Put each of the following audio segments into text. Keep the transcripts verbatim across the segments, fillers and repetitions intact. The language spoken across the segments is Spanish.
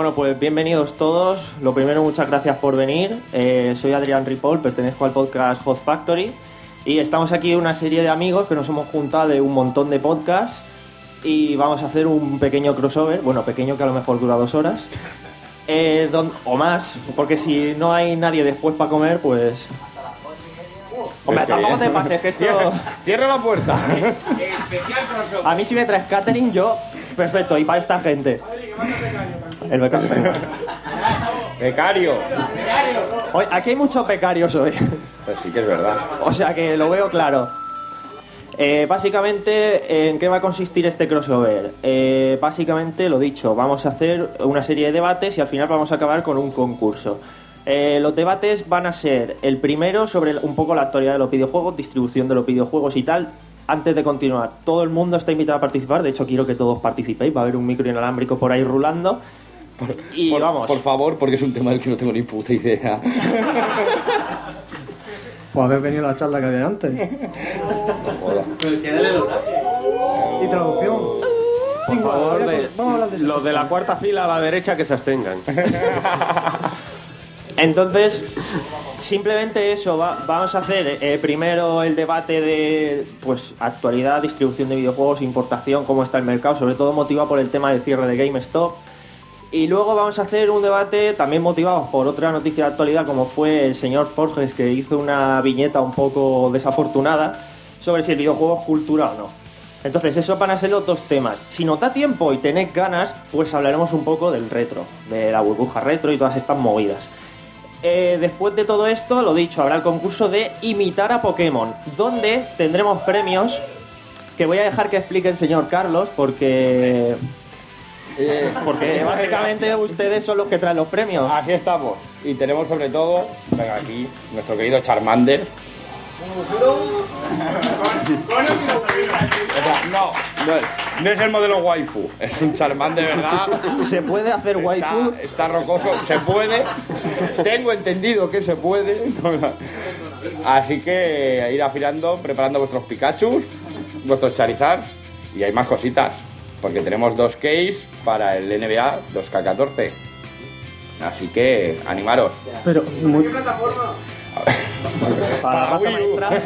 Bueno, pues bienvenidos todos. Lo primero, muchas gracias por venir. Eh, soy Adrián Ripoll, pertenezco al podcast Hot Factory y estamos aquí una serie de amigos que nos hemos juntado de un montón de podcasts y vamos a hacer un pequeño crossover, bueno, pequeño que a lo mejor dura dos horas eh, don, o más, porque si no hay nadie después para comer, pues... Hombre, tampoco te pases, que esto... Cierra la puerta. A mí si me traes catering, yo... Perfecto, y para esta gente. El becario. Becario. Hoy, aquí hay muchos becarios hoy. Pues sí que es verdad. O sea que lo veo claro. Eh, básicamente, ¿en qué va a consistir este crossover? Eh, básicamente, lo dicho, vamos a hacer una serie de debates y al final vamos a acabar con un concurso. Eh, los debates van a ser el primero sobre un poco la actualidad de los videojuegos, distribución de los videojuegos y tal. Antes de continuar, todo el mundo está invitado a participar. De hecho, quiero que todos participéis. Va a haber un micro inalámbrico por ahí rulando. Por, y por, vamos. Por favor, porque es un tema del que no tengo ni puta idea. Pues haber venido a la charla que había antes. Hola. Pero si era de doblaje. Y traducción. Por Igual, favor, vamos a de, hablar de eso. los de la cuarta fila a la derecha que se abstengan. Entonces, simplemente eso, va, vamos a hacer eh, primero el debate de pues actualidad, distribución de videojuegos, importación, cómo está el mercado, sobre todo motivado por el tema del cierre de GameStop. Y luego vamos a hacer un debate también motivado por otra noticia de actualidad, como fue el señor Forges, que hizo una viñeta un poco desafortunada sobre si el videojuego es cultura o no. Entonces, esos van a ser los dos temas. Si nos da tiempo y tenéis ganas, pues hablaremos un poco del retro, de la burbuja retro y todas estas movidas. Eh, después de todo esto, lo dicho, habrá el concurso de imitar a Pokémon, donde tendremos premios que voy a dejar que explique el señor Carlos, porque... Eh, Porque básicamente ustedes son los que traen los premios. Así estamos. Y tenemos sobre todo, venga aquí, nuestro querido Charmander. No, no es, no es el modelo waifu, es un Charmander de verdad. ¿Se puede hacer waifu? Está, está rocoso, se puede. Tengo entendido que se puede. Así que ir afilando, preparando vuestros Pikachus, vuestros Charizard y hay más cositas. Porque tenemos dos keys para el N B A dos K catorce. Así que animaros. Pero muy... Para la Wii U. maestra.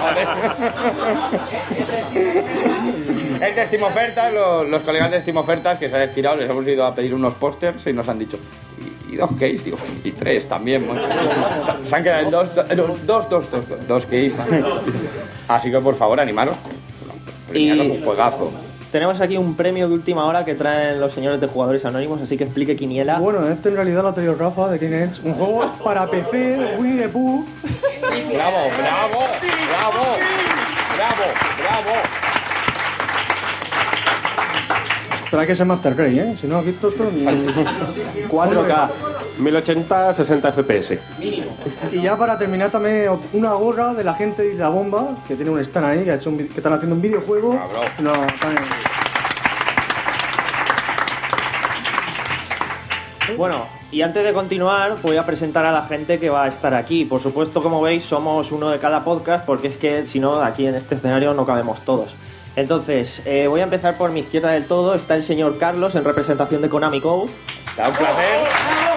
Es de Steam Ofertas, los, los colegas de Steam Ofertas que se han estirado, les hemos ido a pedir unos pósters y nos han dicho y, y dos keys, digo, y tres también. Bueno. Se, se han quedado en dos, do, no, dos, dos, dos, dos, dos keys. Así que por favor animaros. Premiaros Y- un juegazo. Tenemos aquí un premio de última hora que traen los señores de Jugadores Anónimos, así que explique Quiniela. Bueno, este en realidad lo ha traído Rafa de King Edge. Un juego para P C de Winnie the Pooh. Bravo, bravo, bravo, bravo, bravo. Espera que sea Master Race, ¿eh? Si no has visto esto ni... cuatro K. mil ochenta, sesenta F P S. Y ya para terminar también una gorra de la gente y la bomba, que tiene un stand ahí, que, ha hecho un, vi- que están haciendo un videojuego. Cabrón. No, están en- Bueno, y antes de continuar, voy a presentar a la gente que va a estar aquí. Por supuesto, como veis, somos uno de cada podcast, porque es que si no, aquí en este escenario no cabemos todos. Entonces, eh, voy a empezar por mi izquierda del todo. Está el señor Carlos, en representación de Konami Code. Está un placer.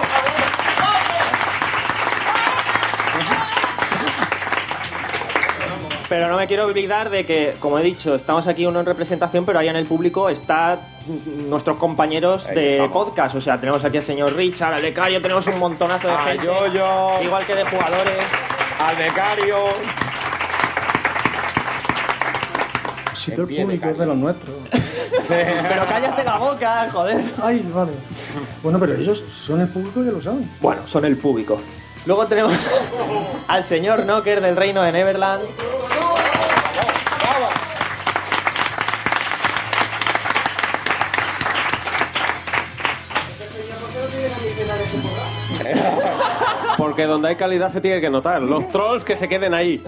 Pero no me quiero olvidar de que, como he dicho, estamos aquí uno en representación, pero ahí en el público están nuestros compañeros Ahí de estamos. podcast. O sea, tenemos aquí al señor Richard, al becario, tenemos un montonazo de A gente. Yoyo. Igual que de jugadores. Al becario. Si todo el pie de público es de calle. los nuestros. Pero cállate la boca, joder. Ay, vale. Bueno, pero ellos son el público, ya lo saben. Bueno, son el público. Luego tenemos al señor Knocker del Reino de Neverland. Porque donde hay calidad se tiene que notar. Los trolls que se queden ahí.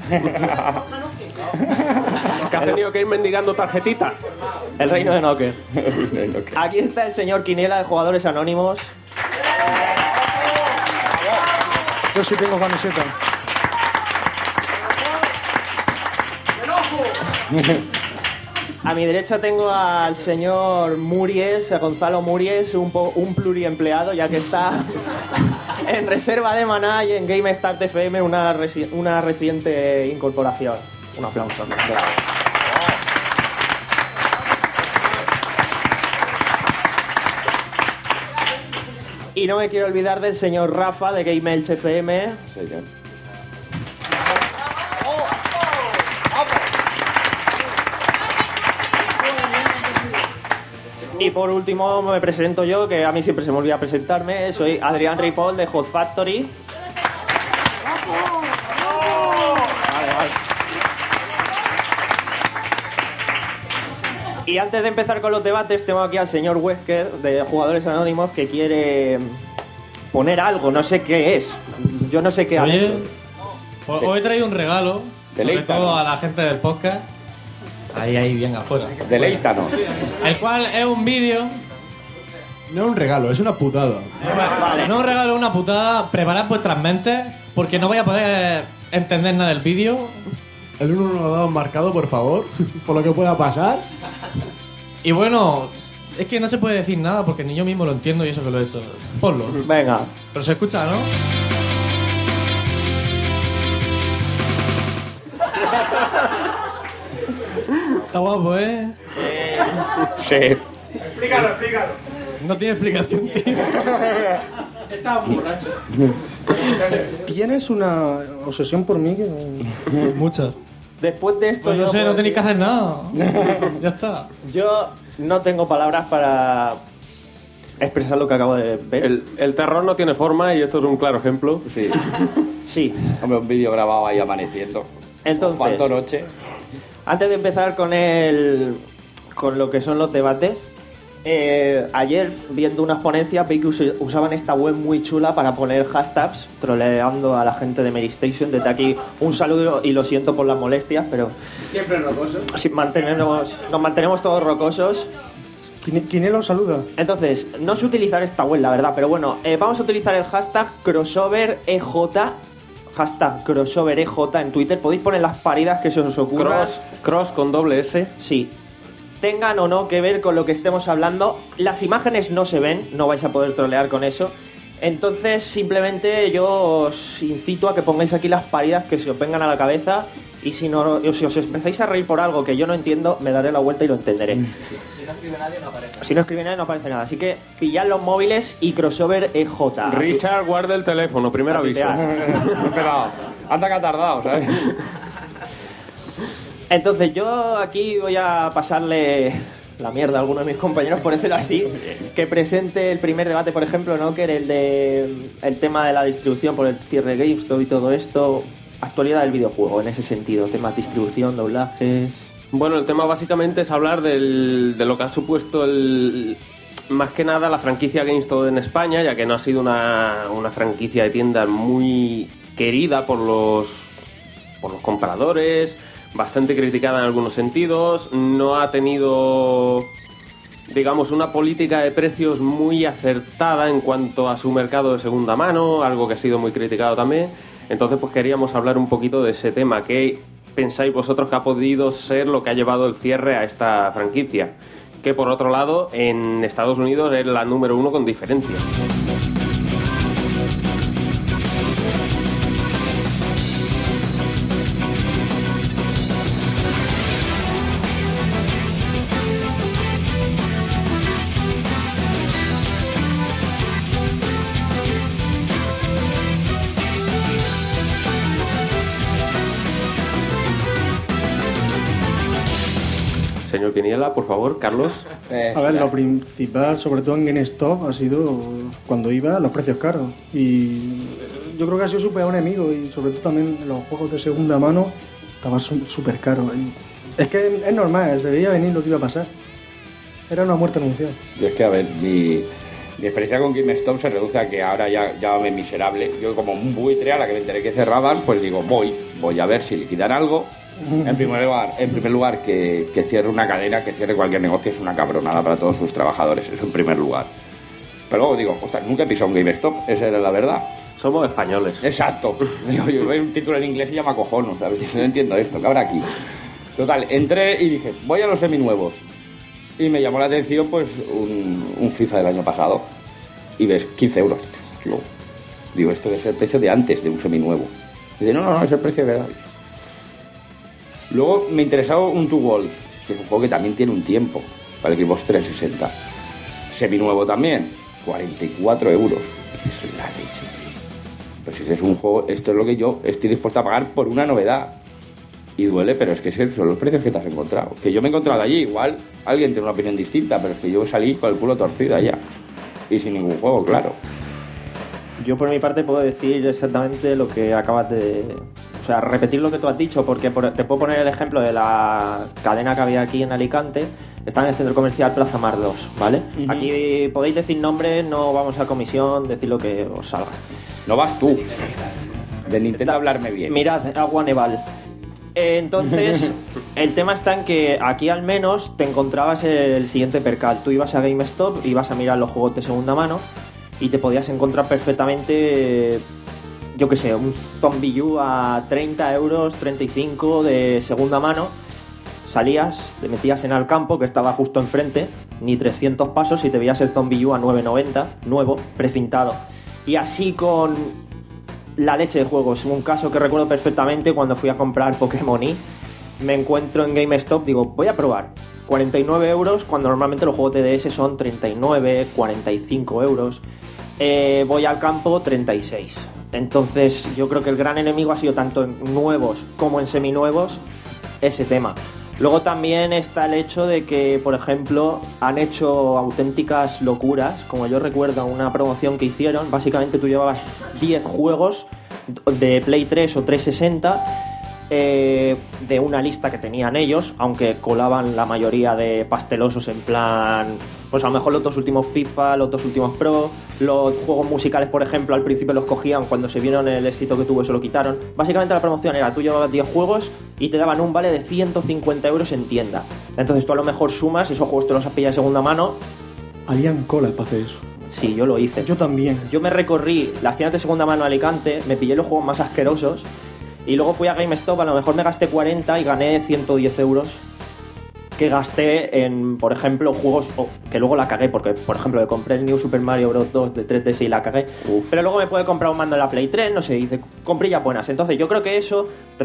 Que has tenido que ir mendigando tarjetitas. El Reino de Knocker. Aquí está el señor Quiniela de Jugadores Anónimos. Yo sí tengo camiseta. A mi derecha tengo al señor Muries, a Gonzalo Muries, un, po- un pluriempleado, ya que está en Reserva de Maná y en Game Start F M, una, reci- una reciente incorporación. Un aplauso. Y no me quiero olvidar del señor Rafa de Game Elche F M. Señor. Y por último me presento yo, que a mí siempre se me olvida presentarme. Soy Adrián Ripoll de Hot Factory. Vale, vale. Y antes de empezar con los debates, tengo aquí al señor Wesker de Jugadores Anónimos que quiere poner algo, no sé qué es. Yo no sé qué han Oye, hecho. Hoy hoy he traído un regalo, sobre Deleítanos. todo a la gente del podcast. Ahí, ahí, bien afuera. Deleítanos. El cual es un vídeo. No es un regalo, es una putada. Vale, no es un regalo, es una putada. Preparad vuestras mentes, porque no vais a poder entender nada del vídeo. El uno no lo ha dado marcado, por favor, por lo que pueda pasar. Y bueno, es que no se puede decir nada porque ni yo mismo lo entiendo y eso que lo he hecho. Ponlo. Venga. Pero se escucha, ¿no? Está guapo, ¿eh? Sí. Explícalo, explícalo. No tiene explicación, tío. Estaba borracho. ¿Tienes una obsesión por mí? Que no- Muchas. Después de esto, Pues no yo sé, puedo no tenéis que decir- hacer nada. Ya está. Yo no tengo palabras para expresar lo que acabo de ver. El, el terror no tiene forma y esto es un claro ejemplo. Sí. Sí. Hombre, un vídeo grabado ahí amaneciendo. Entonces- Falta noche. Antes de empezar con el con lo que son los debates, eh, ayer viendo unas ponencias vi que us- usaban esta web muy chula para poner hashtags troleando a la gente de Medistation. Desde aquí un saludo y lo siento por las molestias, pero Siempre rocoso. sí, mantenemos, nos mantenemos todos rocosos. Quinelo saluda. Entonces, no sé utilizar esta web, la verdad, pero bueno, eh, vamos a utilizar el hashtag crossoverEJ, hashtag crossoverEJ en Twitter. Podéis poner las paridas que se os ocurran. Cross, cross con doble S. Sí. Tengan o no que ver con lo que estemos hablando. Las imágenes no se ven, no vais a poder trolear con eso. Entonces, simplemente yo os incito a que pongáis aquí las paridas que se os vengan a la cabeza. Y si, no, si os empezáis a reír por algo que yo no entiendo, me daré la vuelta y lo entenderé. Si no escribe nadie, no aparece. Si no escribe nadie, no aparece nada. Así que pillad los móviles y crossover E J. Richard, guarda el teléfono, primer A aviso. tuitear. Pero anda que ha tardado, ¿sabes? Entonces yo aquí voy a pasarle la mierda a alguno de mis compañeros, por decirlo así, que presente el primer debate, por ejemplo, ¿no? Que era el de el tema de la distribución por el cierre de GameStop y todo esto, actualidad del videojuego en ese sentido, temas de distribución, doblajes. Bueno, el tema básicamente es hablar del, de lo que ha supuesto el, más que nada la franquicia GameStop en España, ya que no ha sido una, una franquicia de tiendas muy querida por los, por los compradores, bastante criticada en algunos sentidos, no ha tenido, digamos, una política de precios muy acertada en cuanto a su mercado de segunda mano, algo que ha sido muy criticado también. Entonces, pues queríamos hablar un poquito de ese tema. ¿Qué pensáis vosotros que ha podido ser lo que ha llevado el cierre a esta franquicia? Que por otro lado, en Estados Unidos es la número uno con diferencia. Señor Quiniela, por favor, Carlos. Eh, A ver, lo principal, sobre todo en GameStop, ha sido cuando iba los precios caros. Y yo creo que ha sido súper un enemigo y sobre todo también los juegos de segunda mano estaban su- súper caros. Y es que es normal, se veía venir lo que iba a pasar. Era una muerte anunciada. Yo es que, a ver, mi, mi experiencia con GameStop se reduce a que ahora ya llámame miserable. Yo como un buitre a la que me enteré que cerraban, pues digo, voy, voy a ver si liquidan algo. En primer lugar, en primer lugar que, que cierre una cadena, que cierre cualquier negocio es una cabronada para todos sus trabajadores, eso en primer lugar. Pero luego digo, ostras, nunca he pisado un GameStop, esa era la verdad. Somos españoles. Exacto. Digo, yo veo un título en inglés y ya me acojono, ¿sabes? No entiendo esto, ¿qué habrá aquí? Total, entré y dije, voy a los seminuevos. Y me llamó la atención, pues, un, un FIFA del año pasado. Y ves, quince euros. Digo, digo, esto debe ser el precio de antes de un seminuevo. Y dice, no, no, no, es el precio de verdad. Luego me interesaba un Two Walls, que es un juego que también tiene un tiempo, para el Xbox trescientos sesenta. Seminuevo también, cuarenta y cuatro euros. Y dices, la leche. Pues si es un juego, esto es lo que yo estoy dispuesto a pagar por una novedad. Y duele, pero es que son los precios que te has encontrado. Que yo me he encontrado allí, igual alguien tiene una opinión distinta, pero es que yo salí con el culo torcido allá. Y sin ningún juego, claro. Yo por mi parte puedo decir exactamente lo que acabas de... O sea, repetir lo que tú has dicho, porque por- te puedo poner el ejemplo de la cadena que había aquí en Alicante. Está en el centro comercial Plaza Mar dos, ¿vale? Uh-huh. Aquí podéis decir nombres, no vamos a comisión, decir lo que os salga. No vas tú. De Nintendo hablarme bien. Mirad, agua Neval. Eh, Entonces, el tema está en que aquí al menos te encontrabas el siguiente percal. Tú ibas a GameStop, ibas a mirar los juegos de segunda mano y te podías encontrar perfectamente, yo qué sé, un Zombie U a treinta euros, treinta y cinco de segunda mano. Salías, te metías en el campo que estaba justo enfrente, ni trescientos pasos y te veías el Zombie U a nueve noventa, nuevo, precintado. Y así con la leche de juegos. Un caso que recuerdo perfectamente cuando fui a comprar Pokémon Y, me encuentro en GameStop, digo, voy a probar. cuarenta y nueve euros cuando normalmente los juegos de D S son treinta y nueve, cuarenta y cinco euros. Eh, voy al campo, treinta y seis. Entonces yo creo que el gran enemigo ha sido tanto en nuevos como en seminuevos ese tema. Luego también está el hecho de que, por ejemplo, han hecho auténticas locuras. Como yo recuerdo una promoción que hicieron, básicamente tú llevabas diez juegos de Play tres o trescientos sesenta eh, de una lista que tenían ellos, aunque colaban la mayoría de pastelosos en plan, pues a lo mejor los dos últimos FIFA, los dos últimos Pro, los juegos musicales, por ejemplo, al principio los cogían, cuando se vieron el éxito que tuvo eso lo quitaron. Básicamente la promoción era, tú llevabas diez juegos y te daban un vale de ciento cincuenta euros en tienda. Entonces tú a lo mejor sumas, esos juegos te los has pillado de segunda mano. Harían cola para hacer eso. Sí, yo lo hice. Yo también. Yo me recorrí las tiendas de segunda mano a Alicante, me pillé los juegos más asquerosos y luego fui a GameStop, a lo mejor me gasté cuarenta y gané ciento diez euros que gasté en, por ejemplo, juegos oh, que luego la cagué, porque, por ejemplo, me compré el New Super Mario Bros. dos de tres D S y la cagué. Uf. Pero luego me puede comprar un mando en la Play tres, no sé, dice, comprillas buenas. Entonces yo creo que eso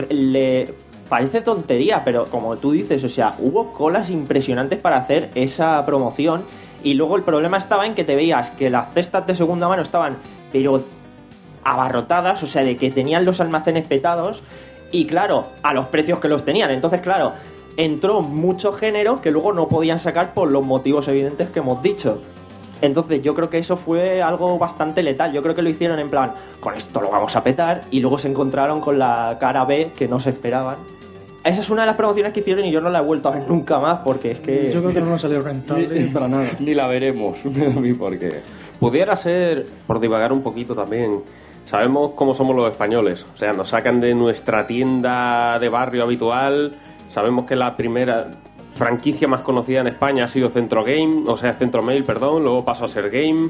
le parece tontería, pero como tú dices, o sea, hubo colas impresionantes para hacer esa promoción. Y luego el problema estaba en que te veías que las cestas de segunda mano estaban, pero abarrotadas, o sea, de que tenían los almacenes petados y, claro, a los precios que los tenían. Entonces, claro, entró mucho género que luego no podían sacar por los motivos evidentes que hemos dicho. Entonces yo creo que eso fue algo bastante letal. Yo creo que lo hicieron en plan, con esto lo vamos a petar, y luego se encontraron con la cara B que no se esperaban. Esa es una de las promociones que hicieron y yo no la he vuelto a ver nunca más, porque es que... Yo creo que no nos salió rentable para nada. Ni la veremos, me da a mí porque... Pudiera ser, por divagar un poquito también, sabemos cómo somos los españoles. O sea, nos sacan de nuestra tienda de barrio habitual. Sabemos que la primera franquicia más conocida en España ha sido Centro Game, o sea, Centro Mail, perdón, luego pasó a ser Game.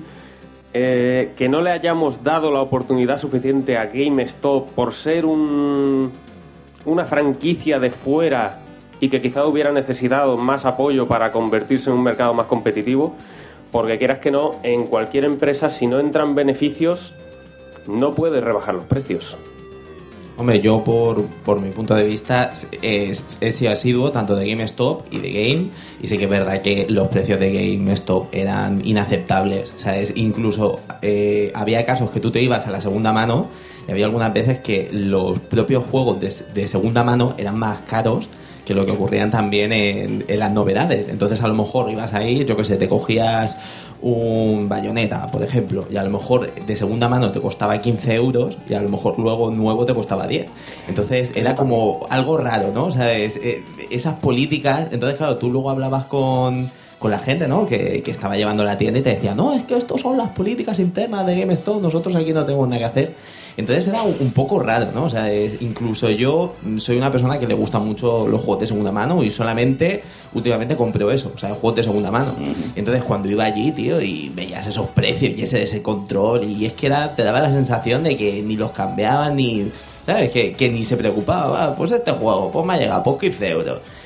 Eh, que no le hayamos dado la oportunidad suficiente a GameStop por ser un, una franquicia de fuera y que quizá hubiera necesitado más apoyo para convertirse en un mercado más competitivo, porque quieras que no, en cualquier empresa, si no entran beneficios, no puedes rebajar los precios. Hombre, yo por, por mi punto de vista he sido asiduo tanto de GameStop y de Game, y sí que es verdad que los precios de GameStop eran inaceptables, ¿sabes? Incluso eh, había casos que tú te ibas a la segunda mano y había algunas veces que los propios juegos de, de segunda mano eran más caros que lo que ocurrían también en, en las novedades. Entonces a lo mejor ibas ahí, yo que sé, te cogías un Bayonetta, por ejemplo, y a lo mejor de segunda mano te costaba quince euros y a lo mejor luego nuevo te costaba diez. Entonces era como algo raro, ¿no? O sea, es, eh, esas políticas. Entonces, claro, tú luego hablabas con, con la gente, ¿no? Que, que estaba llevando la tienda y te decía, no, es que estos son las políticas internas de GameStop, nosotros aquí no tenemos nada que hacer. Entonces era un poco raro, ¿no? O sea, es, incluso yo soy una persona que le gustan mucho los juegos de segunda mano y solamente últimamente compro eso, o sea, juegos de segunda mano. Entonces cuando iba allí, tío, y veías esos precios y ese, ese control, y es que era, te daba la sensación de que ni los cambiaban ni... ¿Sabes? Que, que ni se preocupaba, ah, pues este juego, pues me ha llegado, pues quince euros.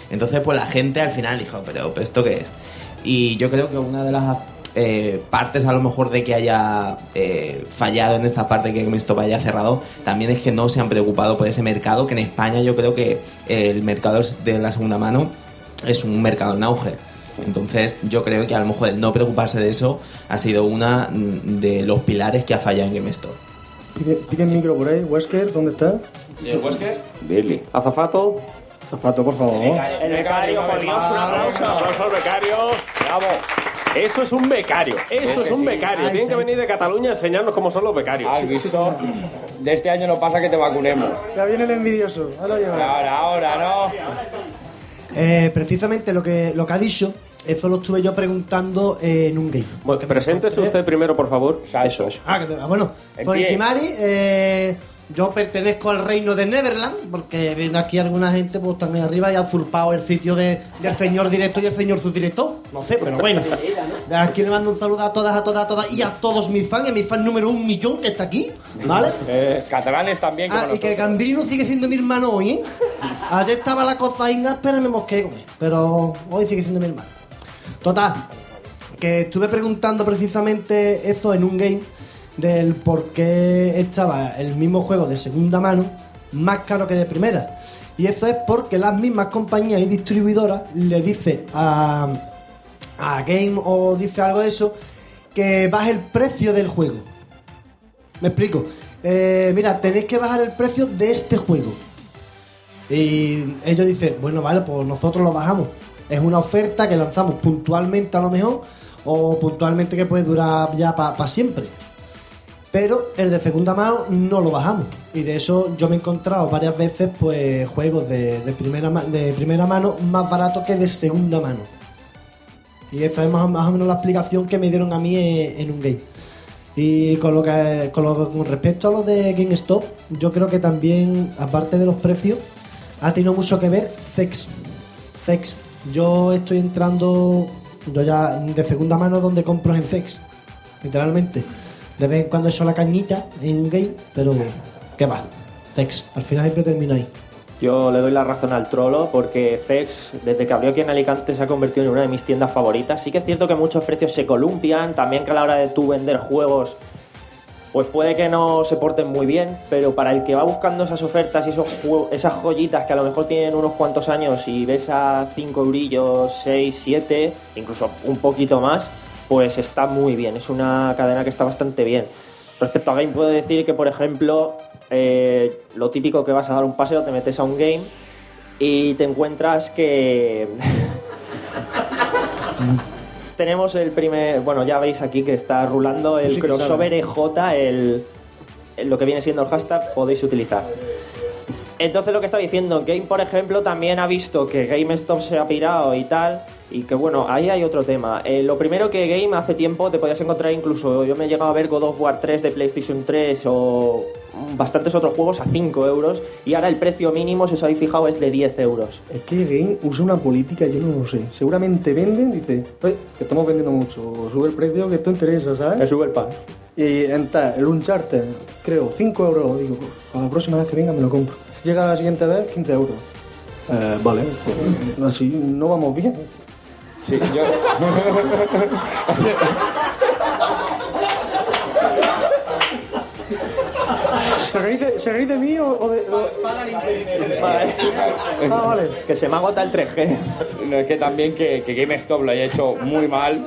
Entonces, pues la gente al final dijo, pero ¿pero esto qué es? Y yo creo que una de las eh, partes a lo mejor de que haya eh, fallado en esta parte que GameStop haya cerrado, también es que no se han preocupado por ese mercado, que en España yo creo que el mercado de la segunda mano es un mercado en auge. Entonces yo creo que a lo mejor el no preocuparse de eso ha sido una de los pilares que ha fallado en GameStop. Pide, pide el micro por ahí. Wesker, ¿dónde está? Señor Wesker. Billy. Azafato. Zapato, por favor. El becario, por Dios, un aplauso. Un aplauso al becario. Bravo. Eso es un becario. Eso es un becario. Tienen que venir de Cataluña a enseñarnos cómo son los becarios. ¿Has visto? De este año no pasa que te vacunemos. Ya viene el envidioso. Ahora lo lleva. Ahora, ahora, ¿no? Eh, precisamente lo que, lo que ha dicho, eso lo estuve yo preguntando eh, en un game. Bueno, preséntese usted primero, por favor. Eso, eso. Ah, que, bueno, soy pie. Kimari, eh, yo pertenezco al reino de Neverland, porque viene aquí alguna gente pues también arriba y ha usurpado el sitio de, del señor director y el señor subdirector. No sé, pero bueno. De aquí le mando un saludo a todas, a todas, a todas y a todos mis fans, y mi fan número un millón que está aquí, ¿vale? Eh, catalanes también. Ah, y que el Gambirino sigue siendo mi hermano hoy, ¿eh? Ayer estaba la cosa ingáspera y me mosqué con él, pero hoy sigue siendo mi hermano. Total, que estuve preguntando precisamente eso en un game del por qué estaba el mismo juego de segunda mano más caro que de primera. Y eso es porque las mismas compañías y distribuidoras le dicen a, a Game o dice algo de eso, que baje el precio del juego. Me explico. Eh, mira, tenéis que bajar el precio de este juego. Y ellos dicen, bueno, vale, pues nosotros lo bajamos. Es una oferta que lanzamos puntualmente a lo mejor, o puntualmente que puede durar ya para pa siempre. Pero el de segunda mano no lo bajamos. Y de eso yo me he encontrado varias veces pues juegos de, de, primera, de primera mano más baratos que de segunda mano. Y esa es más, más o menos la explicación que me dieron a mí en, en un game. Y con lo que con, lo, con respecto a lo de GameStop, yo creo que también, aparte de los precios, ha tenido mucho que ver Zex. Zex. Yo estoy entrando, yo ya de segunda mano donde compro en Zex, literalmente. De vez en cuando he hecho la cañita en game, pero ¿qué va? Zex, al final siempre termina ahí. Yo le doy la razón al trolo porque Zex, desde que abrió aquí en Alicante, se ha convertido en una de mis tiendas favoritas. Sí que es cierto que muchos precios se columpian, también que a la hora de tú vender juegos, pues puede que no se porten muy bien, pero para el que va buscando esas ofertas y esos juegos, esas joyitas que a lo mejor tienen unos cuantos años y ves a cinco eurillos, seis, siete, incluso un poquito más, pues está muy bien, es una cadena que está bastante bien. Respecto a game puedo decir que, por ejemplo, eh, lo típico que vas a dar un paseo, te metes a un game y te encuentras que... Tenemos el primer... Bueno, ya veis aquí que está rulando el Sí, crossover E J, el, el- lo que viene siendo el hashtag, podéis utilizar. Entonces lo que está diciendo, Game, por ejemplo, también ha visto que GameStop se ha pirado y tal, y que bueno, ahí hay otro tema. Eh, lo primero que Game hace tiempo te podías encontrar incluso, yo me he llegado a ver God of War tres de PlayStation tres o bastantes otros juegos a cinco euros, y ahora el precio mínimo, si os habéis fijado, es de diez euros. Es que Game usa una política, yo no lo sé. Seguramente venden, dice, oye, que estamos vendiendo mucho, o sube el precio que esto interesa, Que ¿sabes? sube el pan. Y entra el Uncharted, creo, cinco euros. Digo, pues, a la próxima vez que venga me lo compro. Si llega la siguiente vez, quince euros. Eh, vale, pues así no vamos bien. Sí, yo... ¿Se reís de, ¿se reís de mí o, o de...? o- Vale. Ah, vale. Que se me agota el tres G. No, es que también que, que GameStop lo haya hecho muy mal.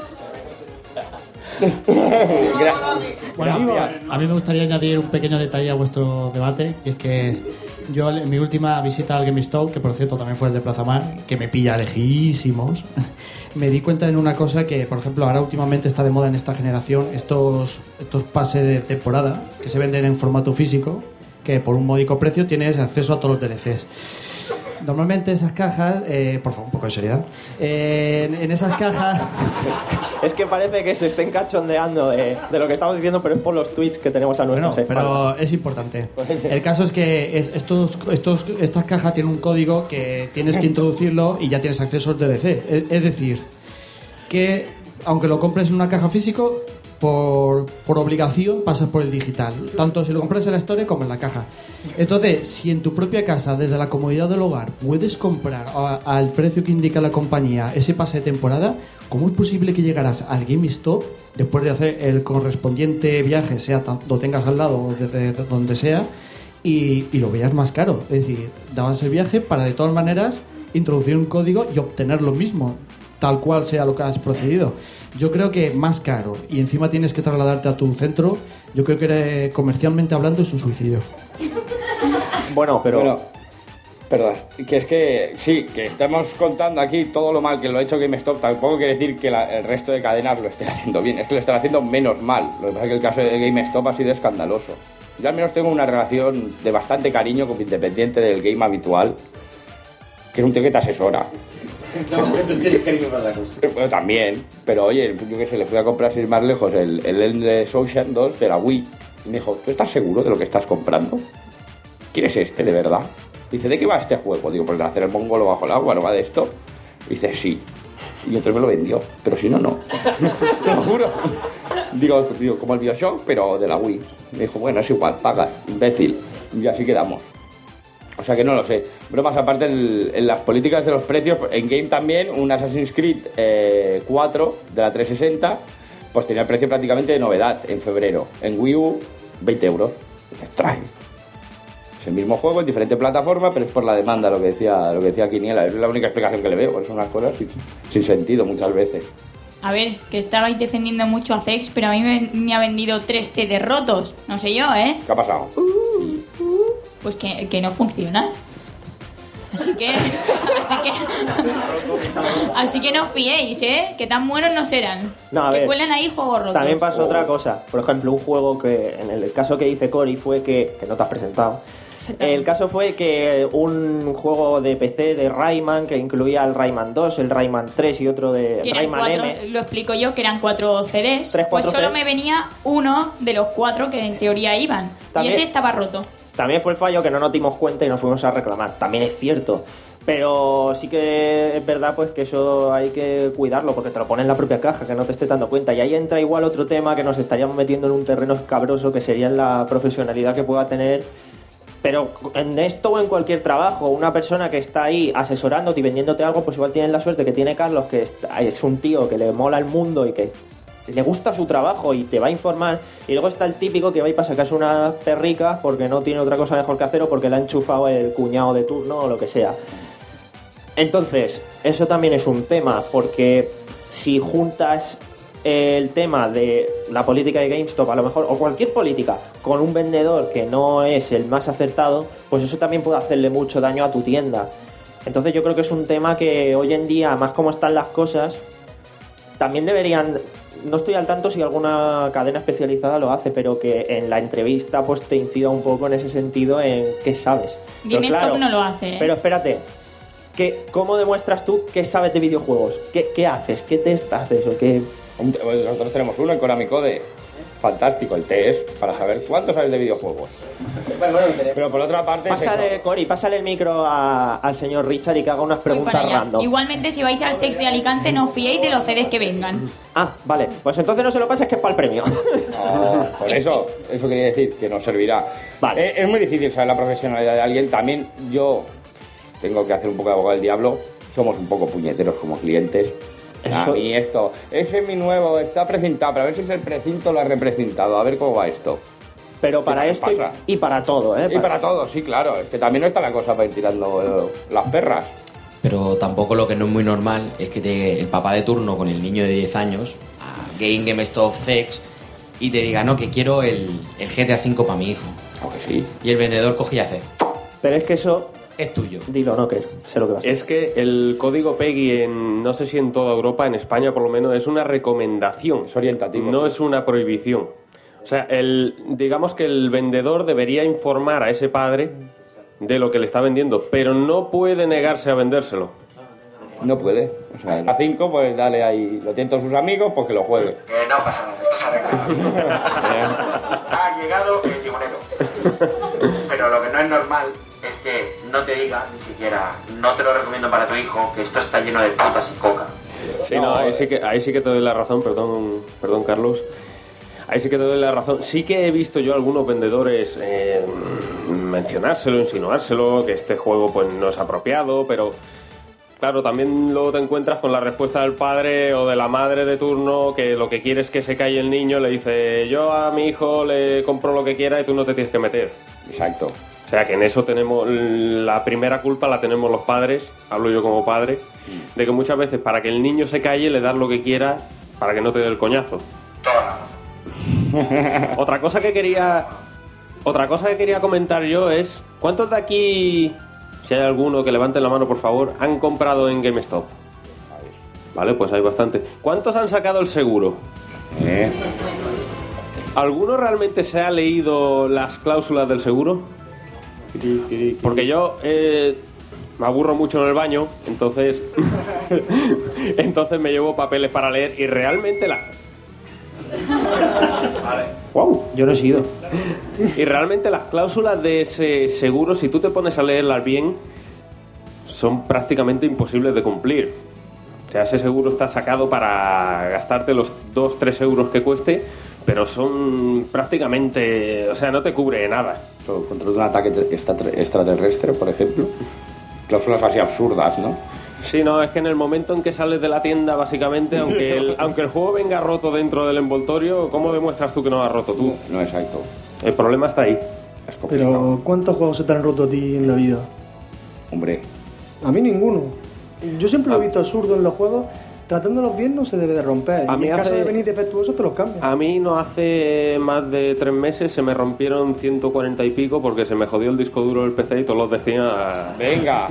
Gra- Bueno, Gracias. a mí me gustaría añadir un pequeño detalle a vuestro debate, y es que yo en mi última visita al GameStop, que por cierto también fue el de Plaza Mar, que me pilla lejísimos, me di cuenta en una cosa que, por ejemplo, ahora últimamente está de moda en esta generación estos, estos pases de temporada que se venden en formato físico, que por un módico precio tienes acceso a todos los D L Cs. Normalmente esas cajas, eh, por favor, un poco de seriedad, eh, en, en esas cajas... Es que parece que se estén cachondeando de, de lo que estamos diciendo, pero es por los tweets que tenemos a nuestros Bueno, pero es importante. El caso es que es- estos, estos, estas cajas tienen un código que tienes que introducirlo y ya tienes acceso al D L C. Es, es decir, que aunque lo compres en una caja físico, por, por obligación pasas por el digital, tanto si lo compras en la Store como en la caja. Entonces, si en tu propia casa, desde la comodidad del hogar, puedes comprar a- al precio que indica la compañía ese pase de temporada, ¿cómo es posible que llegaras al GameStop después de hacer el correspondiente viaje, sea tan- lo tengas al lado o desde donde sea, y, y lo veas más caro? Es decir, dabas el viaje para de todas maneras introducir un código y obtener lo mismo, tal cual sea lo que has procedido. Yo creo que más caro y encima tienes que trasladarte a tu centro, yo creo que eh, comercialmente hablando es un suicidio. Bueno, pero... Bueno, perdón, que es que sí, que estamos contando aquí todo lo mal que lo ha hecho GameStop, tampoco quiere decir que la- el resto de cadenas lo estén haciendo bien, es que lo están haciendo menos mal. Lo que pasa es que el caso de GameStop ha sido escandaloso. Yo al menos tengo una relación de bastante cariño con independiente del game habitual, que es un tío que te asesora. Bueno, también, pero oye, yo que sé, le fui a comprar sin ir más lejos el, el Endless Ocean dos de la Wii y me dijo, ¿tú estás seguro de lo que estás comprando? ¿Quieres este de verdad? Dice, ¿de qué va este juego? Digo, pues de hacer el mongolo bajo el agua, ¿no va de esto? Dice, sí. Y otro me lo vendió, pero si no, no. Te lo juro. Digo, digo, como el Bioshock, pero de la Wii. Me dijo, bueno, es igual, pagas, imbécil. Y así quedamos. O sea que no lo sé. Bromas aparte, el- en las políticas de los precios, en game también, un Assassin's Creed eh, cuatro de la trescientos sesenta, pues tenía el precio prácticamente de novedad en febrero. En Wii U, veinte euros. Dices, trae. Es el mismo juego en diferente plataforma, pero es por la demanda, lo que decía, lo que decía Quiniela. Es la única explicación que le veo, porque son unas cosas sin, sin sentido muchas veces. A ver, que estabais defendiendo mucho a Zex, pero a mí me, me ha vendido tres C Ds rotos. No sé yo, ¿eh? ¿Qué ha pasado? Pues que, que no funciona. Así que, así que, así que no os fiéis, ¿eh? Que tan buenos no serán. No, a que ver, cuelan ahí juegos rotos. También pasó otra cosa. Por ejemplo, un juego que, en el caso que dice Cory, fue que, que no te has presentado. El caso fue que un juego de P C de Rayman, que incluía el Rayman dos, el Rayman tres y otro de Que eran Rayman cuatro, M. lo explico yo, que eran cuatro C Ds. Tres, pues cuatro solo C Ds. me venía uno de los cuatro que en teoría iban. También- Y ese estaba roto. También fue el fallo que no nos dimos cuenta y nos fuimos a reclamar. También es cierto. Pero sí que es verdad pues que eso hay que cuidarlo porque te lo pone en la propia caja, que no te estés dando cuenta. Y ahí entra igual otro tema que nos estaríamos metiendo en un terreno escabroso, que sería la profesionalidad que pueda tener. Pero en esto o en cualquier trabajo, una persona que está ahí asesorándote y vendiéndote algo, pues igual tienes la suerte que tiene Carlos, que está- es un tío que le mola el mundo y que le gusta su trabajo y te va a informar. Y luego está el típico que va y para sacarse unas perricas porque no tiene otra cosa mejor que hacer o porque le ha enchufado el cuñado de turno o lo que sea. Entonces, eso también es un tema, porque si juntas el tema de la política de GameStop, a lo mejor, o cualquier política, con un vendedor que no es el más acertado, pues eso también puede hacerle mucho daño a tu tienda. Entonces yo creo que es un tema que hoy en día, más como están las cosas, también deberían... No estoy al tanto si alguna cadena especializada lo hace, pero que en la entrevista pues te incida un poco en ese sentido en qué sabes. Pero GameStop claro, no lo hace, ¿eh? Pero espérate, ¿qué, ¿cómo demuestras tú que sabes de videojuegos? ¿Qué, qué haces? ¿Qué test haces? ¿O qué...? Un- pues Nosotros tenemos uno en Konami Code. Fantástico, el test, para saber cuánto sabes de videojuegos. Pero por otra parte... es Pásale, eso. Cory, pásale el micro a- al señor Richard y que haga unas Voy preguntas para allá. random. Igualmente, si vais al Zex de Alicante, no os fiéis de los C Ds que vengan. Ah, vale. Pues entonces no se lo pases, que es para el premio. No, por eso, eso quería decir, que nos servirá. Vale. Eh, es muy difícil saber la profesionalidad de alguien. También yo tengo que hacer un poco de abogado del diablo. Somos un poco puñeteros como clientes. A Eso- mí esto, ese es mi nuevo, está precintado, pero a ver si es el precinto lo ha representado, a ver cómo va esto. Pero para ¿Qué esto y, pasa? y para todo, ¿eh? Y para todo, sí, claro, es que también no está la cosa para ir tirando eh, las perras. Pero tampoco lo que no es muy normal es que te, el papá de turno con el niño de diez años a Game GameStop Zex y te diga, no, que quiero el, el G T A cinco para mi hijo. Aunque sí. Y el vendedor coge y hace, Pero es que eso... es tuyo. Dilo, no, que sé lo que vas a Es que el código PEGI, en, no sé si en toda Europa, en España por lo menos, es una recomendación. Es orientativo. No es una prohibición. O sea, el, digamos que el vendedor debería informar a ese padre de lo que le está vendiendo, pero no puede negarse a vendérselo. No puede. O sea, a cinco, pues dale ahí, lo tienen todos sus amigos, pues que lo juegue. Que no pasa nada, esto se arregla. Ha llegado el limonero. Pero lo que no es normal es que no te diga ni siquiera, no te lo recomiendo para tu hijo, que esto está lleno de putas y coca. Sí, no, ahí sí que, ahí sí que te doy la razón, perdón, perdón Carlos. ahí sí que te doy la razón. Sí que he visto yo algunos vendedores eh, mencionárselo, insinuárselo, que este juego pues no es apropiado, pero claro, también luego te encuentras con la respuesta del padre o de la madre de turno, que lo que quiere es que se calle el niño, le dice, yo a mi hijo le compro lo que quiera y tú no te tienes que meter. Exacto. O sea que en eso tenemos, la primera culpa la tenemos los padres, hablo yo como padre, de que muchas veces para que el niño se calle le das lo que quiera para que no te dé el coñazo. Otra cosa que quería otra cosa que quería comentar yo es, ¿cuántos de aquí, si hay alguno que levanten la mano por favor, han comprado en GameStop? Vale, pues hay bastante. ¿Cuántos han sacado el seguro? Eh. ¿Alguno realmente se ha leído las cláusulas del seguro? Porque yo eh, me aburro mucho en el baño, entonces entonces me llevo papeles para leer y realmente la Vale. Wow, yo no he sido. Y realmente las cláusulas de ese seguro, si tú te pones a leerlas bien, son prácticamente imposibles de cumplir. O sea, ese seguro está sacado para gastarte los dos tres euros que cueste, pero son prácticamente... O sea, no te cubre nada. Contra un ataque extraterrestre, por ejemplo. Cláusulas así absurdas, ¿no? Sí, no, es que en el momento en que sales de la tienda, básicamente, aunque el, aunque el juego venga roto dentro del envoltorio, ¿cómo demuestras tú que no lo has roto tú? No, exacto. El problema está ahí. Pero, ¿cuántos juegos se te han roto a ti en la vida? Hombre. A mí ninguno. Yo siempre lo he visto absurdo en los juegos. Tratándolos bien no se debe de romper. A y mí en caso hace- de venir defectuosos te los cambian. A mí no hace más de tres meses se me rompieron ciento cuarenta y pico porque se me jodió el disco duro del P C y todos los destinos a... ¡Venga!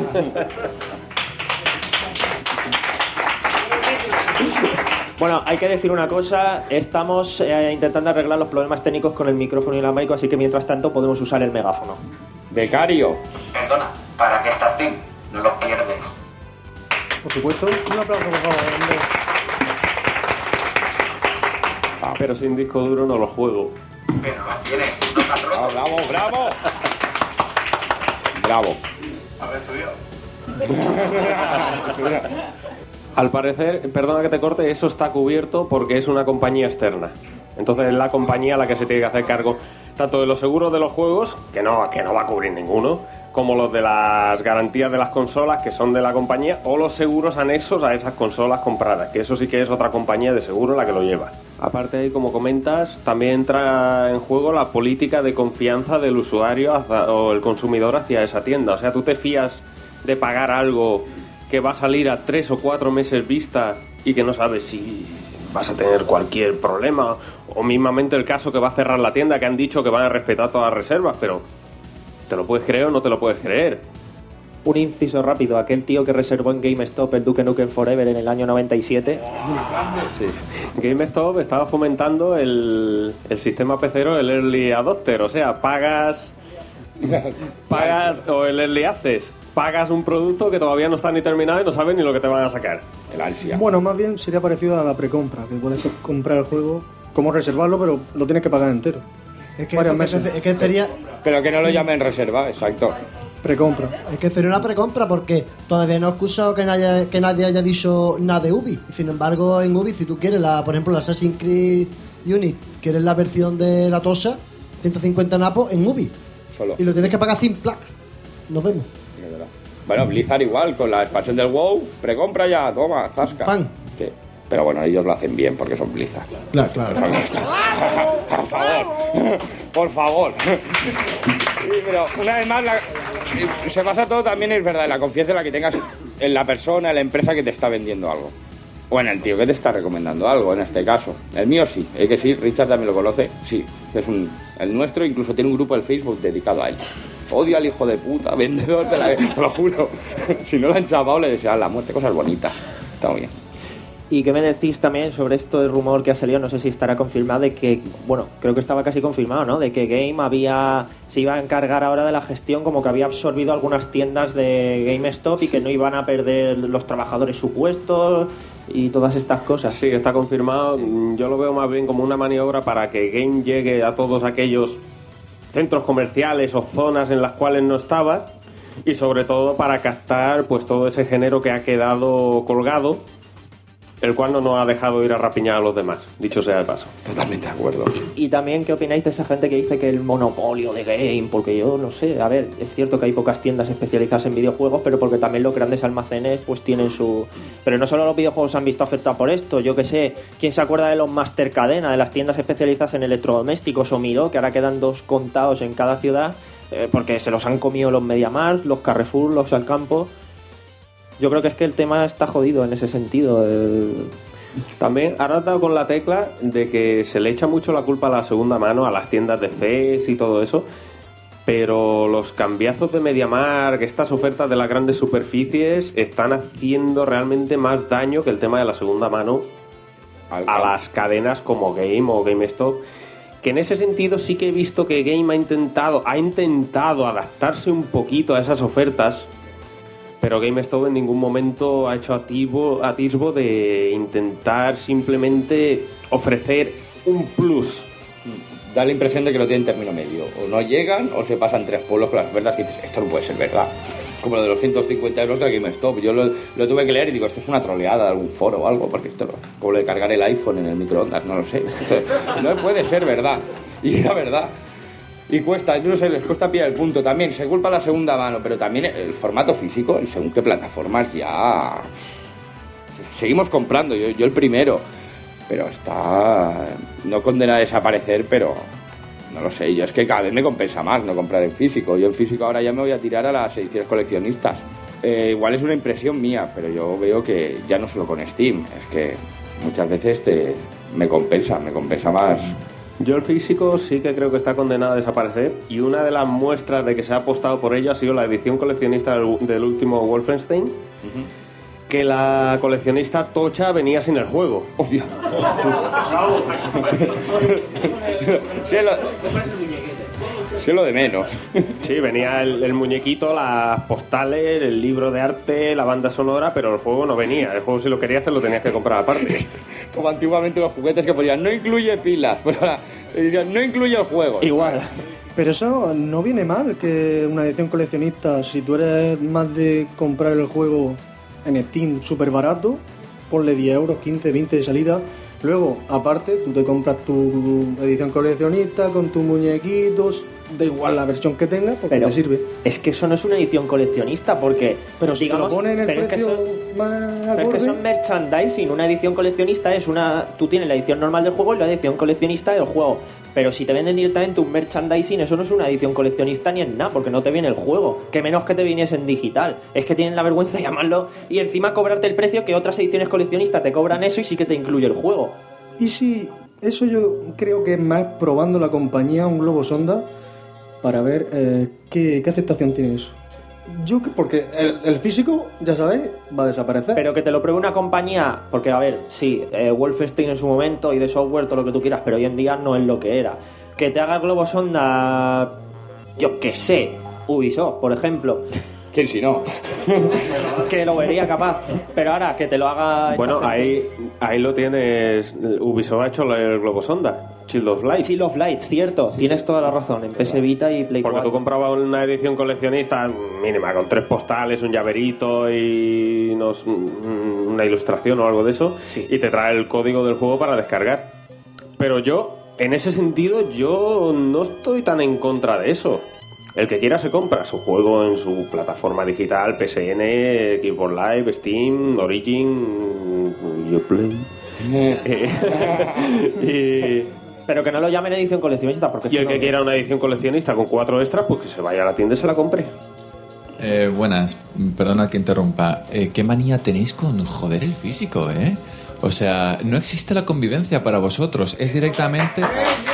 Bueno, hay que decir una cosa, estamos eh, intentando arreglar los problemas técnicos con el micrófono inalámbrico, así que mientras tanto podemos usar el megáfono. Becario. Perdona, para que estás bien, no los pierdes. Por supuesto. Un aplauso, por favor, hombre. Ah, pero sin disco duro no lo juego. Pero los tienes, no te has roto. ¡Bravo, bravo! Bravo. A ver, estudiado. Al parecer, perdona que te corte, eso está cubierto porque es una compañía externa. Entonces es la compañía la que se tiene que hacer cargo tanto de los seguros de los juegos, que no, que no va a cubrir ninguno, como los de las garantías de las consolas, que son de la compañía, o los seguros anexos a esas consolas compradas, que eso sí que es otra compañía de seguro la que lo lleva. Aparte de ahí, como comentas, también entra en juego la política de confianza del usuario hacia- o el consumidor hacia esa tienda. O sea, tú te fías de pagar algo que va a salir a tres o cuatro meses vista y que no sabes si vas a tener cualquier problema, o mismamente el caso que va a cerrar la tienda, que han dicho que van a respetar todas las reservas, pero ¿te lo puedes creer o no te lo puedes creer? Un inciso rápido, aquel tío que reservó en GameStop el Duke Nukem Forever en el año noventa y siete. Sí. GameStop estaba fomentando el, el sistema pecero, el Early Adopter, o sea, pagas pagas o el Early Access, pagas un producto que todavía no está ni terminado y no sabes ni lo que te van a sacar. El ansia. Bueno, más bien sería parecido a la precompra, que puedes comprar el juego, como reservarlo, pero lo tienes que pagar entero. Es que, Varios es que- meses. es que sería, Pero que no lo llamen reserva, exacto. Precompra. es que sería una precompra porque todavía no he escuchado que nadie, que nadie haya dicho nada de Ubi. Y sin embargo, en Ubi, si tú quieres, la, por ejemplo, la Assassin's Creed Unit, quieres la versión de la Tosa, ciento cincuenta napos en Ubi. Solo. Y lo tienes que pagar sin placa. Nos vemos. Es verdad. Bueno, Blizzard igual, con la expansión del WoW, precompra ya, toma, zasca. Pan. Sí. Pero bueno, ellos lo hacen bien porque son Blizzard. Claro, claro. Por favor, por favor. Sí, pero una vez más, la- se basa todo también, es verdad, en la confianza en la que tengas en la persona, en la empresa que te está vendiendo algo. O en el tío que te está recomendando algo, en este caso. El mío sí, es que sí, Richard también lo conoce, sí. Es un, el nuestro incluso tiene un grupo de Facebook dedicado a él. Odio al hijo de puta, vendedor de la... Te lo juro. Si no lo han chapado, le desean la muerte, cosas bonitas. Está muy bien. ¿Y qué me decís también sobre esto del rumor que ha salido? No sé si estará confirmado de que, bueno, creo que estaba casi confirmado, ¿no? De que Game había se iba a encargar ahora de la gestión, como que había absorbido algunas tiendas de GameStop y que no iban a perder los trabajadores su puesto y todas estas cosas. Sí, está confirmado. Yo lo veo más bien como una maniobra para que Game llegue a todos aquellos centros comerciales o zonas en las cuales no estaba, y sobre todo para captar pues todo ese género que ha quedado colgado el cual no nos ha dejado ir a rapiñar a los demás, dicho sea de paso. Totalmente de acuerdo. Y también, ¿qué opináis de esa gente que dice que el monopolio de Game? Porque yo no sé, a ver, es cierto que hay pocas tiendas especializadas en videojuegos, pero porque también los grandes almacenes pues tienen su... Pero no solo los videojuegos se han visto afectados por esto, yo que sé, ¿quién se acuerda de los Master Cadena, de las tiendas especializadas en electrodomésticos o Miró, que ahora quedan dos contados en cada ciudad, eh, porque se los han comido los MediaMarkt, los Carrefour, los Alcampo? Yo creo que es que el tema está jodido en ese sentido. El... También ahora has dado con la tecla de que se le echa mucho la culpa a la segunda mano, a las tiendas de F E S y todo eso, pero los cambiazos de MediaMarkt, estas ofertas de las grandes superficies, están haciendo realmente más daño que el tema de la segunda mano a las cadenas como Game o GameStop, que en ese sentido sí que he visto que Game ha intentado, ha intentado adaptarse un poquito a esas ofertas, pero GameStop en ningún momento ha hecho atisbo, atisbo de intentar simplemente ofrecer un plus. Da la impresión de que no tienen término medio. O no llegan o se pasan tres pueblos con las ofertas que dices, esto no puede ser verdad. Como lo de los ciento cincuenta euros de GameStop. Yo lo, lo tuve que leer y digo, esto es una troleada de algún foro o algo, porque esto no, como lo de cargar el iPhone en el microondas, no lo sé. Esto no puede ser verdad. Y era verdad. Y cuesta, yo no sé, les cuesta pillar el punto también. Se culpa la segunda mano, pero también el formato físico, y según qué plataformas ya... Seguimos comprando, yo, yo el primero. Pero está... No condena a desaparecer, pero... No lo sé, yo es que cada vez me compensa más no comprar en físico. Yo en físico ahora ya me voy a tirar a las ediciones coleccionistas. Eh, igual es una impresión mía, pero yo veo que ya no solo con Steam, es que muchas veces te, me compensa, me compensa más... Yo el físico sí que creo que está condenado a desaparecer, y una de las muestras de que se ha apostado por ello ha sido la edición coleccionista del, del último Wolfenstein, uh-huh. que la coleccionista tocha venía sin el juego. ¡Hostia! sí, lo, sí, lo de menos. Sí, venía el, el muñequito, las postales, el libro de arte, la banda sonora, pero el juego no venía. El juego, si lo querías, te lo tenías que comprar aparte. Como antiguamente los juguetes que ponían, no incluye pilas, pues ahora no incluye el juego. Igual. Pero eso no viene mal, que una edición coleccionista, si tú eres más de comprar el juego en Steam súper barato, ponle diez euros, quince, veinte de salida. Luego, aparte, tú te compras tu edición coleccionista con tus muñequitos, da igual la versión que tengas, porque pero te sirve. Es que eso no es una edición coleccionista, porque... Pero si digamos, te lo ponen en el pero precio es que son, más pero es que son merchandising. Una edición coleccionista es una... Tú tienes la edición normal del juego y la edición coleccionista del juego. Pero si te venden directamente un merchandising, eso no es una edición coleccionista ni en nada, porque no te viene el juego. Que menos que te viniese en digital. Es que tienen la vergüenza de llamarlo y encima cobrarte el precio que otras ediciones coleccionistas te cobran eso y sí que te incluye el juego. Y si eso yo creo que es más probando la compañía un globo sonda para ver eh, qué, qué aceptación tiene eso. Yo, porque el, el físico, ya sabéis, va a desaparecer. Pero que te lo pruebe una compañía, porque a ver, sí, eh, Wolfenstein en su momento y de software, todo lo que tú quieras, pero hoy en día no es lo que era. Que te haga el globo sonda, yo qué sé, Ubisoft, por ejemplo. ¿Quién si no? Que lo vería capaz. Pero ahora, que te lo haga... Bueno, ahí, ahí lo tienes. Ubisoft ha hecho el globo sonda. Child of Light. Child of Light, cierto. Tienes toda la razón. En P S Vita y Play Porque cuatro. tú comprabas una edición coleccionista mínima, con tres postales, un llaverito y unos, una ilustración o algo de eso, sí. Y te trae el código del juego para descargar. Pero yo, en ese sentido, yo no estoy tan en contra de eso. El que quiera se compra su juego en su plataforma digital, P S N, Xbox Live, Steam, Origin, Uplay. y... Pero que no lo llamen edición coleccionista. Porque y el no... que quiera una edición coleccionista con cuatro extras, pues que se vaya a la tienda y se la compre. Eh, buenas, perdona que interrumpa. Eh, ¿Qué manía tenéis con joder el físico, eh? O sea, no existe la convivencia para vosotros, es directamente...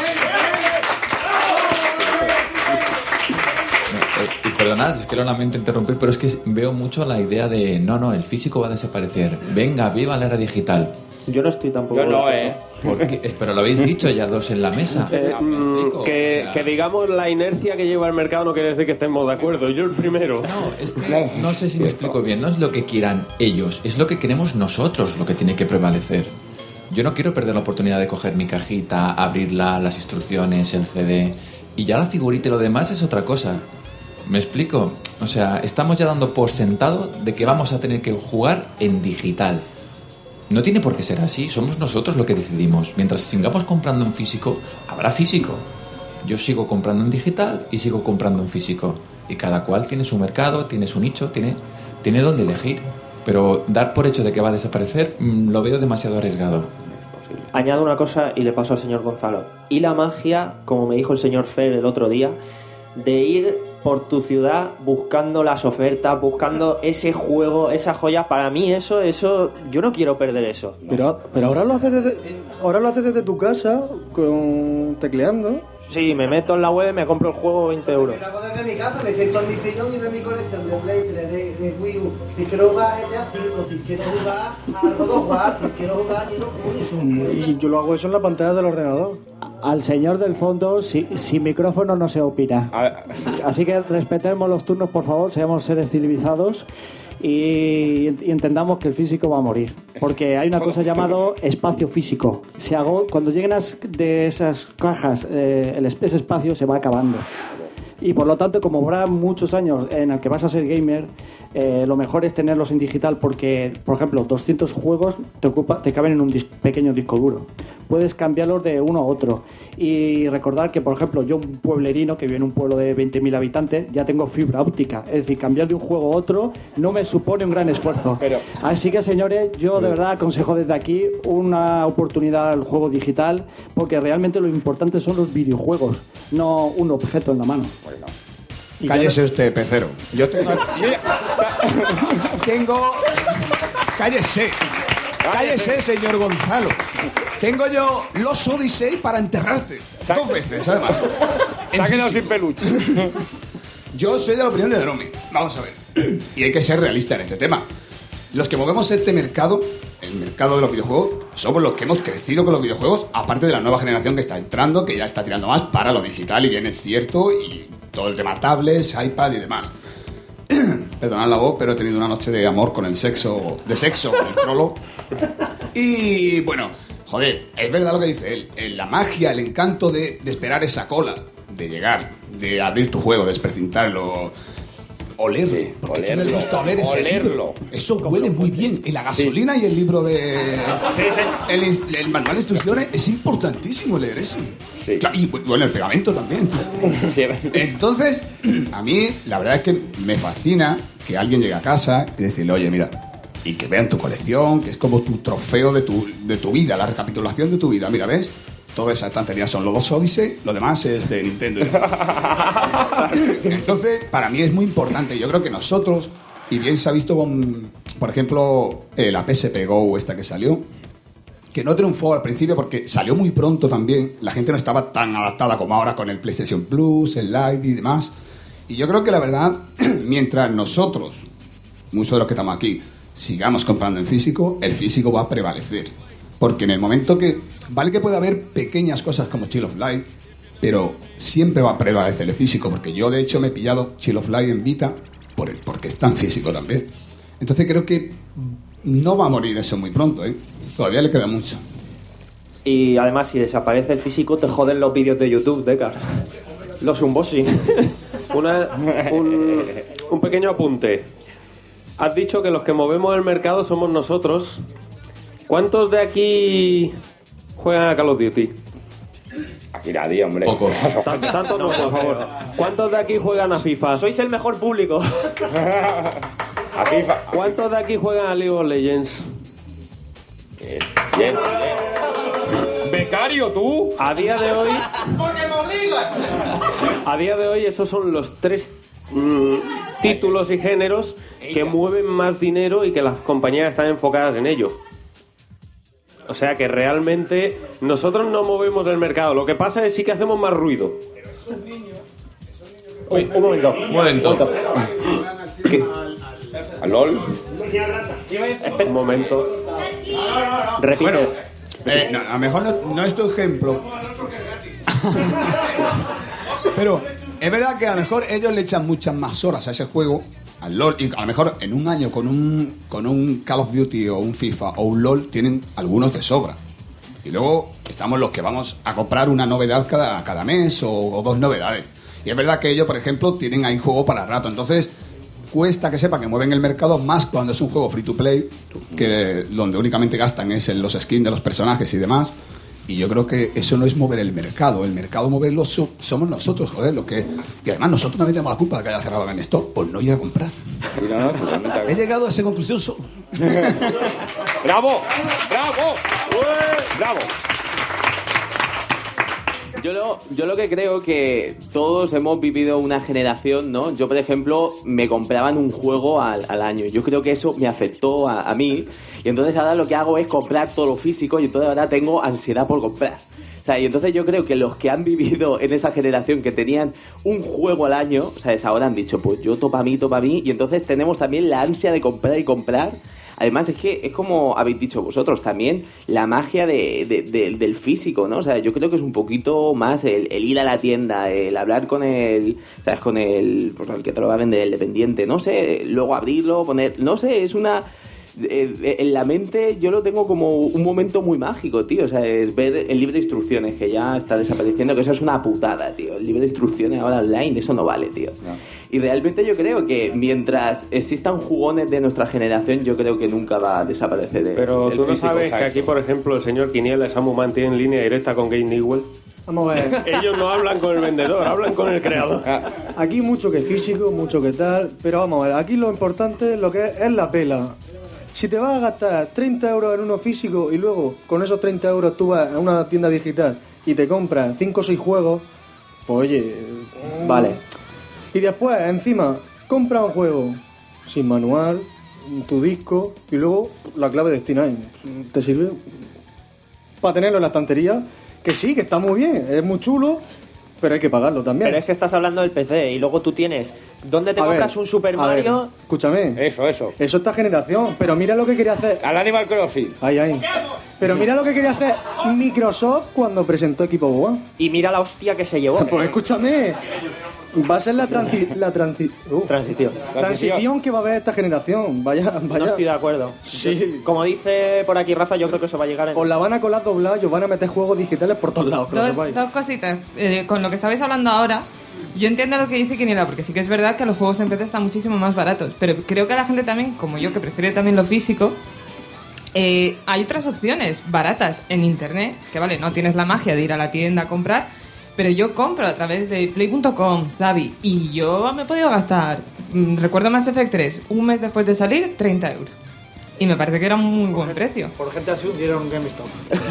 Y perdonad, es que lo lamento interrumpir, pero es que veo mucho la idea de no, no, el físico va a desaparecer. Venga, viva la era digital. Yo no estoy tampoco... Yo no, ¿eh? ¿Por qué? Pero lo habéis dicho ya dos en la mesa. Eh, mm, que, o sea... que digamos la inercia que lleva el mercado no quiere decir que estemos de acuerdo. Yo el primero. No, es que no sé si me explico bien. No es lo que quieran ellos, es lo que queremos nosotros lo que tiene que prevalecer. Yo no quiero perder la oportunidad de coger mi cajita, abrirla, las instrucciones, el C D... Y ya la figurita y lo demás es otra cosa. ¿Me explico? O sea, estamos ya dando por sentado de que vamos a tener que jugar en digital. No tiene por qué ser así, somos nosotros lo que decidimos. Mientras sigamos comprando en físico, habrá físico. Yo sigo comprando en digital y sigo comprando en físico. Y cada cual tiene su mercado, tiene su nicho, tiene, tiene donde elegir. Pero dar por hecho de que va a desaparecer, mmm, lo veo demasiado arriesgado. Añado una cosa y le paso al señor Gonzalo. Y la magia, como me dijo el señor Fer el otro día, de ir por tu ciudad buscando las ofertas, buscando ese juego, esa joya. Para mí eso, eso, yo no quiero perder eso. Pero, pero ahora lo haces desde, ahora lo haces desde tu casa, con tecleando. Sí, me meto en la web, me compro el juego veinte euros. Lo hago desde mi casa, me siento en mi sillón y veo mi colección de Play tres, de, de Wii U. Si quiero jugar a G T A cinco, si quiero jugar a God of War, si quiero jugar a Nino. Y yo lo hago eso en la pantalla del ordenador. Al señor del fondo, si, sin micrófono no se opina. Así que respetemos los turnos, por favor, seamos seres civilizados y, y entendamos que el físico va a morir. Porque hay una cosa llamada espacio físico. Se hago, cuando lleguen as, de esas cajas, eh, el, ese espacio se va acabando. Y por lo tanto, como habrá muchos años en el que vas a ser gamer, eh, lo mejor es tenerlos en digital porque, por ejemplo, doscientos juegos te, ocupa, te caben en un dis- pequeño disco duro. Puedes cambiarlos de uno a otro. Y recordar que, por ejemplo, yo, un pueblerino que vive en un pueblo de veinte mil habitantes, ya tengo fibra óptica. Es decir, cambiar de un juego a otro no me supone un gran esfuerzo. Pero... Así que, señores, yo de verdad aconsejo desde aquí una oportunidad al juego digital porque realmente lo importante son los videojuegos, no un objeto en la mano. Y cállese yo... usted, pecero. Yo tengo... tengo... Cállese. Cállese, señor Gonzalo. Tengo yo los Odyssey para enterrarte. Dos veces, además. Se ha quedado sin peluche. Yo soy de la opinión de Drome. Vamos a ver. Y hay que ser realista en este tema. Los que movemos este mercado, el mercado de los videojuegos, somos los que hemos crecido con los videojuegos, aparte de la nueva generación que está entrando, que ya está tirando más para lo digital, y bien es cierto, y todo el tema tablets, iPad y demás. Perdonad la voz, pero he tenido una noche de amor con el sexo, de sexo con el trolo. Y bueno, joder, es verdad lo que dice él. La magia, el encanto de, de esperar esa cola, de llegar, de abrir tu juego, de desprecintarlo, olerlo, sí, porque olerlo, tú no le gusta oler ese olerlo. Libro. Eso huele muy bien. Y la gasolina sí. Y el libro de... Sí, sí. El, el manual de instrucciones es importantísimo leer eso. Sí. Y bueno, el pegamento también. Sí. Entonces, a mí la verdad es que me fascina que alguien llegue a casa y decirle, oye, mira, y que vean tu colección, que es como tu trofeo de tu, de tu vida, la recapitulación de tu vida. Mira, ¿ves? Toda esa estantería son los dos Odyssey, lo demás es de Nintendo. Entonces, para mí es muy importante. Yo creo que nosotros, y bien se ha visto con, por ejemplo, eh, la P S P Go esta que salió, que no triunfó al principio porque salió muy pronto también. La gente no estaba tan adaptada como ahora con el PlayStation Plus, el Live y demás. Y yo creo que la verdad, mientras nosotros, muchos de los que estamos aquí, sigamos comprando en físico, el físico va a prevalecer. Porque en el momento que... Vale que puede haber pequeñas cosas como Chill of Light, pero siempre va a prevalecer el físico, porque yo de hecho me he pillado Chill of Light en Vita por el, porque es tan físico también. Entonces creo que no va a morir eso muy pronto, ¿eh? Todavía le queda mucho. Y además, si desaparece el físico, te joden los vídeos de YouTube, Decar. Los unboxing. Una, un, un pequeño apunte. Has dicho que los que movemos el mercado somos nosotros. ¿Cuántos de aquí juegan a Call of Duty? Aquí nadie, hombre. Pocos. Tanto no, por favor. ¿Cuántos de aquí juegan a FIFA? Sois el mejor público. A FIFA. ¿Cuántos de aquí juegan a League of Legends? Bien, bien, bien. Becario, tú. A día de hoy... ¡Porque me obligan! A día de hoy esos son los tres mmm, títulos y géneros que mueven más dinero y que las compañías están enfocadas en ello. O sea que realmente nosotros no movemos el mercado. Lo que pasa es sí que hacemos más ruido. Uy, un momento. Un momento. ¿Qué? ¿Al LOL? Un momento. Repite. Bueno, eh, no, a lo mejor no, no es tu ejemplo. Pero es verdad que a lo mejor ellos le echan muchas más horas a ese juego, al LOL, y a lo mejor en un año con un con un Call of Duty o un FIFA o un LOL tienen algunos de sobra. Y luego estamos los que vamos a comprar una novedad cada, cada mes o, o dos novedades. Y es verdad que ellos, por ejemplo, tienen ahí juego para rato. Entonces, cuesta que sepa que mueven el mercado, más cuando es un juego free to play, que donde únicamente gastan es en los skins de los personajes y demás. Y yo creo que eso no es mover el mercado. El mercado moverlo so- somos nosotros, joder, lo que... Y además nosotros también tenemos la culpa de que haya cerrado GameStop por no ir a comprar. He llegado a esa conclusión solo. ¡Bravo! ¡Bravo! ¡Bravo! Yo lo, yo lo que creo que todos hemos vivido una generación, ¿no? Yo, por ejemplo, me compraban un juego al, al año. Yo creo que eso me afectó a, a mí. Y entonces ahora lo que hago es comprar todo lo físico y entonces ahora tengo ansiedad por comprar. O sea, y entonces yo creo que los que han vivido en esa generación que tenían un juego al año, ¿sabes? Ahora han dicho, pues yo topa a mí, topa a mí. Y entonces tenemos también la ansia de comprar y comprar. Además, es que es como habéis dicho vosotros también, la magia de, de, de, del físico, ¿no? O sea, yo creo que es un poquito más el, el ir a la tienda, el hablar con el, ¿sabes? Con el, pues, el que te lo va a vender, el dependiente, no sé, luego abrirlo, poner, no sé, es una... Eh, en la mente yo lo tengo como un momento muy mágico, tío. O sea, es ver el libro de instrucciones que ya está desapareciendo, que eso es una putada, tío. El libro de instrucciones ahora online, eso no vale, tío. No. Y realmente yo creo que mientras existan jugones de nuestra generación, yo creo que nunca va a desaparecer el, Pero el tú no físico, sabes ¿sabes? que aquí, por ejemplo, el señor Quiniela y Samu Man tienen línea directa con Game Newell. Vamos a ver. Ellos no hablan con el vendedor, hablan con el creador. Aquí mucho que físico, mucho que tal, pero vamos a ver, aquí lo importante lo que es, es la pela. Si te vas a gastar treinta euros en uno físico y luego con esos treinta euros tú vas a una tienda digital y te compras cinco o seis juegos, pues oye... Vale. Y después, encima, compra un juego sin manual, tu disco y luego la clave de Steam. ¿Te sirve? Para tenerlo en la estantería, que sí, que está muy bien, es muy chulo, pero hay que pagarlo también. Pero es que estás hablando del P C y luego tú tienes... ¿Dónde te A compras ver, un Super a Mario? ver, escúchame. Eso, eso. Eso esta generación, pero mira lo que quería hacer... Al Animal Crossing. Ahí, ahí. Pero mira lo que quería hacer Microsoft cuando presentó Equipo One. Y mira la hostia que se llevó. Pues escúchame. Va a ser la, transi la transi uh, transición. transición que va a haber esta generación. Vaya, vaya. No estoy de acuerdo. Sí. Yo, como dice por aquí Rafa, yo creo que eso va a llegar en... Os la van a colar doblada y os van a meter juegos digitales por todos lados. que lo Dos, sepáis. dos cositas. Eh, con lo que estabais hablando ahora, yo entiendo lo que dice Quiniela, porque sí que es verdad que los juegos en P C están muchísimo más baratos. Pero creo que la gente también, como yo, que prefiere también lo físico, eh, hay otras opciones baratas en internet, que vale, no tienes la magia de ir a la tienda a comprar, pero yo compro a través de play punto com, Zavi, y yo me he podido gastar, mmm, recuerdo Mass Effect tres, un mes después de salir, treinta euros. Y me parece que era un muy buen precio. Por gente así hundieron un GameStop.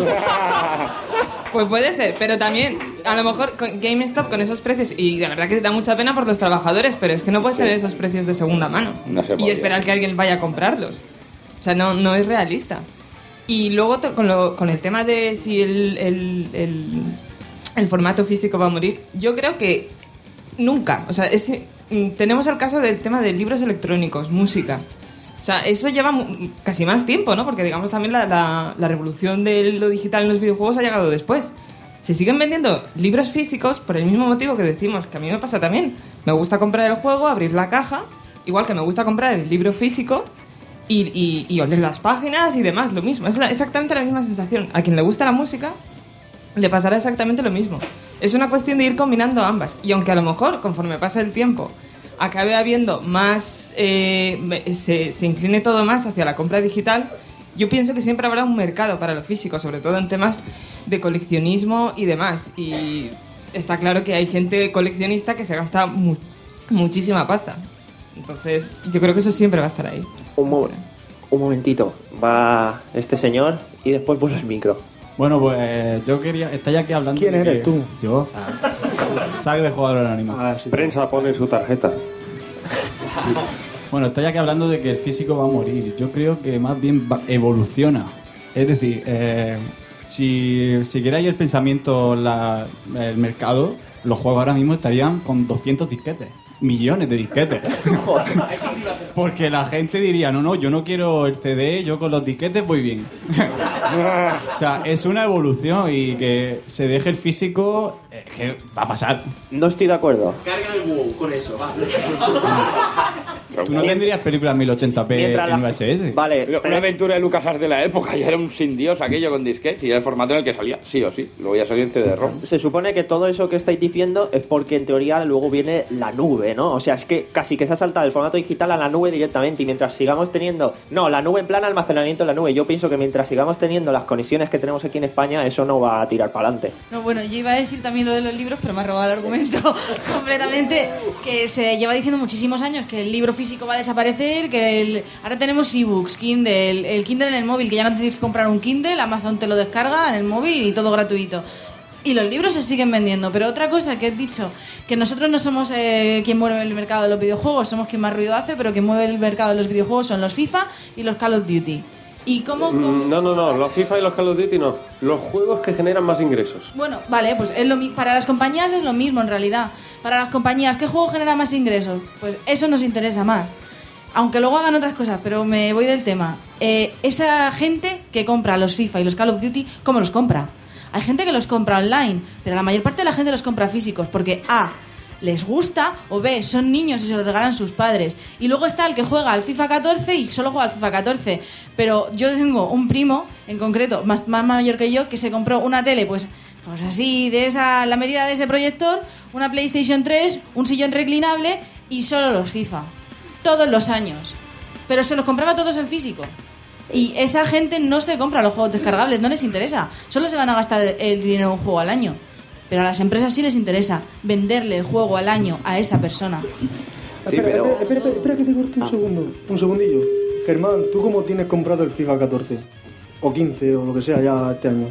Pues puede ser, pero también, a lo mejor con GameStop con esos precios, y de verdad que da mucha pena por los trabajadores, pero es que no puedes tener esos precios de segunda mano No se y podía. esperar que alguien vaya a comprarlos. O sea, no, no es realista. Y luego to- con, lo, con el tema de si el, el, el, el formato físico va a morir, yo creo que nunca. O sea, es, mm, tenemos el caso del tema de libros electrónicos, música. O sea, eso lleva mu- casi más tiempo, ¿no? Porque digamos también la, la, la revolución de lo digital en los videojuegos ha llegado después. Se siguen vendiendo libros físicos por el mismo motivo que decimos, que a mí me pasa también. Me gusta comprar el juego, abrir la caja, igual que me gusta comprar el libro físico y, y, y oler las páginas y demás, lo mismo. Es la- exactamente la misma sensación. A quien le gusta la música, le pasará exactamente lo mismo. Es una cuestión de ir combinando ambas. Y aunque a lo mejor, conforme pasa el tiempo, acabe habiendo más, eh, me- se, se incline todo más hacia la compra digital, yo pienso que siempre habrá un mercado para lo físico, sobre todo en temas de coleccionismo y demás. Y está claro que hay gente coleccionista que se gasta mu- muchísima pasta. Entonces, yo creo que eso siempre va a estar ahí. Un, mo- un momentito. Va este señor y después vuelve el micro. Bueno, pues yo quería... Estáis aquí hablando... ¿Quién de eres que- tú? Yo, Zack. Zack de Jugador Anónimo. Ah, sí. Prensa pone su tarjeta. Bueno, estáis aquí hablando de que el físico va a morir. Yo creo que más bien va- evoluciona. Es decir, eh, si siguierais el pensamiento, la- el mercado, los juegos ahora mismo estarían con doscientos disquetes. Millones de disquetes. Porque la gente diría, no, no, yo no quiero el C D, yo con los disquetes voy bien. O sea, es una evolución y que se deje el físico, eh, que va a pasar. No estoy de acuerdo. Carga el WoW con eso, va. Tú no tendrías películas mil ochenta p Mientras en la- V H S. Vale, Una aventura de LucasArts de la época, ya era un sin Dios aquello con disquetes y era el formato en el que salía, sí o sí. Luego ya salió en C D ROM. Se supone que todo eso que estáis diciendo es porque en teoría luego viene la nube, ¿no? O sea, es que casi que se ha saltado del formato digital a la nube directamente y mientras sigamos teniendo... No, la nube en plan almacenamiento en la nube. Yo pienso que mientras sigamos teniendo las conexiones que tenemos aquí en España, eso no va a tirar para adelante. No, bueno, yo iba a decir también lo de los libros, pero me ha robado el argumento completamente, que se lleva diciendo muchísimos años que el libro físico va a desaparecer, que el... ahora tenemos ebooks, Kindle, el Kindle en el móvil, que ya no tenéis que comprar un Kindle, Amazon te lo descarga en el móvil y todo gratuito. Y los libros se siguen vendiendo, pero otra cosa que he dicho, que nosotros no somos eh, quien mueve el mercado de los videojuegos, somos quien más ruido hace, pero quien mueve el mercado de los videojuegos son los FIFA y los Call of Duty. ¿Y cómo...? cómo... Mm, No, no, no, los FIFA y los Call of Duty no. Los juegos que generan más ingresos. Bueno, vale, pues es lo mi- para las compañías es lo mismo en realidad. Para las compañías, ¿qué juego genera más ingresos? Pues eso nos interesa más. Aunque luego hagan otras cosas, pero me voy del tema. Eh, esa gente que compra los FIFA y los Call of Duty, ¿cómo los compra? Hay gente que los compra online, pero la mayor parte de la gente los compra físicos porque A, les gusta, o B, son niños y se los regalan sus padres. Y luego está el que juega al FIFA catorce y solo juega al FIFA catorce. Pero yo tengo un primo, en concreto, más, más mayor que yo, que se compró una tele, pues, pues así, de esa, la medida de ese proyector, una PlayStation tres, un sillón reclinable y solo los FIFA. Todos los años. Pero se los compraba todos en físico. Y esa gente no se compra los juegos descargables, no les interesa. Solo se van a gastar el dinero en un juego al año. Pero a las empresas sí les interesa venderle el juego al año a esa persona. Sí, espera, pero- espera, espera, espera, espera que te corte un segundo. Un segundillo. Germán, ¿tú cómo tienes comprado el FIFA catorce? O quince, o lo que sea ya este año.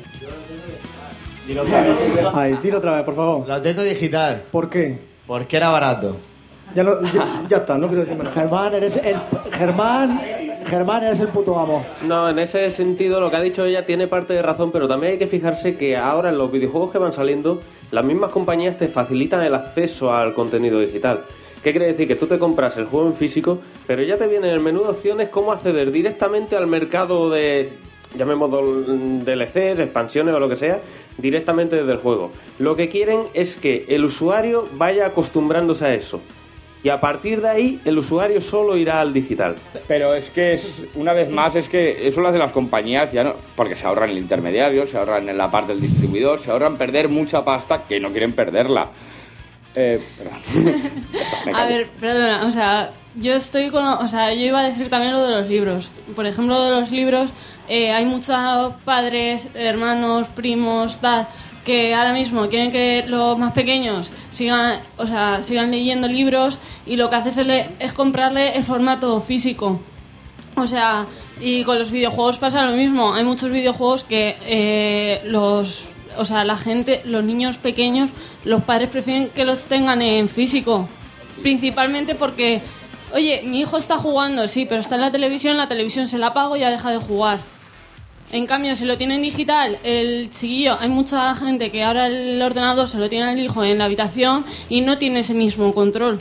Dilo otra vez. Ay, dilo otra vez, por favor. Lo tengo digital. ¿Por qué? Porque era barato. Ya, no, ya, ya está, no quiero decir más nada. Germán, eres el... Germán, Germán, eres el puto amo. No, en ese sentido lo que ha dicho ella tiene parte de razón, pero también hay que fijarse que ahora en los videojuegos que van saliendo, las mismas compañías te facilitan el acceso al contenido digital. ¿Qué quiere decir? Que tú te compras el juego en físico, pero ya te viene en el menú de opciones cómo acceder directamente al mercado de, llamémoslo D L Cs, expansiones o lo que sea, directamente desde el juego. Lo que quieren es que el usuario vaya acostumbrándose a eso. Y a partir de ahí, el usuario solo irá al digital. Pero es que, es una vez más, es que eso lo hacen las compañías, ya no, porque se ahorran el intermediario, se ahorran en la parte del distribuidor, se ahorran perder mucha pasta que no quieren perderla. Eh, perdón. Me A callo. ver, perdona, o sea, yo estoy con... O sea, yo iba a decir también lo de los libros. Por ejemplo, lo de los libros, eh, hay muchos padres, hermanos, primos, tal, que ahora mismo quieren que los más pequeños sigan, o sea, sigan leyendo libros y lo que haces es, le- es comprarle el formato físico. O sea, y con los videojuegos pasa lo mismo. Hay muchos videojuegos que eh, los... O sea, la gente, los niños pequeños, los padres prefieren que los tengan en físico. Principalmente porque, oye, mi hijo está jugando, sí, pero está en la televisión, la televisión se la apago y ya deja de jugar. En cambio, si lo tiene en digital, el chiquillo, hay mucha gente que ahora el ordenador se lo tiene al hijo en la habitación y no tiene ese mismo control.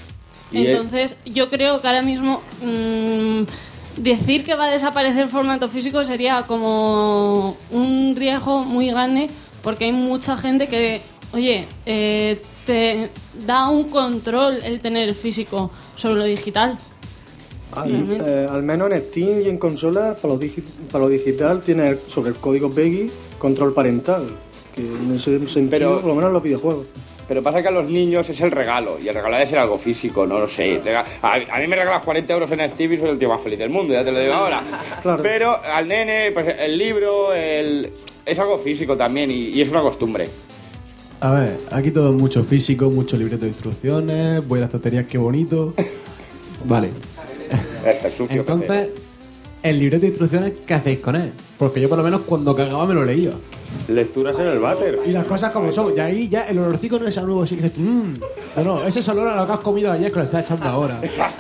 Y Entonces, yo creo que ahora mismo mmm, decir que va a desaparecer el formato físico sería como un riesgo muy grande porque hay mucha gente que, oye, eh, te da un control el tener el físico sobre lo digital. Al, eh, al menos en Steam y en consolas, para lo, digi- para lo digital, tiene el- sobre el código PEGI control parental. Que en ese sentido, Pero- por lo menos en los videojuegos. Pero pasa que a los niños es el regalo, y el regalo debe ser algo físico, no lo sé. Rega- A, a mí me regalas cuarenta euros en Steam y soy el tío más feliz del mundo, ya te lo digo ahora. Pero al nene, pues el libro, el... es algo físico también, y, y es una costumbre. A ver, aquí todo es mucho físico, mucho libreto de instrucciones, voy a las tonterías, qué bonito. Vale. Este es sucio. Entonces, el libreto de instrucciones, ¿qué hacéis con él? Porque yo por lo menos cuando cagaba me lo leía. Lecturas en el váter. Y las cosas como son. Y ahí ya el olorcico no es a nuevo, sí que dices, mmm. No, no, ese es olor a lo que has comido ayer que lo estás echando ahora.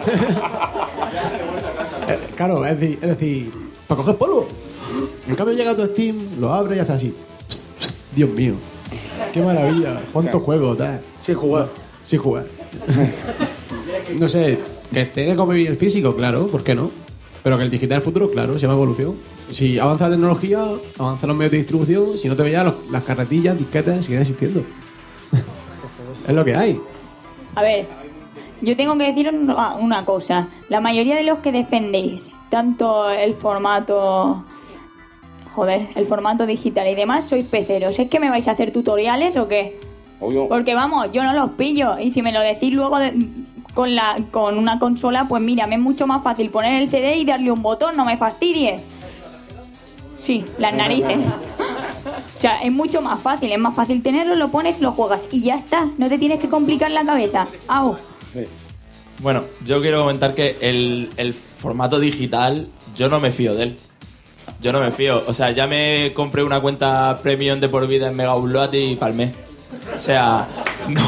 Eh, claro, es decir, es decir, para coger polvo. En cambio llega tu Steam, lo abres y haces así. Psst, psst, Dios mío, qué maravilla, cuántos juegos, tal. Sin jugar. Sin jugar. No sé, que tiene como vivir el físico, claro, ¿por qué no? Pero que el digital del futuro, claro, se llama evolución. Si avanza la tecnología, avanzan los medios de distribución, si no te veías los- las carretillas, disquetes, siguen existiendo. Es lo que hay. A ver, yo tengo que decir una, una cosa. La mayoría de los que defendéis, tanto el formato... Joder, el formato digital y demás, sois peceros. ¿Es que me vais a hacer tutoriales o qué? Obvio. Porque vamos, yo no los pillo. Y si me lo decís luego de, con, la, con una consola, pues mira, me es mucho más fácil poner el C D y darle un botón, no me fastidies. Sí, las narices. O sea, es mucho más fácil, es más fácil tenerlo, lo pones, lo juegas y ya está. No te tienes que complicar la cabeza. Au. Bueno, yo quiero comentar que el, el formato digital, yo no me fío de él. Yo no me fío. O sea, ya me compré una cuenta premium de por vida en Mega Upload y palmé. O sea, no.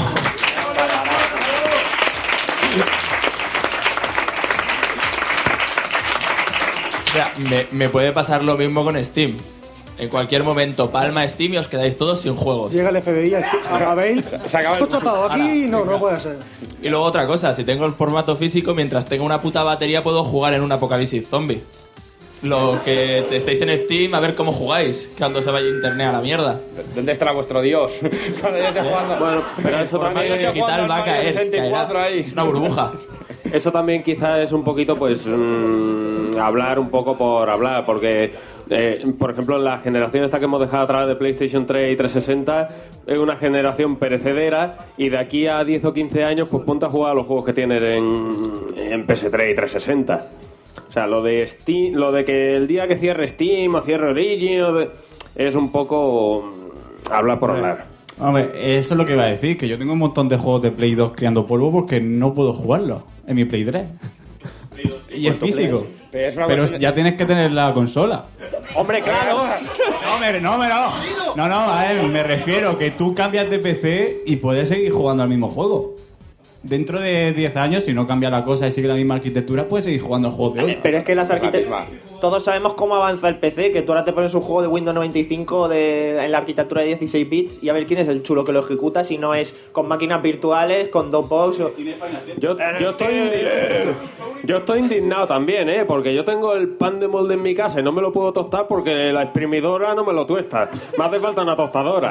O sea, me, me puede pasar lo mismo con Steam. En cualquier momento palma Steam y os quedáis todos sin juegos. Llega el F B I a, a Bale. Esto chapado aquí, no, no puede ser. Y luego otra cosa, si tengo el formato físico, mientras tenga una puta batería puedo jugar en un apocalipsis zombie. Lo que estéis en Steam, a ver cómo jugáis cuando se vaya internet a la mierda. ¿Dónde estará vuestro dios? Cuando ya esté jugando. Bueno, pero eso también digital va a caer. Caerá. Es una burbuja. Eso también quizás es un poquito, pues, mmm, hablar un poco por hablar, porque, eh, por ejemplo, la generación esta que hemos dejado atrás de PlayStation tres y trescientos sesenta es una generación perecedera y de aquí a diez o quince años, pues ponte a jugar a los juegos que tienen en, en P S tres y trescientos sesenta. O sea, lo de Steam, lo de que el día que cierre Steam o cierre Origin o de, es un poco hablar por hablar. Hombre, eso es lo que iba a decir, que yo tengo un montón de juegos de Play dos criando polvo porque no puedo jugarlos en mi Play tres. Y es físico. Pero, es una Pero cuestión de- ya tienes que tener la consola. Hombre, claro. No, hombre, no, hombre, no. No, no, a ver, me refiero que tú cambias de P C y puedes seguir jugando al mismo juego. Dentro de diez años, si no cambia la cosa y sigue la misma arquitectura, puedes seguir jugando al juego de hoy. Pero es que las arquitecturas... Todos sabemos cómo avanza el P C, que tú ahora te pones un juego de Windows noventa y cinco de, en la arquitectura de dieciséis bits y a ver quién es el chulo que lo ejecuta, si no es con máquinas virtuales, con dos box o... Yo, yo estoy indi- yo estoy indignado también, ¿eh? Porque yo tengo el pan de molde en mi casa y no me lo puedo tostar porque la exprimidora no me lo tuesta. Me hace falta una tostadora.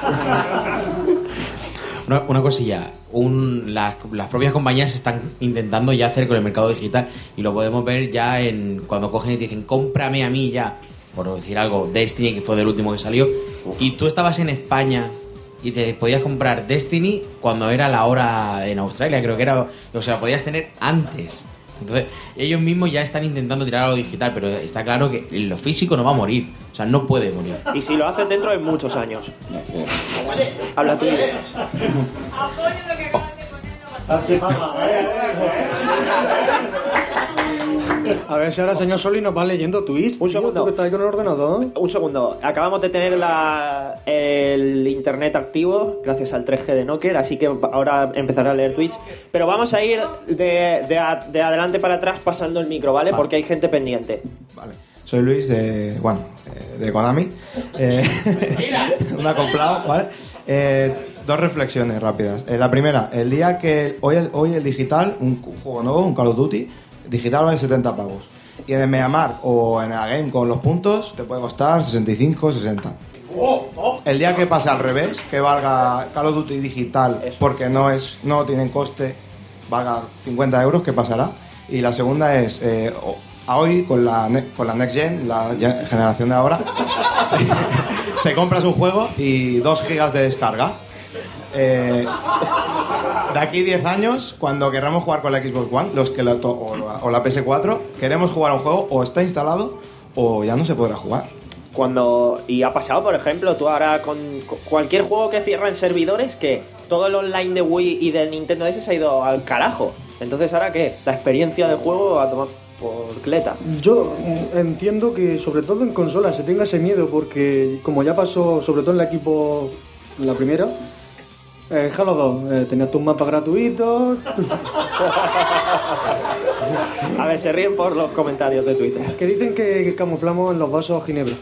Una, una cosilla, un, las, las propias compañías están intentando ya hacer con el mercado digital y lo podemos ver ya en cuando cogen y te dicen cómprame a mí ya, por decir algo, Destiny, que fue del último que salió, y tú estabas en España y te podías comprar Destiny cuando era la hora en Australia, creo que era, o sea, podías tener antes. Entonces, ellos mismos ya están intentando tirar a lo digital, pero está claro que lo físico no va a morir, o sea, no puede morir. Y si lo hacen dentro de muchos años. Habla tú. A ver si ahora el señor Soli nos va leyendo tweets. Un segundo. Que está ahí con el ordenador. Un segundo. Acabamos de tener la, el internet activo gracias al tres G de Nokia, así que ahora empezaré a leer tweets. Pero vamos a ir de, de, a- de adelante para atrás pasando el micro, ¿vale? Porque hay gente pendiente. Soy Luis de, bueno, eh, de Konami. Eh, un acoplado, ¿vale? Eh, dos reflexiones rápidas. Eh, la primera, el día que hoy el, hoy el digital, un juego nuevo, un Call of Duty, digital vale setenta pavos. Y en el MediaMarkt o en el Game con los puntos te puede costar sesenta y cinco, sesenta. El día que pase al revés, que valga Call of Duty digital porque no es no tienen coste, valga cincuenta euros, ¿qué pasará? Y la segunda es, eh, o- a hoy con la, ne- con la Next Gen, la gen- generación de ahora, te compras un juego y dos gigas de descarga. Eh, de aquí diez años, cuando queramos jugar con la Xbox One, los que la to- o, la, o la P S cuatro, queremos jugar a un juego, o está instalado o ya no se podrá jugar. Cuando y ha pasado, por ejemplo, tú ahora con cu- cualquier juego que cierra en servidores, que todo el online de Wii y del Nintendo D S se ha ido al carajo. Entonces, ¿ahora qué? La experiencia del juego a tomar por cleta. Yo mm, entiendo que sobre todo en consolas se tenga ese miedo porque como ya pasó sobre todo en el equipo la primera, eh, Halo dos, eh, tenías tus mapas gratuitos. A ver, se ríen por los comentarios de Twitter. Que dicen que, que camuflamos en los vasos Ginebra.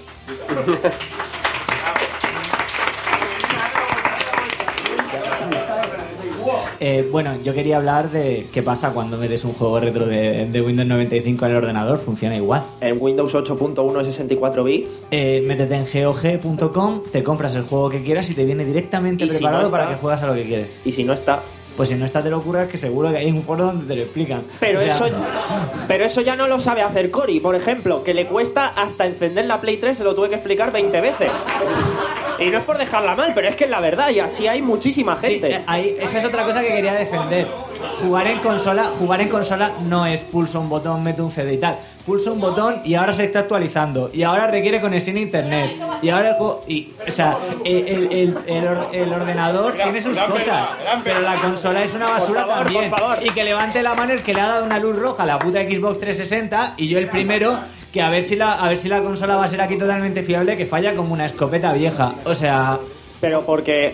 Eh, bueno, yo quería hablar de qué pasa cuando metes un juego retro de, de Windows noventa y cinco en el ordenador. Funciona igual. En Windows ocho punto uno sesenta y cuatro bits. Eh, métete en G O G punto com, te compras el juego que quieras y te viene directamente Y si preparado no está- para que juegas a lo que quieres. Y si no está, Pues si no estás de locura, es que seguro que hay un foro donde te lo explican. Pero, O sea, eso, pero eso ya no lo sabe hacer Cory, por ejemplo, que le cuesta hasta encender la Play tres, se lo tuve que explicar veinte veces. Y no es por dejarla mal, pero es que es la verdad, y así hay muchísima gente. Sí, eh, ahí, esa es otra cosa que quería defender. Jugar en consola, jugar en consola no es pulso un botón, mete un C D y tal. Pulso un botón y ahora se está actualizando. Y ahora requiere conexión a internet. Y ahora el juego. Y, o sea, el, el, el, el or- el ordenador tiene sus cosas. Pero la consola es una basura Por favor, también. por favor. Y que levante la mano el que le ha dado una luz roja a la puta Xbox trescientos sesenta. Y yo el primero. Que a ver si la, a ver si la consola va a ser aquí totalmente fiable, que falla como una escopeta vieja. O sea. Pero porque.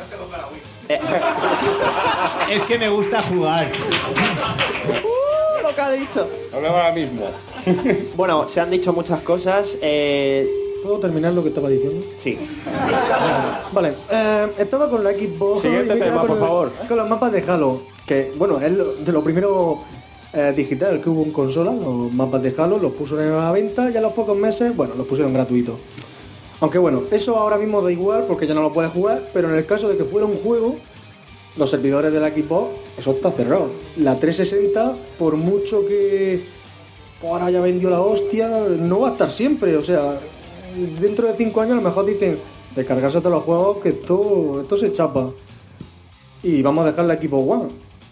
Es que me gusta jugar. Uh, lo que ha dicho. Hablamos ahora mismo. Bueno, se han dicho muchas cosas. Eh... ¿Puedo terminar lo que estaba diciendo? Sí. Vale, eh, estaba con la Xbox. Siguiente y me tema, quedaba por con el- favor. Con los mapas de Halo. Que, bueno, es lo- de lo primero eh, digital que hubo en consola. Los mapas de Halo los pusieron a la venta y a los pocos meses, bueno, los pusieron gratuitos. Aunque bueno, eso ahora mismo da igual porque ya no lo puedes jugar, pero en el caso de que fuera un juego, los servidores de la Xbox, eso está cerrado. La trescientos sesenta, por mucho que ahora ya vendió la hostia, no va a estar siempre. O sea, dentro de cinco años a lo mejor dicen, descargarse todos los juegos que esto, esto se chapa. Y vamos a dejar la Xbox One.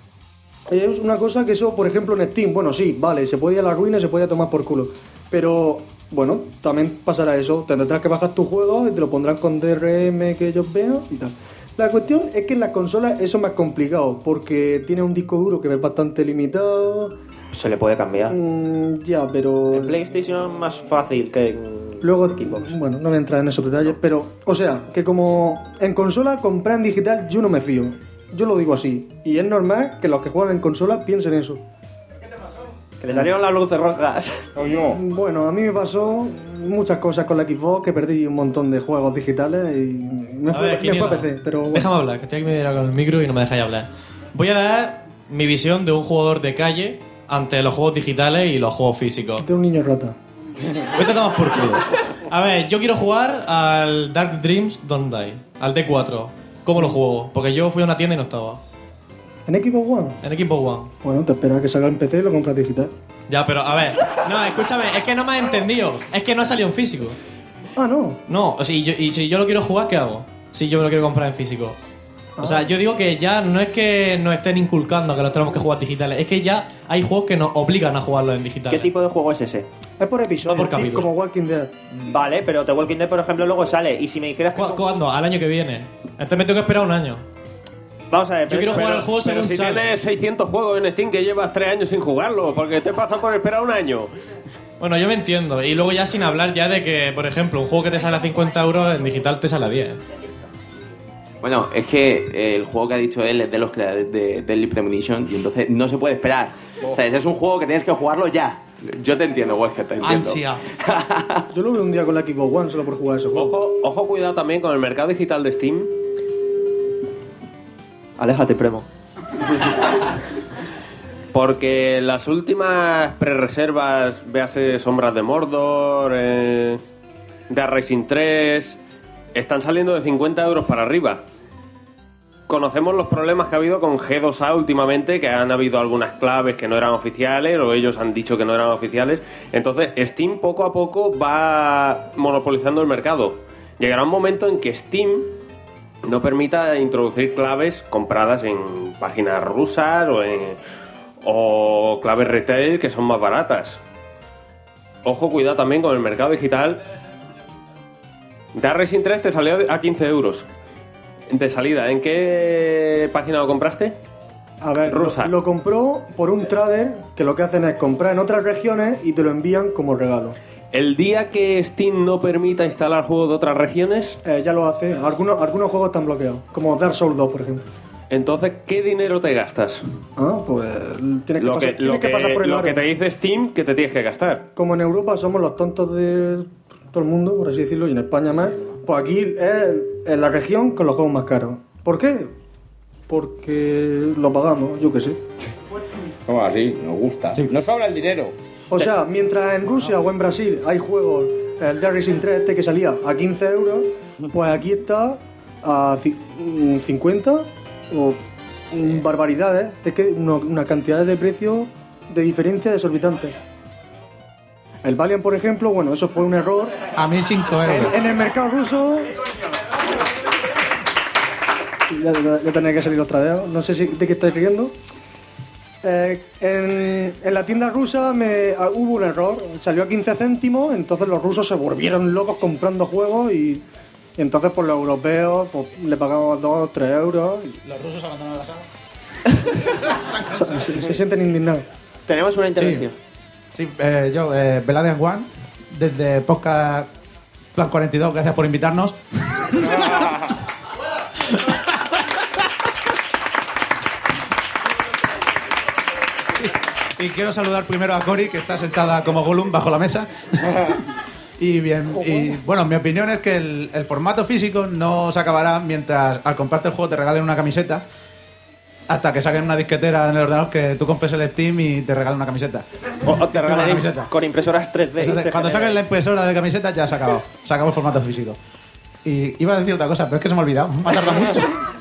Es una cosa que eso, por ejemplo, en Steam, bueno, sí, vale, se puede ir a la ruina y se puede tomar por culo. Pero, bueno, también pasará eso. Tendrás que bajar tu juego y te lo pondrán con D R M que ellos vean y tal. La cuestión es que en las consolas eso es más complicado, porque tiene un disco duro que es bastante limitado. Se le puede cambiar. Mm, ya, pero... En PlayStation es más fácil que en Luego, Xbox. bueno, no voy a entrar en esos detalles, pero, o sea, que como en consola comprar en digital yo no me fío. Yo lo digo así. Y es normal que los que juegan en consola piensen eso. Que le salieron las luces rojas. Bueno, a mí me pasó muchas cosas con la Xbox, que perdí un montón de juegos digitales y me A fue, ver, me fue a Quiniela, P C. Pero bueno. Déjame hablar, que estoy aquí medio con el micro y no me dejáis hablar. Voy a dar mi visión de un jugador de calle ante los juegos digitales y los juegos físicos. De un niño rata. Voy a tomar por culo. A ver, yo quiero jugar al Dark Dreams Don't Die, al D cuatro. ¿Cómo lo juego? Porque yo fui a una tienda y no estaba. ¿En Xbox One? En Xbox One. Bueno, te esperas que salga en P C y lo compras digital. Ya, pero a ver. No, escúchame, es que no me has entendido. Es que no ha salido en físico. Ah, no. No, o sea, y, yo- y si yo lo quiero jugar, ¿qué hago? Si yo me lo quiero comprar en físico. O sea, yo digo que ya no es que nos estén inculcando que los tenemos que jugar digitales, es que ya hay juegos que nos obligan a jugarlos en digitales. ¿Qué tipo de juego es ese? Es por episodio, Va por tipo capítulo. como Walking Dead. Vale, pero The Walking Dead, por ejemplo, luego sale. Y si me dijeras que... ¿Cu- ¿Cuándo? Al año que viene. Entonces me tengo que esperar un año. Vamos a ver, Yo quiero jugar al juego Pero según si sale. tienes seiscientos juegos en Steam que llevas tres años sin jugarlo, porque te pasa por esperar un año. Bueno, yo me entiendo. Y luego ya sin hablar ya de que, por ejemplo, un juego que te sale a cincuenta euros en digital te sale a diez. Bueno, es que eh, el juego que ha dicho él es de los creadores de Deadly Premonition y entonces no se puede esperar. O sea, ese es un juego que tienes que jugarlo ya. Yo te entiendo, Wesker, te entiendo. Yo lo veo un día con la Xbox One solo por jugar ese juego. Ojo, ojo, cuidado también con el mercado digital de Steam. Aléjate, Premo. Porque las últimas prerreservas, véase Sombras de Mordor, eh, Dead Rising tres, están saliendo de cincuenta euros para arriba. Conocemos los problemas que ha habido con G dos A últimamente, que han habido algunas claves que no eran oficiales, o ellos han dicho que no eran oficiales. Entonces, Steam poco a poco va monopolizando el mercado. Llegará un momento en que Steam no permita introducir claves compradas en páginas rusas o en o claves retail que son más baratas. Ojo, cuidado también con el mercado digital. Dead Rising tres te salió a quince euros de salida. ¿En qué página lo compraste? A ver, Rusa. Lo, lo compró por un trader que lo que hacen es comprar en otras regiones y te lo envían como regalo. El día que Steam no permita instalar juegos de otras regiones, Eh, ya lo hace. Algunos, algunos juegos están bloqueados, como Dark Souls dos, por ejemplo. entonces, ¿qué dinero te gastas? Ah, pues tienes que, Lo pasar, que, tienes lo que que, pasar por el lo aro. que te dice Steam que te tienes que gastar. Como en Europa somos los tontos de todo el mundo, por así decirlo, y en España más, pues aquí es en la región con los juegos más caros. ¿Por qué? Porque lo pagamos, yo qué sé. ¿Cómo así? Nos gusta. No sobra el dinero. O sea, mientras en Rusia o en Brasil hay juegos, el Dead Rising tres este que salía a quince euros, pues aquí está a ci- mm, cincuenta o mm, barbaridades, es que una, una cantidad de precio de diferencia desorbitante. El Valiant, por ejemplo, bueno, eso fue un error. A mí cinco euros. En, en el mercado ruso... Ya, ya, ya tenía que salir los tradeos. No sé si, de qué estáis riendo. Eh, en, en la tienda rusa me, ah, hubo un error. Salió a quince céntimos, entonces los rusos se volvieron locos comprando juegos y, y entonces pues los europeos pues, le pagamos dos, tres euros. Los rusos abandonaron la sala. Se, se, se sienten indignados. Tenemos una intervención. Sí, sí eh, yo, eh, Veladian One, desde Podcast Plan cuarenta y dos, gracias por invitarnos. Y quiero saludar primero a Cori, que está sentada como Gollum bajo la mesa. Y bien, y bueno, mi opinión es que el, el formato físico no se acabará mientras al comprarte el juego te regalen una camiseta, hasta que saquen una disquetera en el ordenador que tú compres el Steam y te regalen una camiseta. O, o te regalen una camiseta. Con impresoras tres D. Entonces, cuando saquen la impresora de camisetas ya se ha acabado. Se acabó el formato físico. Y iba a decir otra cosa, pero es que se me ha olvidado. Me ha tardado mucho.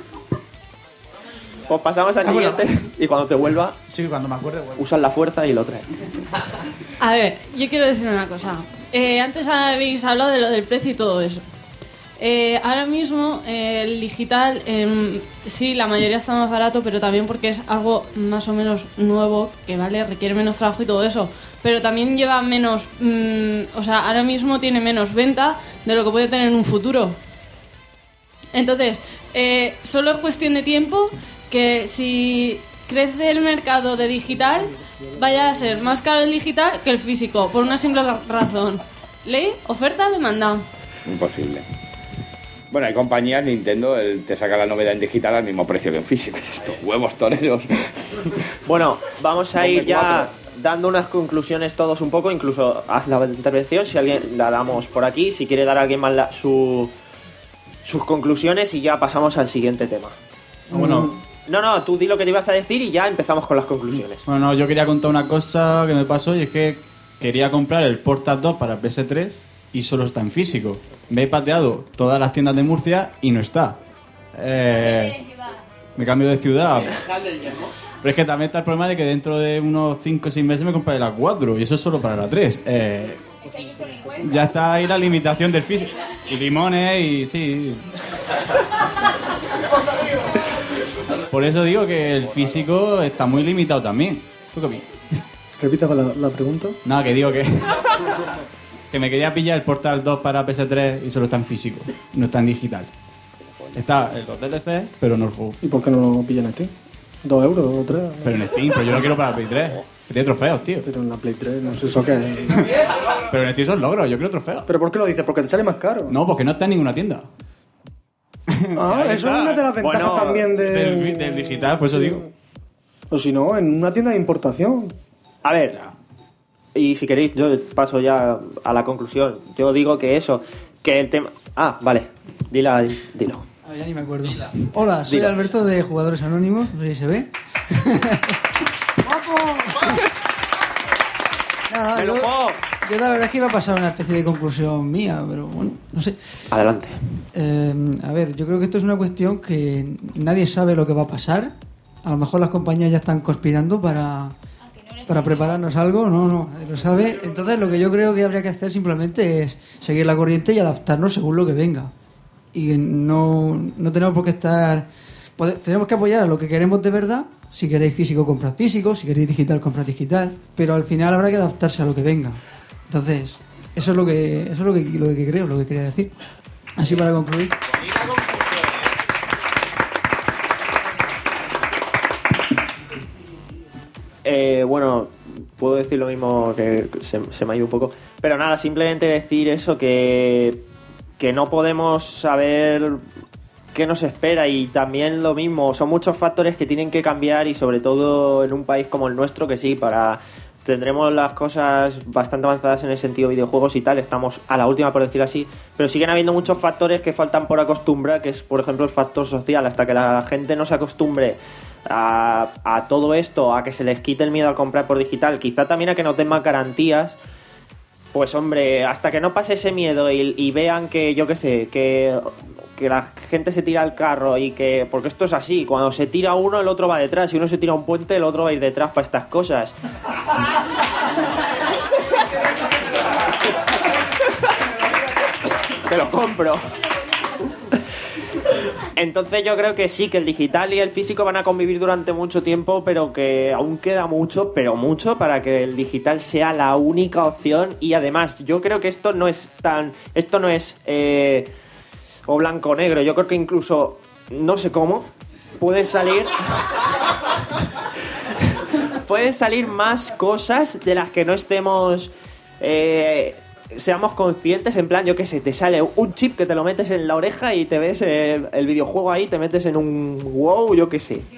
Pues pasamos al Ah, bueno. siguiente y cuando te vuelva... Sí, cuando me acuerde, vuelvo. Usas la fuerza y lo traes. A ver, yo quiero decir una cosa. Eh, antes habéis hablado de lo del precio y todo eso. Eh, ahora mismo eh, el digital, eh, sí, la mayoría está más barato, pero también porque es algo más o menos nuevo, que vale, requiere menos trabajo y todo eso. Pero también lleva menos, mmm, o sea, ahora mismo tiene menos venta de lo que puede tener en un futuro. Entonces, eh, solo es cuestión de tiempo que si crece el mercado de digital, vaya a ser más caro el digital que el físico, por una simple ra- razón. Ley, oferta, demanda. Imposible. Bueno, hay compañías, Nintendo, el, te saca la novedad en digital al mismo precio que en físico. Estos huevos toreros. Bueno, vamos a ir Ponme ya cuatro. dando unas conclusiones todos un poco, incluso haz la intervención, si alguien la damos por aquí, si quiere dar a alguien más la- su, sus conclusiones y ya pasamos al siguiente tema. Bueno, No, no, tú di lo que te ibas a decir y ya empezamos con las conclusiones. bueno, yo quería contar una cosa que me pasó y es que quería comprar el Portal dos para P S tres y solo está en físico. Me he pateado todas las tiendas de Murcia y no está. Eh, me cambio de ciudad. Pero es que también está el problema de que dentro de unos cinco o seis meses me compraré la cuatro y eso es solo para la tres. Eh, ya está ahí la limitación del físico. Y limones y sí. Por eso digo que el físico está muy limitado también. ¿Tú qué opinas? Repita la, la pregunta. No, que digo que... que me quería pillar el Portal dos para P S tres y solo está en físico. No está en digital. Está en los D L C, pero no el juego. ¿Y por qué no lo pillan en Steam? ¿Dos euros o tres? Pero en Steam, pero yo lo quiero para la Play tres. Que tiene trofeos, tío. Pero en la Play tres, no sé eso qué es. Pero en Steam son logros, yo quiero trofeos. ¿Pero por qué lo dices? ¿Porque te sale más caro? No, porque no está en ninguna tienda. Ah, Ahí eso está. es una de las ventajas Bueno, también de... del, del digital, por eso digo. O si no, en una tienda de importación. A ver, y si queréis, yo paso ya a la conclusión. Yo digo que eso, que el tema... Ah, vale, dila, dilo. Ah, ya ni me acuerdo. Hola, soy Dilo. Alberto de Jugadores Anónimos, no sé si se ve. Nada, yo, yo la verdad es que iba a pasar una especie de conclusión mía, pero bueno, no sé. Adelante. Eh, a ver, yo creo que esto es una cuestión que nadie sabe lo que va a pasar. A lo mejor las compañías ya están conspirando para, para prepararnos algo, no, no, nadie lo sabe. Entonces lo que yo creo que habría que hacer simplemente es seguir la corriente y adaptarnos según lo que venga. Y no, no tenemos por qué estar... pode- Tenemos que apoyar a lo que queremos de verdad. Si queréis físico, comprad físico. Si queréis digital, comprad digital. Pero al final habrá que adaptarse a lo que venga. Entonces, eso es lo que, eso es lo que, lo que creo, lo que quería decir. Así para concluir. Eh, bueno, puedo decir lo mismo, que se, se me ha ido un poco. Pero nada, simplemente decir eso, que, que no podemos saber qué nos espera y también lo mismo, son muchos factores que tienen que cambiar y sobre todo en un país como el nuestro, que sí, para tendremos las cosas bastante avanzadas en el sentido de videojuegos y tal, estamos a la última por decirlo así, pero siguen habiendo muchos factores que faltan por acostumbrar, que es por ejemplo el factor social. Hasta que la gente no se acostumbre a, a todo esto, a que se les quite el miedo a comprar por digital, quizá también a que no den más garantías, pues hombre, hasta que no pase ese miedo y, y vean que, yo qué sé, que que la gente se tira al carro y que... Porque esto es así, cuando se tira uno, el otro va detrás. Si uno se tira a un puente, el otro va a ir detrás para estas cosas. Te lo compro. Entonces yo creo que sí, que el digital y el físico van a convivir durante mucho tiempo, pero que aún queda mucho, pero mucho, para que el digital sea la única opción. Y además, yo creo que esto no es tan... Esto no es... Eh, o blanco o negro. Yo creo que incluso, no sé cómo, pueden salir... pueden salir más cosas de las que no estemos... Eh, seamos conscientes, en plan, yo qué sé, te sale un chip que te lo metes en la oreja y te ves el, el videojuego ahí, te metes en un wow, yo qué sé.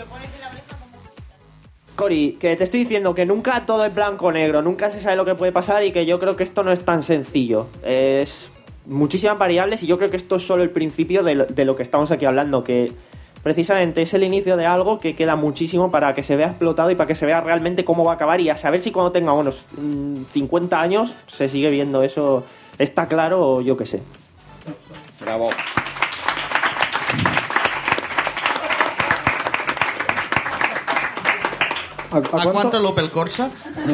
Cori, que te estoy diciendo que nunca todo es blanco o negro, nunca se sabe lo que puede pasar y que yo creo que esto no es tan sencillo. Es muchísimas variables y yo creo que esto es solo el principio de lo, de lo que estamos aquí hablando, que precisamente es el inicio de algo que queda muchísimo para que se vea explotado y para que se vea realmente cómo va a acabar y a saber si cuando tenga unos cincuenta años se sigue viendo eso, está claro o yo qué sé. Bravo. ¿A, a cuánto? ¿A cuánto el Opel Corsa?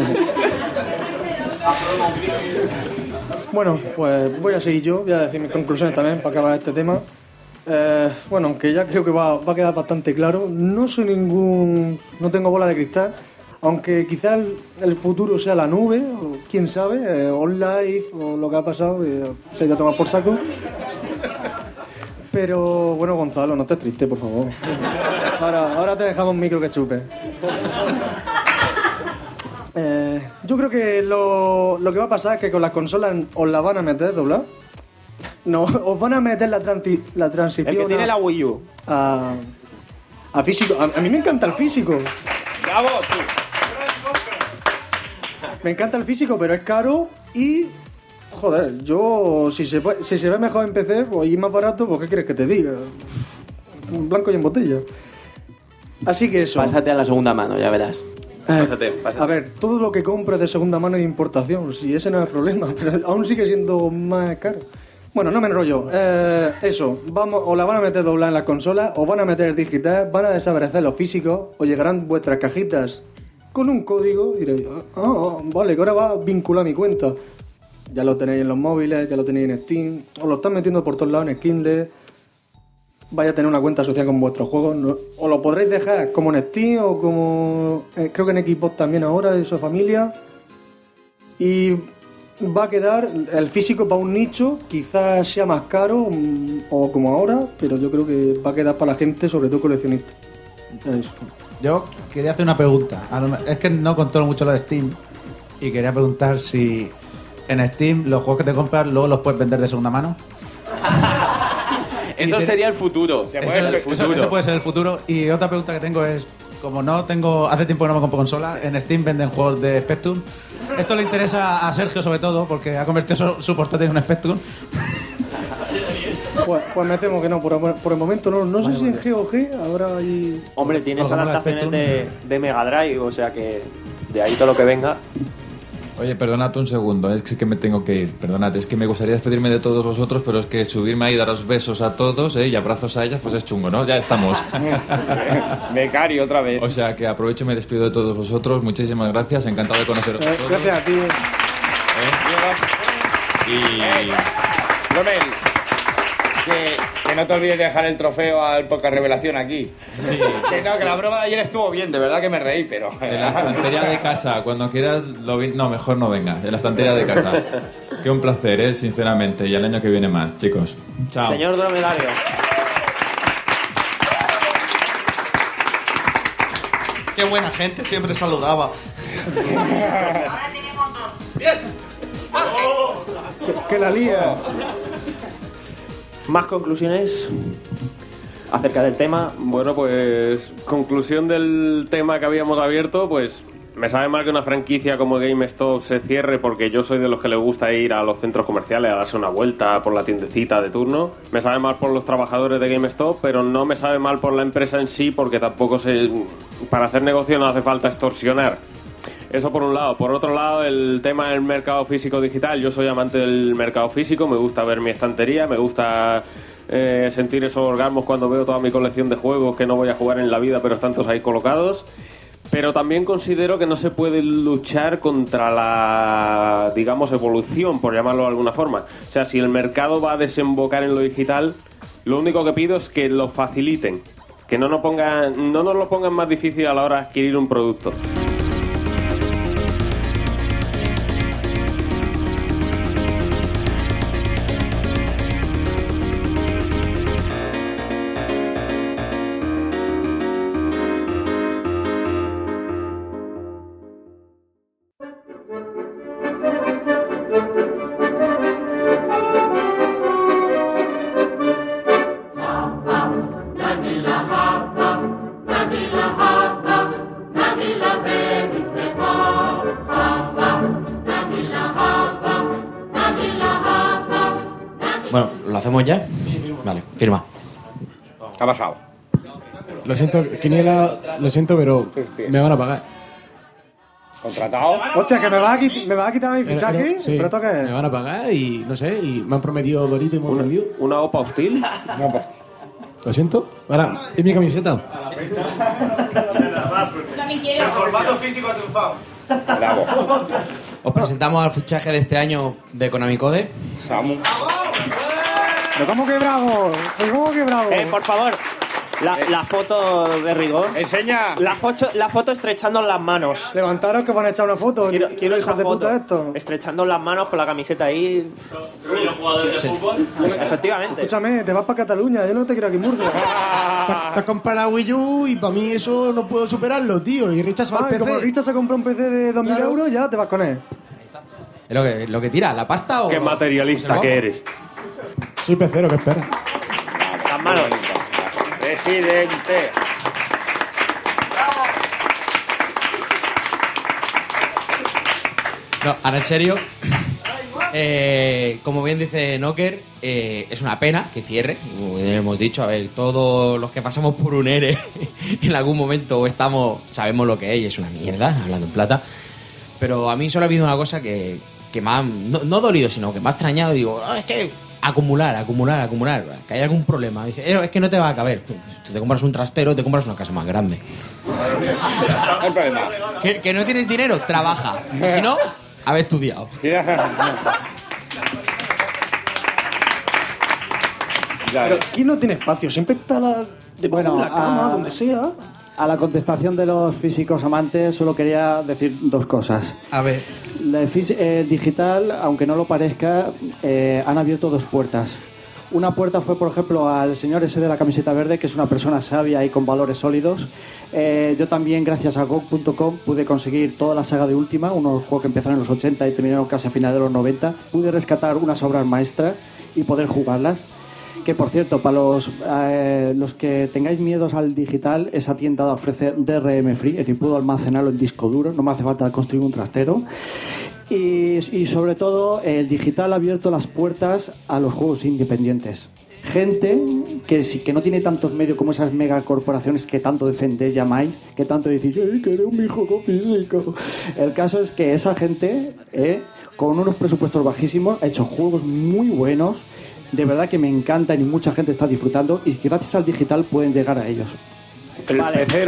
Bueno, pues voy a seguir yo, voy a decir mis conclusiones también para acabar este tema. Eh, bueno, aunque ya creo que va, va a quedar bastante claro, no soy ningún... no tengo bola de cristal, aunque quizás el, el futuro sea la nube, o quién sabe, eh, online o lo que ha pasado, eh, se ha ido a tomar por saco. Pero bueno, Gonzalo, no estés triste, por favor. Ahora, ahora te dejamos un micro que chupe. Eh, yo creo que lo, lo que va a pasar es que con las consolas os la van a meter doblar. No, os van a meter la, transi la transición. El que tiene a, la Wii U. A, a físico. A, a mí me encanta el físico. ¡Bravo, tú! Me encanta el físico, pero es caro y... Joder, yo... Si se, puede, si se ve mejor en P C pues, y más barato, pues ¿qué quieres que te diga? Un blanco y en botella. Así que eso. Pásate a la segunda mano, ya verás. Pásate, pásate. A ver, todo lo que compro es de segunda mano y de importación. Si ese no es el problema, pero aún sigue siendo más caro. Bueno, no me enrollo. Eh, eso, vamos, o la van a meter doblada en las consolas, o van a meter digital, van a desaparecer los físicos, o llegarán vuestras cajitas con un código y diréis, ah, ah, vale, que ahora va a vincular mi cuenta. Ya lo tenéis en los móviles, ya lo tenéis en Steam, os lo están metiendo por todos lados en Kindle. Vaya a tener una cuenta asociada con vuestros juegos, ¿no? O lo podréis dejar como en Steam o como... Eh, creo que en Xbox también ahora, de su familia. Y... va a quedar el físico para un nicho, quizás sea más caro o como ahora, pero yo creo que va a quedar para la gente, sobre todo coleccionista. Eso. Yo quería hacer una pregunta. Es que no controlo mucho lo de Steam y quería preguntar si en Steam los juegos que te compras luego los puedes vender de segunda mano. Eso te... sería el futuro. Eso, el futuro. Eso, eso puede ser el futuro. Y otra pregunta que tengo es, como no tengo, hace tiempo que no me compro consola, en Steam venden juegos de Spectrum. Esto le interesa a Sergio sobre todo porque ha convertido su, su portátil en un Spectrum. Pues, pues me temo que no, por, por el momento no. No sé si en G O G habrá ahí... Hombre, tienes adaptaciones de, de Mega Drive, o sea que de ahí todo lo que venga. Oye, perdonad un segundo, es que me tengo que ir. Perdonad, es que me gustaría despedirme de todos vosotros, pero es que subirme ahí y daros besos a todos, ¿eh? Y abrazos a ellas, pues es chungo, ¿no? Ya estamos. Becario, otra vez. O sea que aprovecho y me despido de todos vosotros. Muchísimas gracias, encantado de conoceros a todos. Gracias a ti. ¿Eh? Y... Romel, que, que no te olvides de dejar el trofeo al Poca Revelación aquí. Sí. Que no, que la broma de ayer estuvo bien, de verdad que me reí, pero... En la estantería de casa, cuando quieras... Lo vi... No, mejor no venga, en la estantería de casa. Que un placer, ¿eh? Sinceramente. Y el año que viene más, chicos. Chao. Señor Dromelario. Qué buena gente, siempre saludaba. ¡Bien! ¡Que la lía! ¿Más conclusiones acerca del tema? Bueno, pues conclusión del tema que habíamos abierto, pues me sabe mal que una franquicia como GameStop se cierre, porque yo soy de los que le gusta ir a los centros comerciales a darse una vuelta por la tiendecita de turno. Me sabe mal por los trabajadores de GameStop, pero no me sabe mal por la empresa en sí, porque tampoco se... para hacer negocio no hace falta extorsionar. Eso por un lado. Por otro lado, el tema del mercado físico digital. Yo soy amante del mercado físico, me gusta ver mi estantería, me gusta eh, sentir esos orgasmos cuando veo toda mi colección de juegos que no voy a jugar en la vida, pero están todos ahí colocados. Pero también considero que no se puede luchar contra la, digamos, evolución, por llamarlo de alguna forma. O sea, si el mercado va a desembocar en lo digital, lo único que pido es que lo faciliten, que no nos pongan, no nos lo pongan más difícil a la hora de adquirir un producto. Bueno, ¿lo hacemos ya? Vale, firma. ¿Qué ha pasado? Lo siento, Quiniela, lo siento, pero me van a pagar. ¿Contratado? Hostia, que me vas a, quit- me vas a quitar mi fichaje. Pero- sí, ¿Pero esto qué es? me van a pagar y no sé, y me han prometido Dorito y Mountain Dew. ¿Una OPA hostil? No, pues. Lo siento. Ahora, ¿es mi camiseta? También quiero. El formato físico ha triunfado. Bravo. Os presentamos al fichaje de este año de Konami Code. Samu. ¿Pero cómo que bravo? ¿Pero cómo que bravo? Eh, por favor, la, la foto de rigor. Enseña. La foto, la foto estrechando las manos. Levantaros que van a echar una foto. Quiero, quiero esa hijos de puta foto. esto. Estrechando las manos con la camiseta ahí. jugadores de fútbol? Efectivamente. Escúchame, te vas para Cataluña, yo no te quiero aquí en Murcia. Te has comprado la Wii U y para mí eso no puedo superarlo, tío. Y Richard se va Ah, al y como P C. Richard se compró un P C de dos mil Claro. euros, ya te vas con él. ¿Es lo que, lo que tira? ¿La pasta o...? Qué materialista que eres. Soy pecero, ¿qué espera? Las manos. Presidente. No, ahora en serio. Eh, como bien dice Knocker, eh, es una pena que cierre. Como hemos dicho, a ver, todos los que pasamos por un ERE en algún momento estamos, sabemos lo que es y es una mierda, hablando en plata. Pero a mí solo ha habido una cosa que, que me ha, no, no dolido, sino que me ha extrañado. Digo, "Ah, es que acumular, acumular, acumular, que hay algún problema". Dice, "Eh, es que no te va a caber. Tú te compras un trastero, te compras una casa más grande. No hay problema. ¿Que, que no tienes dinero? Trabaja. Si no, haber estudiado. Pero ¿quién no tiene espacio? Siempre está la, debajo Bueno, de la cama, a- donde sea. A la contestación de los físicos amantes solo quería decir dos cosas. A ver. El fis- eh, digital, aunque no lo parezca, eh, han abierto dos puertas. Una puerta fue, por ejemplo, al señor ese de la camiseta verde, que es una persona sabia y con valores sólidos. Eh, yo también, gracias a G O G punto com, pude conseguir toda la saga de Ultima, unos juegos que empezaron en los ochenta y terminaron casi a finales de los noventa. Pude rescatar unas obras maestras y poder jugarlas. Que, por cierto, para los, eh, los que tengáis miedos al digital, esa tienda ofrece D R M Free, es decir, puedo almacenarlo en disco duro, no me hace falta construir un trastero. Y, y sobre todo, el digital ha abierto las puertas a los juegos independientes. Gente que, sí, que no tiene tantos medios como esas megacorporaciones que tanto defendéis, llamáis, que tanto decís, ¡ay, queremos mi juego físico! El caso es que esa gente, eh, con unos presupuestos bajísimos, ha hecho juegos muy buenos, de verdad que me encantan y mucha gente está disfrutando, y que gracias al digital pueden llegar a ellos. El pecero.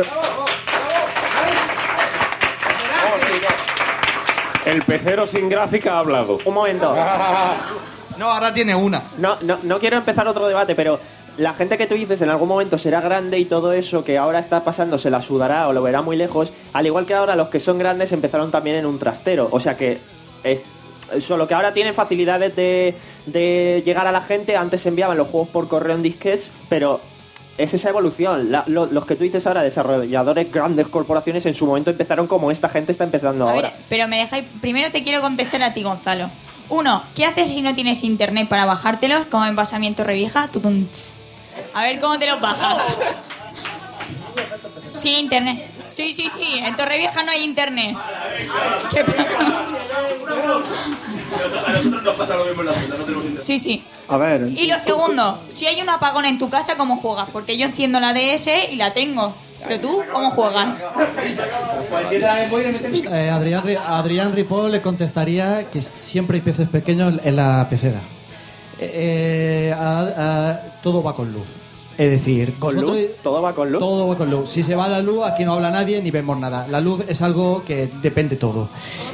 El pecero sin gráfica ha hablado. Un momento. No, ahora tiene una. No, no, no quiero empezar otro debate, pero la gente que tú dices en algún momento será grande y todo eso que ahora está pasando se la sudará o lo verá muy lejos, al igual que ahora los que son grandes empezaron también en un trastero. O sea que es, solo que ahora tienen facilidades de, de llegar a la gente. Antes se enviaban los juegos por correo en disquetes, pero es esa evolución. La- lo- los que tú dices ahora, desarrolladores, grandes corporaciones, en su momento empezaron como esta gente está empezando A ahora. ver, pero me dejáis. Primero te quiero contestar a ti, Gonzalo. Uno, ¿qué haces si no tienes internet para bajártelos? Como en Basamiento Revija. Tutun, tss. A ver cómo te los bajas. Sin internet. Sí, sí, sí. En Torrevieja no hay internet. ¿Qué Sí, sí. A ver. Y lo segundo, si hay un apagón en tu casa, ¿cómo juegas? Porque yo enciendo la D S y la tengo. Pero tú, ¿cómo juegas? Eh, Adrián, Ri- Adrián Ripoll le contestaría que siempre hay peces pequeños en la pecera. Eh, a- a- todo va con luz. Es decir, ¿Con nosotros- luz? ¿Todo va con luz? Todo va con luz. Si se va la luz, aquí no habla nadie ni vemos nada. La luz es algo que depende todo.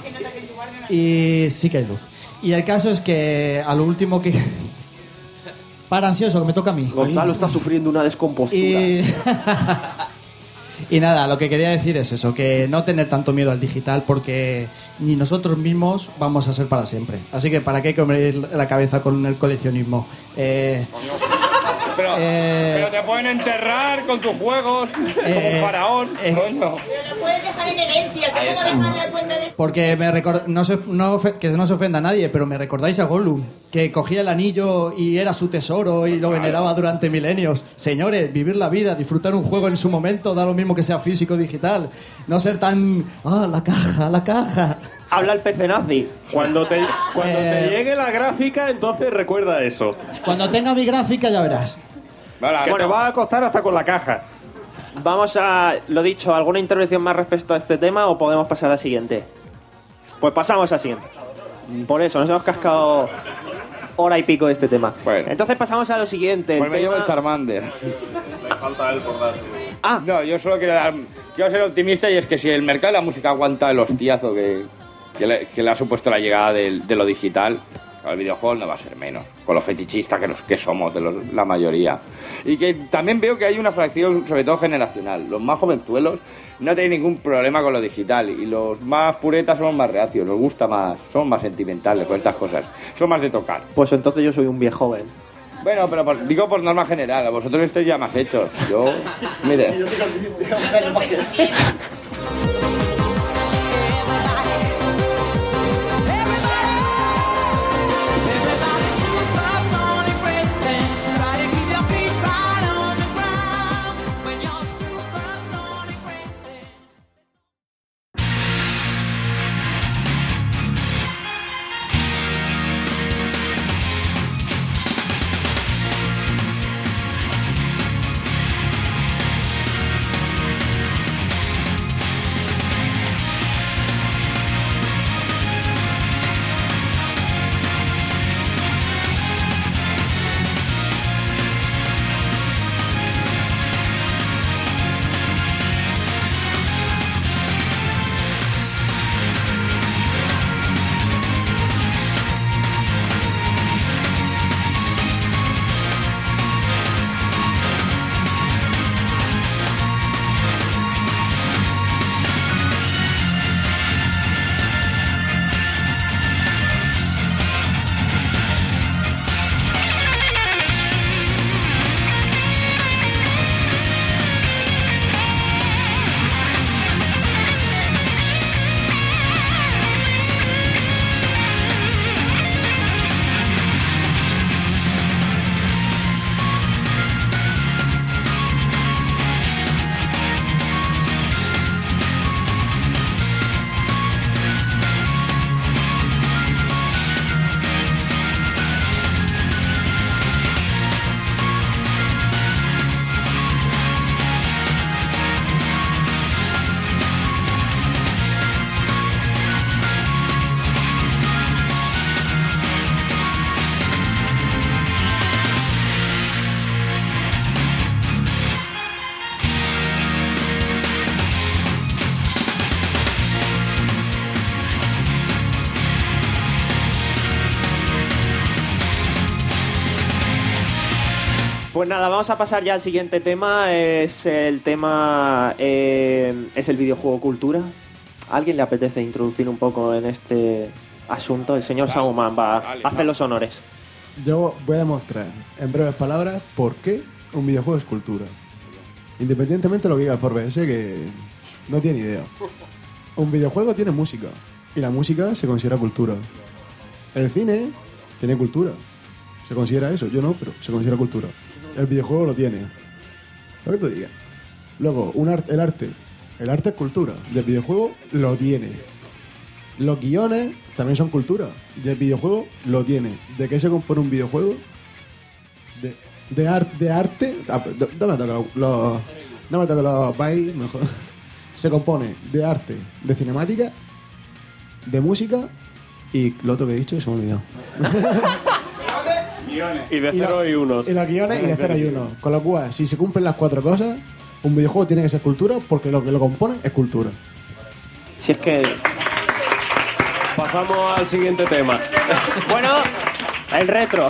Y sí que hay luz. Y el caso es que a lo último que... Para ansioso, que me toca a mí. Gonzalo está sufriendo una descompostura. Y... y nada, lo que quería decir es eso, que no tener tanto miedo al digital porque ni nosotros mismos vamos a ser para siempre. Así que ¿para qué comer la cabeza con el coleccionismo? Eh... Pero, Eh, pero te pueden enterrar con tus juegos Eh, como faraón, eh, coño. Pero lo puedes dejar en herencia, ¿cómo dejar la cuenta de... Porque me recor- no se, no ofe- que no se ofenda a nadie, pero me recordáis a Gollum, que cogía el anillo y era su tesoro y lo veneraba durante milenios. Señores, vivir la vida, disfrutar un juego en su momento, da lo mismo que sea físico o digital. No ser tan... ¡Ah, la caja, la caja! Habla el pece nazi. Cuando te, cuando Eh, te llegue la gráfica, entonces recuerda eso. Cuando tenga mi gráfica ya verás. Que te va a costar hasta con la caja. Vamos a, lo dicho, ¿alguna intervención más respecto a este tema o podemos pasar a la siguiente? Pues pasamos a la siguiente. Por eso, nos hemos cascado hora y pico de este tema. Entonces pasamos a lo siguiente. Pues me tema- llevo el Charmander. Me falta él por dar. Ah, no, yo solo quiero dar. Quiero ser optimista y es que si el mercado de la música aguanta el hostiazo que, que, le, que le ha supuesto la llegada del- de, lo digital, el videojuego no va a ser menos. Con lo fetichistas que, los, que somos, de los- la mayoría. Y que también veo que hay una fracción, sobre todo generacional. Los más jovenzuelos no tienen ningún problema con lo digital. Y los más puretas somos más reacios, nos gusta más, somos más sentimentales con estas cosas. Son más de tocar. Pues entonces yo soy un viejo joven. Bueno, pero por- digo por norma general, a vosotros estáis ya más hechos. Yo, mire. Pues nada, vamos a pasar ya al siguiente tema. Es el tema. eh, es el videojuego cultura. ¿A alguien le apetece introducir un poco en este asunto? El señor Sauman va a hacer los honores. Yo voy a demostrar, en breves palabras, por qué un videojuego es cultura. Independientemente de lo que diga el Forbes ese, que no tiene idea. Un videojuego tiene música, y la música se considera cultura. El cine tiene cultura. Se considera eso, yo no, pero se considera cultura. El videojuego lo tiene. Lo que tú digas. Luego, un art- el arte. El arte es cultura. Y el videojuego lo tiene. Los guiones también son cultura. Y el videojuego lo tiene. ¿De qué se compone un videojuego? De, de, ar- de arte. Ah, d- No me toca los. los- No me toca los bytes, mejor. Se compone de arte, de cinemática, de música y lo otro que he dicho se me ha olvidado. Y de Y la- cero y unos. Y los guiones y de cero y uno. Con lo cual, si se cumplen las cuatro cosas, un videojuego tiene que ser cultura porque lo que lo compone es cultura. Si es que... Pasamos al siguiente tema. Bueno, el retro.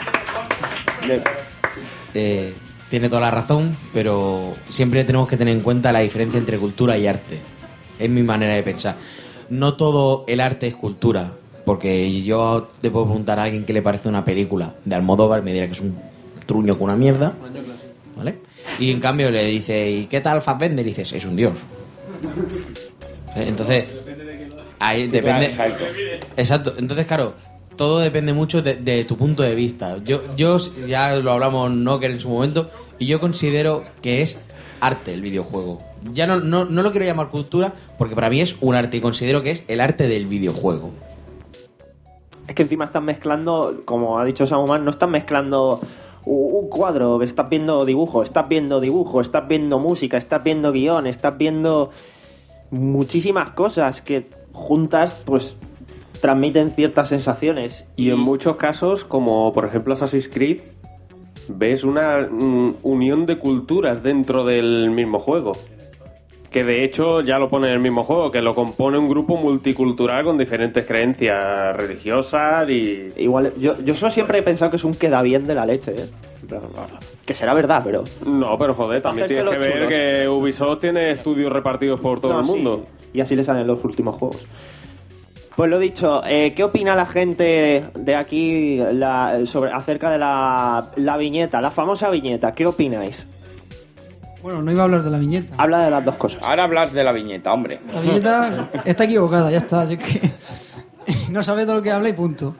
Eh, tiene toda la razón, pero siempre tenemos que tener en cuenta la diferencia entre cultura y arte. Es mi manera de pensar. No todo el arte es cultura, porque yo te puedo preguntar a alguien qué le parece una película de Almodóvar, me dirá que es un truño con una mierda, ¿vale? Y en cambio le dice, ¿y qué tal Fassbender? Y dices, es un dios. Entonces, ahí depende. Exacto. Exacto. Entonces, claro, todo depende mucho de, de tu punto de vista. Yo, yo ya lo hablamos Knocker en su momento, y yo considero que es arte el videojuego. Ya no, no, no lo quiero llamar cultura, porque para mí es un arte y considero que es el arte del videojuego. Es que encima están mezclando, como ha dicho Samuman, no están mezclando un cuadro, estás viendo dibujo, estás viendo dibujo, estás viendo música, estás viendo guión, estás viendo muchísimas cosas que juntas pues transmiten ciertas sensaciones. Y en muchos casos, como por ejemplo Assassin's Creed, ves una mm, unión de culturas dentro del mismo juego. Que de hecho ya lo pone en el mismo juego, que lo compone un grupo multicultural con diferentes creencias religiosas y... Igual, yo, yo eso siempre he pensado que es un queda bien de la leche, ¿eh? Que será verdad, pero... No, pero joder, también tienes que ver chulos. que Ubisoft tiene estudios repartidos por todo No, el mundo. sí. Y así le salen los últimos juegos. Pues lo dicho, eh, ¿qué opina la gente de aquí la, sobre, acerca de la, la viñeta, la famosa viñeta? ¿Qué opináis? Bueno, no iba a hablar de la viñeta. Habla de las dos cosas. Ahora hablas de la viñeta, hombre. La viñeta está equivocada, ya está. Yo es que no sabes de lo que habla y punto.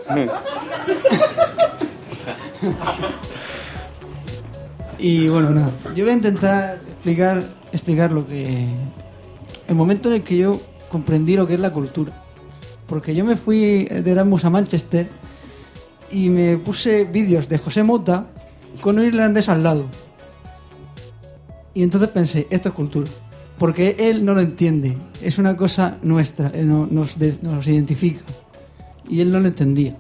Y bueno, nada. Yo voy a intentar explicar, explicar lo que... El momento en el que yo comprendí lo que es la cultura. Porque yo me fui de Erasmus a Manchester y me puse vídeos de José Mota con un irlandés al lado. Y entonces pensé, esto es cultura. Porque él no lo entiende. Es una cosa nuestra. Él no, nos, de, nos identifica. Y él no lo entendía.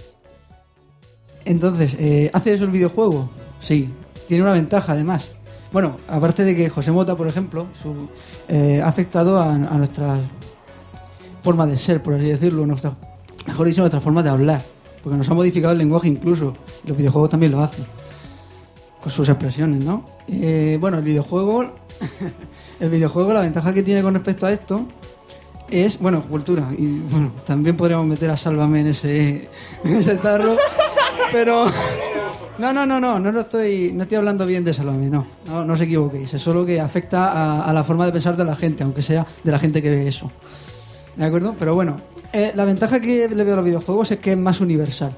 Entonces, eh, ¿hace eso el videojuego? Sí. Tiene una ventaja, además. Bueno, aparte de que José Mota, por ejemplo, su, eh, ha afectado a, a nuestra forma de ser, por así decirlo. Nuestra, mejor dicho, nuestra forma de hablar. Porque nos ha modificado el lenguaje incluso. Y los videojuegos también lo hacen. Con sus expresiones, ¿no? Eh, bueno, el videojuego, el videojuego, la ventaja que tiene con respecto a esto es, bueno, cultura. Y bueno, también podríamos meter a Sálvame en ese, en ese tarro, pero no, no, no, no, no lo estoy, no estoy hablando bien de Sálvame, no, no, no os equivoquéis. Es solo que afecta a, a la forma de pensar de la gente, aunque sea de la gente que ve eso, ¿de acuerdo? Pero bueno, eh, la ventaja que le veo a los videojuegos es que es más universal.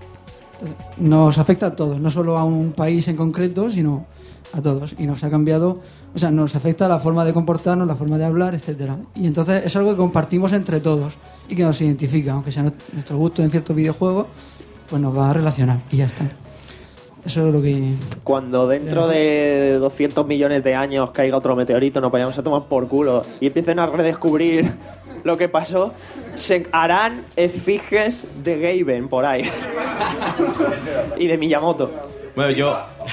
Nos afecta a todos, no solo a un país en concreto, sino a todos. Y nos ha cambiado, o sea, nos afecta la forma de comportarnos, la forma de hablar, etcétera. Y entonces es algo que compartimos entre todos y que nos identifica, aunque sea nuestro gusto en ciertos videojuegos, pues nos va a relacionar y ya está. Eso es lo que... Cuando dentro de doscientos millones de años caiga otro meteorito, nos vayamos a tomar por culo y empiecen a redescubrir lo que pasó, se harán efigies de Gaben por ahí. Y de Miyamoto. Bueno, yo...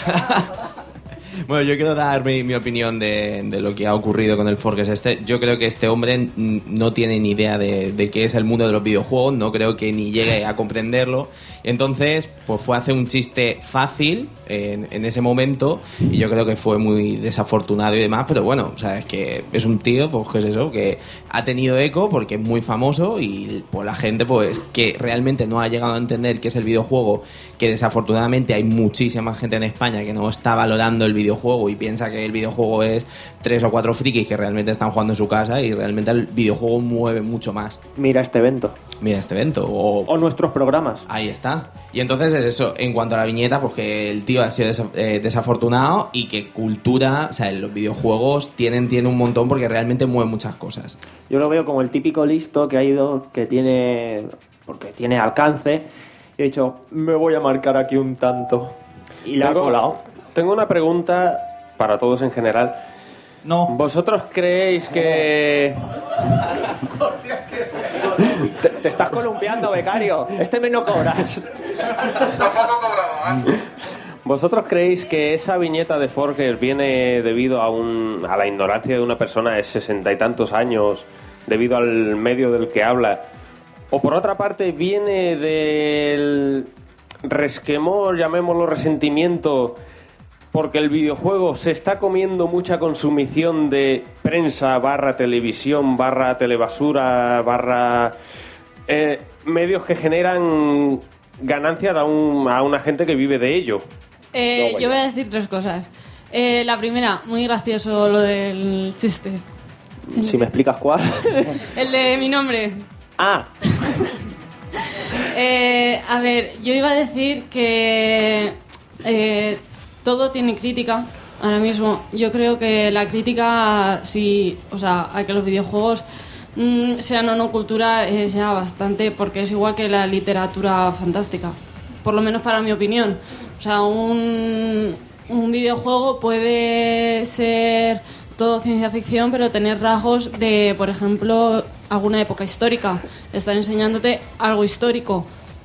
Bueno, yo quiero dar mi, mi opinión de, de lo que ha ocurrido con el Forges este. Yo creo que este hombre no tiene ni idea de, de qué es el mundo de los videojuegos, no creo que ni llegue a comprenderlo. Entonces, pues fue a hacer un chiste fácil en, en ese momento y yo creo que fue muy desafortunado y demás, pero bueno, o sea, es que es un tío, pues que es eso, que ha tenido eco porque es muy famoso y pues la gente pues que realmente no ha llegado a entender qué es el videojuego, que desafortunadamente hay muchísima gente en España que no está valorando el videojuego y piensa que el videojuego es tres o cuatro frikis que realmente están jugando en su casa y realmente el videojuego mueve mucho más. Mira este evento. Mira este evento. O, o nuestros programas. Ahí está. Y entonces es eso, en cuanto a la viñeta, pues que el tío ha sido desa- eh, desafortunado y que cultura, o sea, los videojuegos tienen, tienen un montón porque realmente mueven muchas cosas. Yo lo veo como el típico listo que ha ido, que tiene, porque tiene alcance, y he dicho, me voy a marcar aquí un tanto. Y le ha colado. Tengo una pregunta para todos en general. No. ¿Vosotros creéis que... Te- Te estás columpiando, becario. Este mes no cobras. ¿Vosotros creéis que esa viñeta de Forger viene debido a, un, a la ignorancia de una persona de sesenta y tantos años, debido al medio del que habla? ¿O por otra parte viene del resquemor, llamémoslo resentimiento, porque el videojuego se está comiendo mucha consumición de prensa, barra televisión, barra telebasura, barra eh, medios que generan ganancias a, un, a una gente que vive de ello? Eh, yo voy a decir tres cosas. Eh, la primera, muy gracioso lo del chiste. Si me explicas cuál. El de mi nombre. Ah. eh, a ver, yo iba a decir que eh, todo tiene crítica. Ahora mismo, yo creo que la crítica, sí, o sea, a que los videojuegos mmm, sean o no cultura, eh, sea bastante, porque es igual que la literatura fantástica. Por lo menos para mi opinión. O sea, un, un videojuego puede ser todo ciencia ficción, pero tener rasgos de, por ejemplo, alguna época histórica. Están enseñándote algo histórico.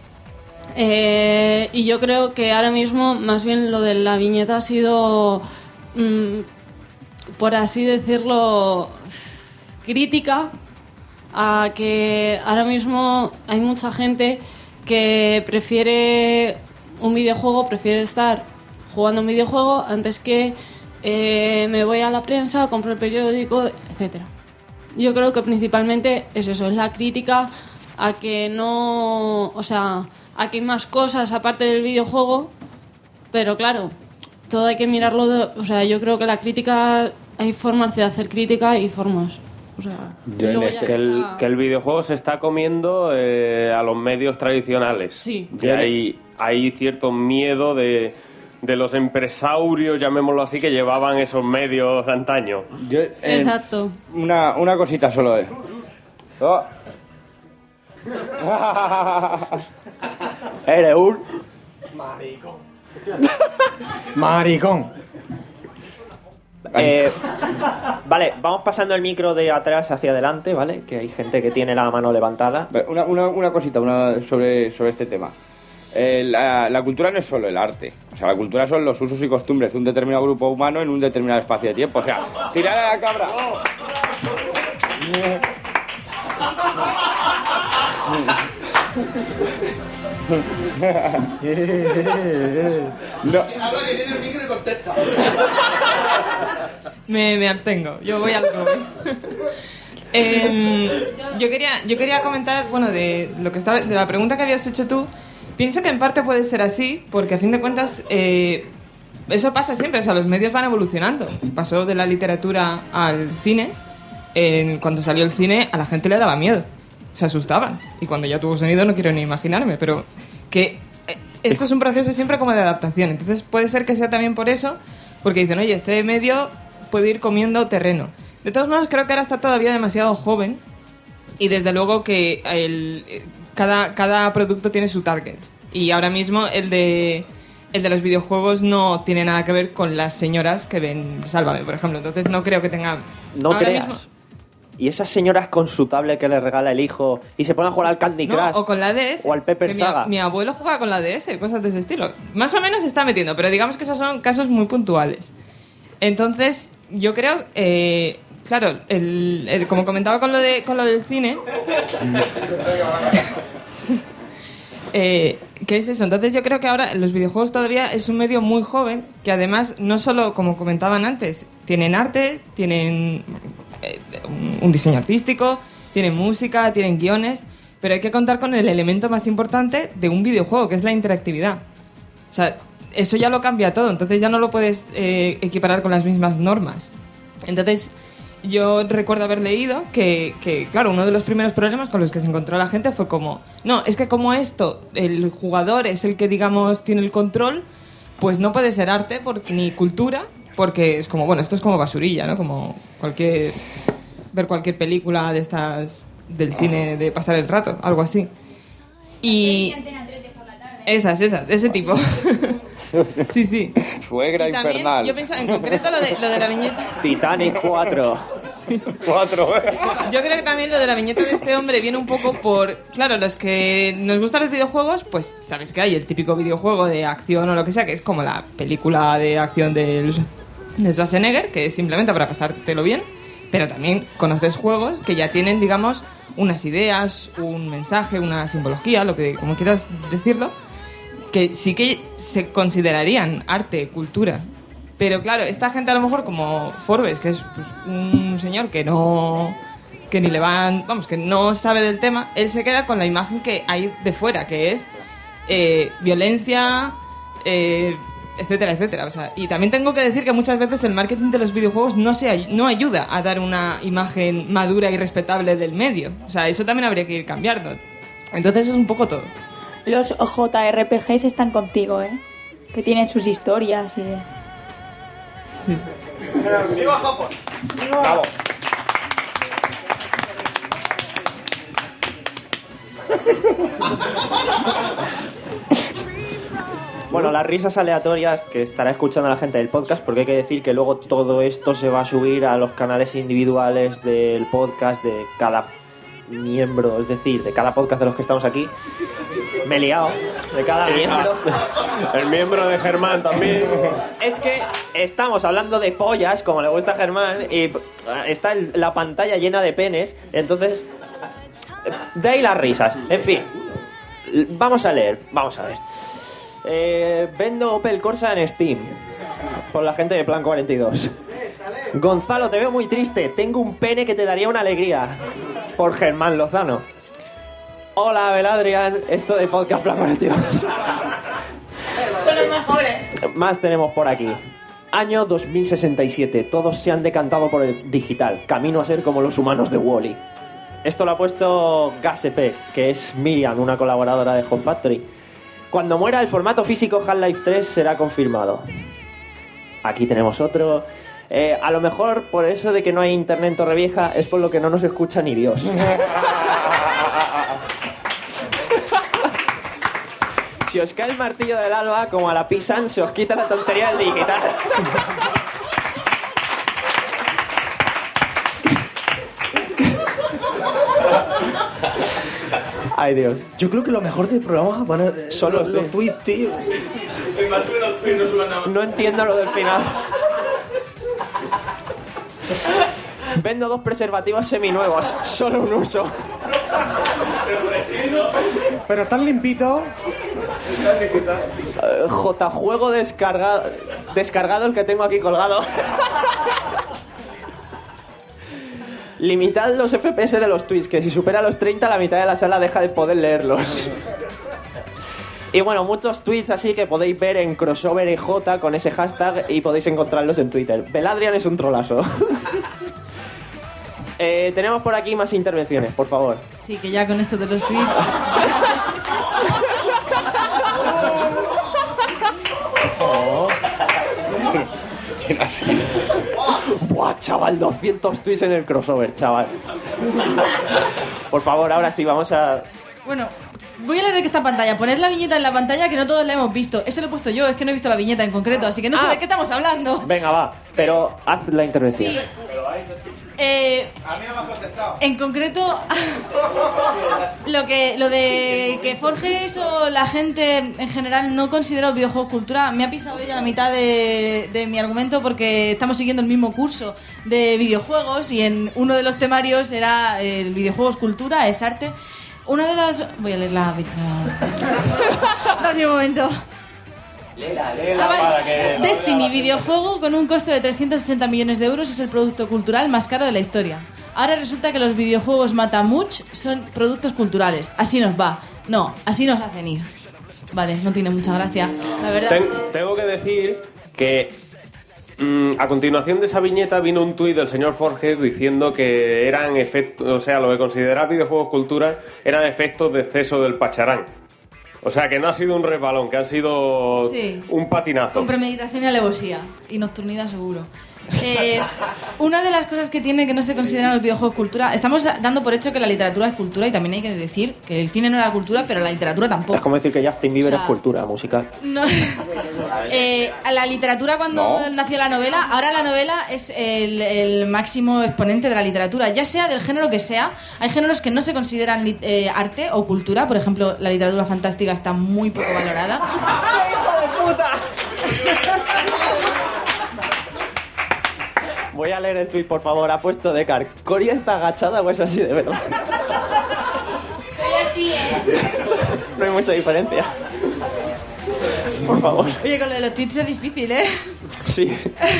Eh, y yo creo que ahora mismo, más bien lo de la viñeta ha sido, mmm, por así decirlo, crítica a que ahora mismo hay mucha gente que prefiere un videojuego, prefiere estar jugando un videojuego antes que eh, me voy a la prensa, compro el periódico, etcétera. Yo creo que principalmente es eso, es la crítica a que no, o sea, a que hay más cosas aparte del videojuego, pero claro, todo hay que mirarlo, de, o sea, yo creo que la crítica, hay formas de hacer crítica y formas. O sea, Yo en este, que, el, que el videojuego se está comiendo eh, a los medios tradicionales. Sí. Y hay, hay cierto miedo de, de los empresarios, llamémoslo así, que llevaban esos medios antaño. Yo, eh, Exacto. Una, una cosita solo es. Oh. Eres un maricón. Maricón. Eh, vale, vamos pasando el micro de atrás hacia adelante, ¿vale? Que hay gente que tiene la mano levantada. Una, una, una cosita una sobre, sobre este tema. Eh, la, la cultura no es solo el arte. O sea, la cultura son los usos y costumbres de un determinado grupo humano en un determinado espacio de tiempo. O sea, tirad a la cabra. No. Habla que tiene el micro y contesta. Me, me abstengo, yo voy al voy. eh, yo quería yo quería comentar, bueno, de lo que estaba, de la pregunta que habías hecho tú. Pienso que en parte puede ser así, porque a fin de cuentas eh, eso pasa siempre, o sea, los medios van evolucionando. Pasó de la literatura al cine. En, cuando salió el cine a la gente le daba miedo, se asustaban, y cuando ya tuvo sonido no quiero ni imaginarme, pero que eh, esto es un proceso siempre como de adaptación. Entonces puede ser que sea también por eso, porque dicen, oye, este medio puede ir comiendo terreno. De todos modos, creo que ahora está todavía demasiado joven, y desde luego que el, cada, cada producto tiene su target, y ahora mismo el de el de los videojuegos no tiene nada que ver con las señoras que ven Sálvame, por ejemplo. Entonces no creo que tenga... No ahora creas. mismo- Y esas señoras con su tablet que le regala el hijo y se ponen a jugar al Candy No, Crush o con la D S. o al Pepper que mi, Saga. mi abuelo jugaba con la D S, cosas de ese estilo. Más o menos se está metiendo, pero digamos que esos son casos muy puntuales. Entonces, yo creo, eh, claro, el, el- como comentaba con lo, de, con lo del cine, eh, ¿qué es eso? Entonces yo creo que ahora los videojuegos todavía es un medio muy joven, que además no solo, como comentaban antes, tienen arte, tienen eh, un, un diseño artístico, tienen música, tienen guiones, pero hay que contar con el elemento más importante de un videojuego, que es la interactividad. O sea, eso ya lo cambia todo, entonces ya no lo puedes eh, equiparar con las mismas normas. Entonces, yo recuerdo haber leído que, que, claro, uno de los primeros problemas con los que se encontró la gente fue como, no, es que como esto, el jugador es el que, digamos, tiene el control, pues no puede ser arte porque, ni cultura, porque es como, bueno, esto es como basurilla, ¿no? Como cualquier, ver cualquier película de estas, del cine, de pasar el rato, algo así. Y... Esas, esas, de ese tipo. Sí, sí. Suegra Y también, infernal. yo pienso en concreto lo de, lo de la viñeta. Titanic cuatro. Cuatro, ¿eh? Yo creo que también lo de la viñeta de este hombre viene un poco por... Claro, los que nos gustan los videojuegos, pues sabes que hay el típico videojuego de acción o lo que sea, que es como la película de acción de, de Schwarzenegger, que es simplemente para pasártelo bien, pero también conoces juegos que ya tienen, digamos, unas ideas, un mensaje, una simbología, lo que como quieras decirlo, que sí que se considerarían arte, cultura. Pero claro, esta gente a lo mejor como Forbes, que es pues, un señor que no que ni le van, vamos, que no sabe del tema, él se queda con la imagen que hay de fuera, que es eh, violencia, eh, etcétera, etcétera. O sea, y también tengo que decir que muchas veces el marketing de los videojuegos no se no ayuda a dar una imagen madura y respetable del medio. O sea, eso también habría que ir cambiando. Entonces es un poco todo. Los J R P Gs están contigo, ¿eh? Que tienen sus historias y... Sí. ¡Viva Japón! Bravo. Bueno, las risas aleatorias que estará escuchando la gente del podcast, porque hay que decir que luego todo esto se va a subir a los canales individuales del podcast de cada miembro, es decir, de cada podcast de los que estamos aquí. Me he liado, de cada miembro. El miembro de Germán también. Es que estamos hablando de pollas, como le gusta a Germán, y está el- la pantalla llena de penes, entonces de ahí las risas. En fin, vamos a leer, vamos a ver. Eh, vendo Opel Corsa en Steam por la gente de Plan cuarenta y dos. Gonzalo, te veo muy triste. Tengo un pene que te daría una alegría. Por Germán Lozano. Hola, Beladrian. Esto de Podcast Plan cuarenta y dos. Son los mejores. Más tenemos por aquí. Año dos mil sesenta y siete. Todos se han decantado por el digital. Camino a ser como los humanos de Wall-E. Esto lo ha puesto Gasepe, que es Miriam, una colaboradora de Home Factory. Cuando muera el formato físico, Half-Life tres será confirmado. Aquí tenemos otro. Eh, a lo mejor por eso de que no hay internet en Torrevieja es por lo que no nos escucha ni Dios. Si os cae el martillo del alba, como a la Pisan, se os quita la tontería del digital. Ay, Dios. Yo creo que lo mejor del programa van a, Son los, los los tweets, tío. No entiendo lo del final. Vendo dos preservativos seminuevos, solo un uso. Pero están limpitos. Eh, J juego descargado, descargado el que tengo aquí colgado. Limitad los F P S de los tweets, que si supera los treinta la mitad de la sala deja de poder leerlos. Y bueno, muchos tweets así que podéis ver en crossover E J con ese hashtag y podéis encontrarlos en Twitter. Beladrian es un trolazo. eh, tenemos por aquí más intervenciones, por favor. Sí, que ya con esto de los tweets... pues- Oh. Buah, chaval, doscientos tweets en el crossover, chaval. Por favor, ahora sí, vamos a... Bueno, voy a leer que esta pantalla. Poned la viñeta en la pantalla que no todos la hemos visto. Eso lo he puesto yo, es que no he visto la viñeta en concreto, así que no sé Ah. de qué estamos hablando. Venga, va, pero haz la intervención. Sí. Eh, A mí no me has contestado. en concreto, lo que lo de que Forges o la gente en general no considera los videojuegos cultura, me ha pisado ella la mitad de, de mi argumento porque estamos siguiendo el mismo curso de videojuegos y en uno de los temarios era eh, el videojuegos cultura, es arte. Una de las... Voy a leer la... la... Dame un momento. Lela, Ah, vale. Destiny, videojuego con un coste de trescientos ochenta millones de euros, es el producto cultural más caro de la historia. Ahora resulta que los videojuegos Matamuch son productos culturales. Así nos va. No, así nos hacen ir. Vale, no tiene mucha gracia, la verdad. Ten- tengo que decir que mm, a continuación de esa viñeta vino un tuit del señor Forges diciendo que eran efectos, o sea, lo de considerar videojuegos cultura eran efectos de exceso del pacharán. O sea, que no ha sido un resbalón, que han sido Sí. un patinazo. Con premeditación y alevosía. Y nocturnidad seguro. Eh, una de las cosas que tiene que no se consideran los videojuegos cultura, estamos dando por hecho que la literatura es cultura y también hay que decir que el cine no era cultura, pero la literatura tampoco. Es como decir que Justin Bieber O sea, es cultura musical. No. Eh, a la literatura cuando nació la novela, ahora la novela es el, el máximo exponente de la literatura, ya sea del género que sea. Hay géneros que no se consideran lit- eh, arte o cultura, por ejemplo, la literatura fantástica está muy poco valorada. ¡Hijo de puta! Voy a leer el tuit, por favor. Ha puesto Decar. ¿Cori está agachada o es así de verdad? Soy así, ¿eh? No hay mucha diferencia. Por favor. Oye, con lo de los tweets es difícil, ¿eh? Sí.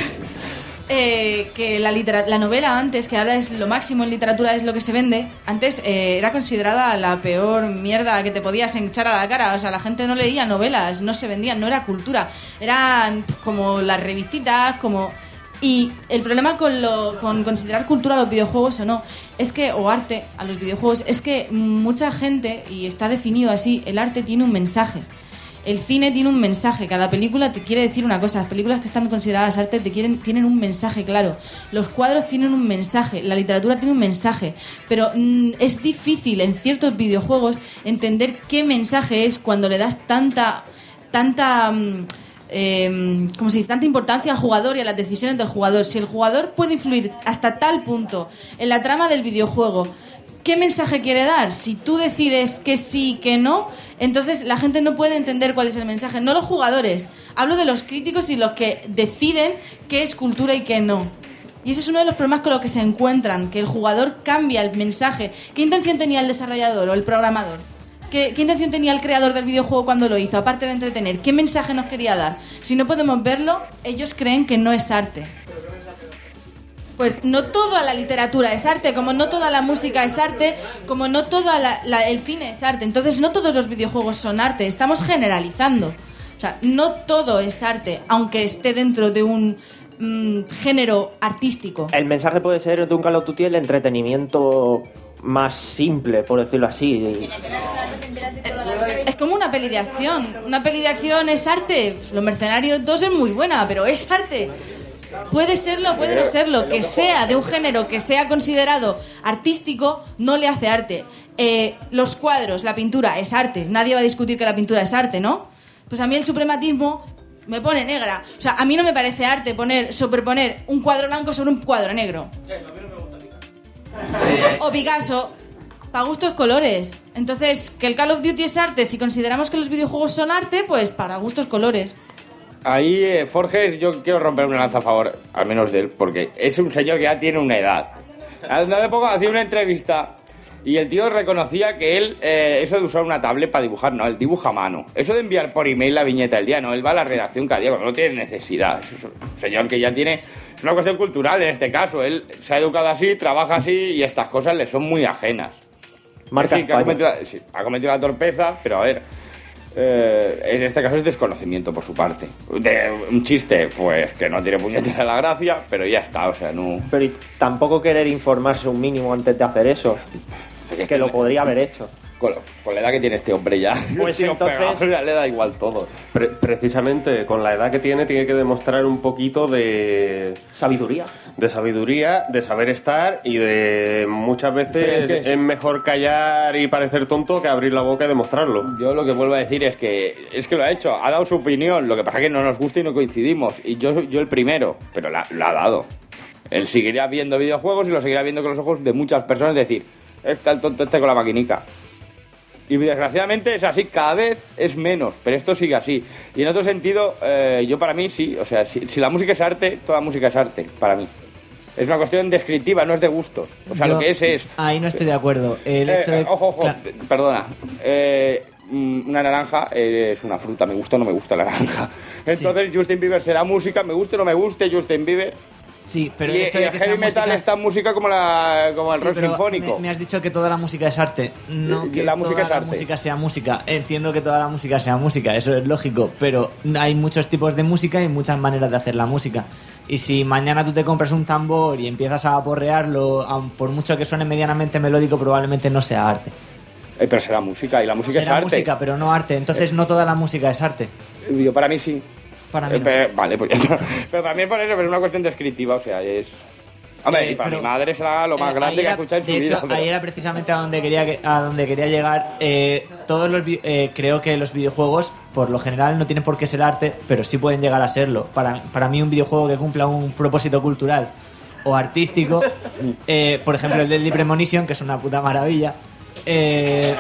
Eh, que la, litera- la novela antes, que ahora es lo máximo en literatura, es lo que se vende, antes eh, era considerada la peor mierda que te podías echar a la cara. O sea, la gente no leía novelas, no se vendían, no era cultura. Eran como las revistitas, como... Y el problema con, lo, con considerar cultura a los videojuegos o no, es que, o arte a los videojuegos, es que mucha gente, y está definido así, el arte tiene un mensaje. El cine tiene un mensaje, cada película te quiere decir una cosa, las películas que están consideradas arte te quieren, tienen un mensaje claro, los cuadros tienen un mensaje, la literatura tiene un mensaje, pero mm, es difícil en ciertos videojuegos entender qué mensaje es cuando le das tanta, tanta... Mm, Eh, como se dice, tanta importancia al jugador y a las decisiones del jugador. Si el jugador puede influir hasta tal punto en la trama del videojuego, ¿qué mensaje quiere dar? Si tú decides que sí, que no, entonces la gente no puede entender cuál es el mensaje. No los jugadores, hablo de los críticos y los que deciden qué es cultura y qué no. Y ese es uno de los problemas con los que se encuentran, que el jugador cambia el mensaje. ¿Qué intención tenía el desarrollador o el programador? ¿Qué, ¿Qué intención tenía el creador del videojuego cuando lo hizo, aparte de entretener? ¿Qué mensaje nos quería dar? Si no podemos verlo, ellos creen que no es arte. Pues no toda la literatura es arte, como no toda la música es arte, como no todo el cine es arte. Entonces no todos los videojuegos son arte, estamos generalizando. O sea, no todo es arte, aunque esté dentro de un mm, género artístico. El mensaje puede ser de un Call of Duty el entretenimiento más simple, por decirlo así. Es como una peli de acción. Una peli de acción es arte. Los Mercenarios dos es muy buena, pero es arte. Puede serlo, puede no serlo. Que sea de un género que sea considerado artístico, no le hace arte. Eh, los cuadros, la pintura, es arte. Nadie va a discutir que la pintura es arte, ¿no? Pues a mí el suprematismo me pone negra. O sea, a mí no me parece arte poner, superponer un cuadro blanco sobre un cuadro negro. O Picasso, para gustos colores. Entonces, que el Call of Duty es arte, si consideramos que los videojuegos son arte, pues para gustos colores. Ahí, eh, Forges, yo quiero romper una lanza a favor, al menos de él, porque es un señor que ya tiene una edad. Hace poco hacía una entrevista y el tío reconocía que él, eh, eso de usar una tablet para dibujar, no, él dibuja a mano. Eso de enviar por email la viñeta del día, no, él va a la redacción cada día, no tiene necesidad. Es un señor que ya tiene... Es una cuestión cultural en este caso, él se ha educado así, trabaja así y estas cosas le son muy ajenas. Marca sí, que ha, cometido la, sí, ha cometido la torpeza, pero a ver, eh, en este caso es desconocimiento por su parte. De un chiste, pues que no tiene puñetera la gracia, pero ya está, o sea, no... Pero y tampoco querer informarse un mínimo antes de hacer eso, que, que lo podría haber hecho. Con, con la edad que tiene este hombre ya, pues tío, entonces pegado, le da igual todo. Pre- precisamente con la edad que tiene tiene que demostrar un poquito de sabiduría, de sabiduría, de saber estar y de muchas veces Pero es que es, sí. mejor callar y parecer tonto que abrir la boca y demostrarlo. Yo lo que vuelvo a decir es que es que lo ha hecho, ha dado su opinión, lo que pasa es que no nos gusta y no coincidimos, y yo yo el primero, pero la, la ha dado. Él seguirá viendo videojuegos y lo seguirá viendo con los ojos de muchas personas, es decir, está el tonto este con la maquinica. Y desgraciadamente es así, cada vez es menos, pero esto sigue así. Y en otro sentido, eh, yo para mí sí, o sea, si, si la música es arte, toda música es arte, para mí. Es una cuestión descriptiva, no es de gustos. O sea, Yo lo que es es... Ahí no estoy de acuerdo. El Eh, hecho de... eh, ojo, ojo, Claro. perdona. Eh, mm, una naranja eh, es una fruta, me gusta o no me gusta la naranja. Entonces Justin Bieber será música, me guste o no me guste Justin Bieber. Sí, pero y, el hecho y de el que heavy sea metal música- está en música como, la, como el Sí, rock pero sinfónico. Me, me has dicho que toda la música es arte. No Eh, que la toda música es la arte. música sea música. Entiendo que toda la música sea música, eso es lógico. Pero hay muchos tipos de música y muchas maneras de hacer la música. Y si mañana tú te compras un tambor y empiezas a aporrearlo, aun por mucho que suene medianamente melódico, probablemente no sea arte. Eh, pero será música, y la música Será es arte. música, pero no arte. Entonces no toda la música es arte. Yo para mí sí. Para mí Eh, no. pero- vale, pues ya está. Pero también por eso, pero es una cuestión descriptiva, o sea, es... Hombre, Eh, y para pero- mi madre será lo más Eh, grande ahí que ha era- escuchado en su de vida. hecho, pero- ahí era precisamente a donde quería que- a donde quería llegar. Eh, todos los vi- eh, creo que los videojuegos, por lo general, no tienen por qué ser arte, pero sí pueden llegar a serlo. Para, para mí, un videojuego que cumpla un propósito cultural o artístico, eh, por ejemplo, el Deadly Premonition, que es una puta maravilla. eh,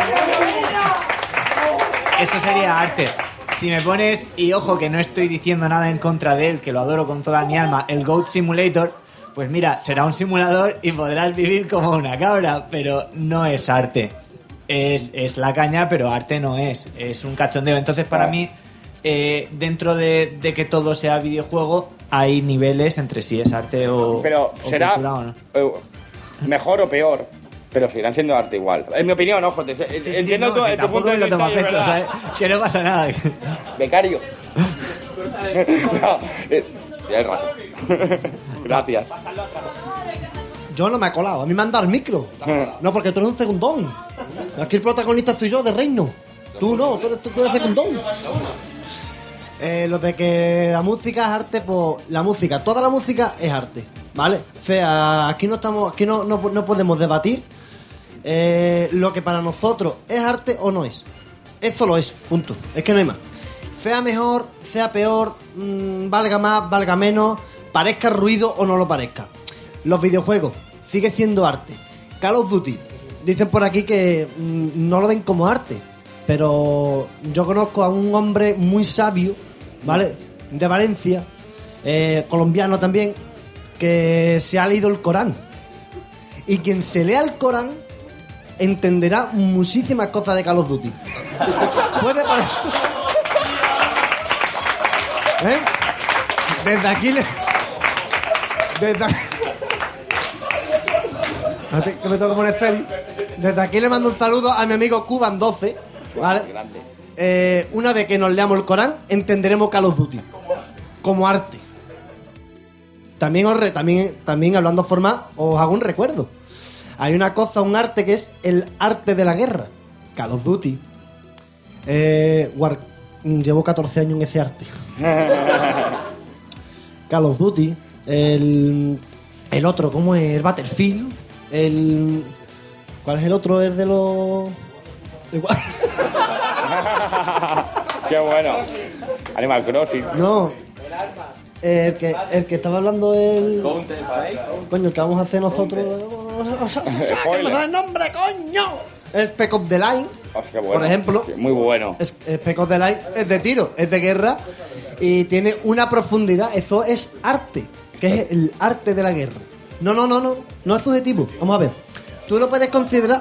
eso sería arte. Si me pones, y ojo que no estoy diciendo nada en contra de él, que lo adoro con toda mi alma, el Goat Simulator, pues mira, será un simulador y podrás vivir como una cabra, pero no es arte. Es, es la caña, pero arte no es. Es un cachondeo. Entonces, para mí, eh, dentro de, de que todo sea videojuego, hay niveles entre si es arte o, Pero o será cultura o no. eh, mejor o peor, pero seguirán siendo arte igual. En mi opinión, ojo, te- Sí, sí, entiendo no, tu, si tu tampoco punto de me lo vista. tomo a y es pecho, verdad. ¿sabes? Que no pasa nada. Becario. No, eh, tienes razón. Gracias. Yo no me he colado, a mí me han dado el micro. No, porque tú eres un segundón. Aquí el protagonista soy yo de Reino. Tú no, tú eres, tú eres segundón. Eh, lo de que la música es arte, pues la música, toda la música es arte, ¿vale? O sea, aquí no estamos, aquí no, no, no podemos debatir eh, lo que para nosotros es arte o no es. Eso lo es, punto. Es que no hay más. Sea mejor, sea peor, mmm, valga más, valga menos, parezca ruido o no lo parezca. Los videojuegos sigue siendo arte. Call of Duty, dicen por aquí que mmm, no lo ven como arte, pero yo conozco a un hombre muy sabio, ¿vale? De Valencia, eh, colombiano también, que se ha leído el Corán. Y quien se lea el Corán entenderá muchísimas cosas de Call of Duty. Puede parecer... ¿Eh? Desde aquí le... Desde aquí... Espérate, que me tengo que poner serio. Desde aquí le mando un saludo a mi amigo Cuban doce, ¿vale? Eh, una vez que nos leamos el Corán, entenderemos Call of Duty como arte. También, os re- también, también hablando formal, os hago un recuerdo. Hay una cosa, un arte que es el arte de la guerra. Call of Duty. Eh, War- Llevo catorce años en ese arte. Call of Duty. El, el otro, ¿cómo es? El Battlefield. El... ¿Cuál es el otro? El de los... Igual. Qué bueno. Animal Crossing. No. El que, el que estaba hablando el... Coño, el que vamos a hacer nosotros... ¡Que me da el nombre, coño! Es Spec of the Line, Oh, qué bueno. por ejemplo. Sí, muy bueno. Es, Spec of the Line es de tiro, es de guerra y tiene una profundidad. Eso es arte, que es el arte de la guerra. No, no, no, no, no es subjetivo. Vamos a ver. Tú lo puedes considerar...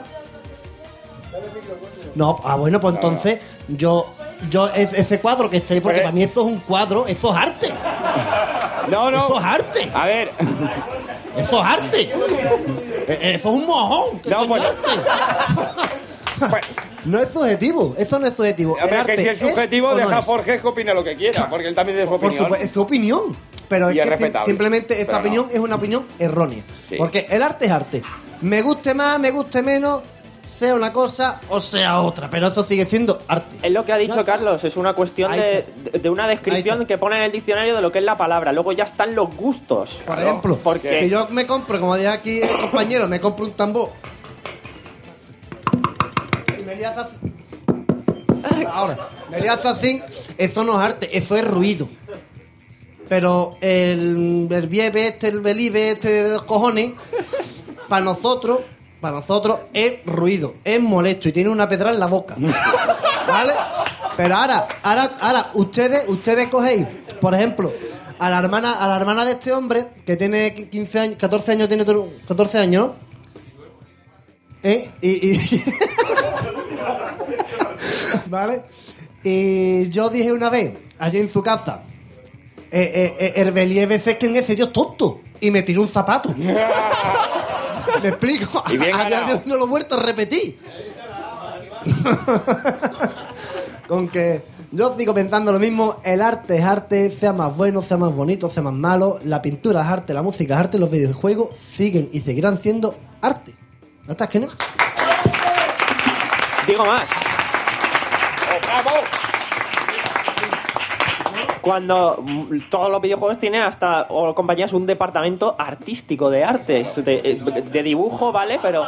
No, ah, bueno, pues entonces yo... Yo, es- ese cuadro que está ahí, porque para mí eso es un cuadro, eso es arte. No, no. Eso es arte. A ver. Eso es arte. Eh, Eso es un mojón. ¿Qué coño arte? No es subjetivo, eso no es subjetivo. El Hombre, arte que si es subjetivo, o no deja a es. Jorge que opine lo que quiera, porque él también tiene su Por opinión. supuesto, es su opinión. Pero Y es es que sim- respetable. simplemente esta Pero no. opinión es una opinión errónea. Sí. Porque el arte es arte. Me guste más, me guste menos, sea una cosa o sea otra. Pero eso sigue siendo arte. Es lo que ha dicho Carlos, es una cuestión Ahí de, está. de una descripción que pone en el diccionario de lo que es la palabra. Luego ya están los gustos. Por ejemplo, porque si yo me compro, como dice aquí el compañero, me compro un tambor y me lías así. Ahora, me lías así, eso no es arte, eso es ruido. Pero el, el vieve este, el believe este de los cojones, para nosotros, para nosotros es ruido, es molesto y tiene una pedra en la boca. ¿Vale? Pero ahora, ahora, ahora, ustedes, ustedes cogéis, por ejemplo, a la hermana, a la hermana de este hombre, que tiene quince años, catorce años, tiene otro- catorce años, ¿no? ¿Eh? Y, y- ¿Vale? Y yo dije una vez, allí en su casa, eh, eh, eh, el Believe es que ese Dios tonto, y me tiró un zapato. ¿Me explico? Y bien A día de ganado. hoy no lo he vuelto a repetir. Con que yo sigo pensando lo mismo, el arte es arte, sea más bueno, sea más bonito, sea más malo, la pintura es arte, la música es arte, los videojuegos siguen y seguirán siendo arte. ¿No estás que no? digo más. ¡Bravo! cuando mm, todos los videojuegos tienen hasta, o compañías, un departamento artístico de artes, de, de dibujo, ¿vale? Pero...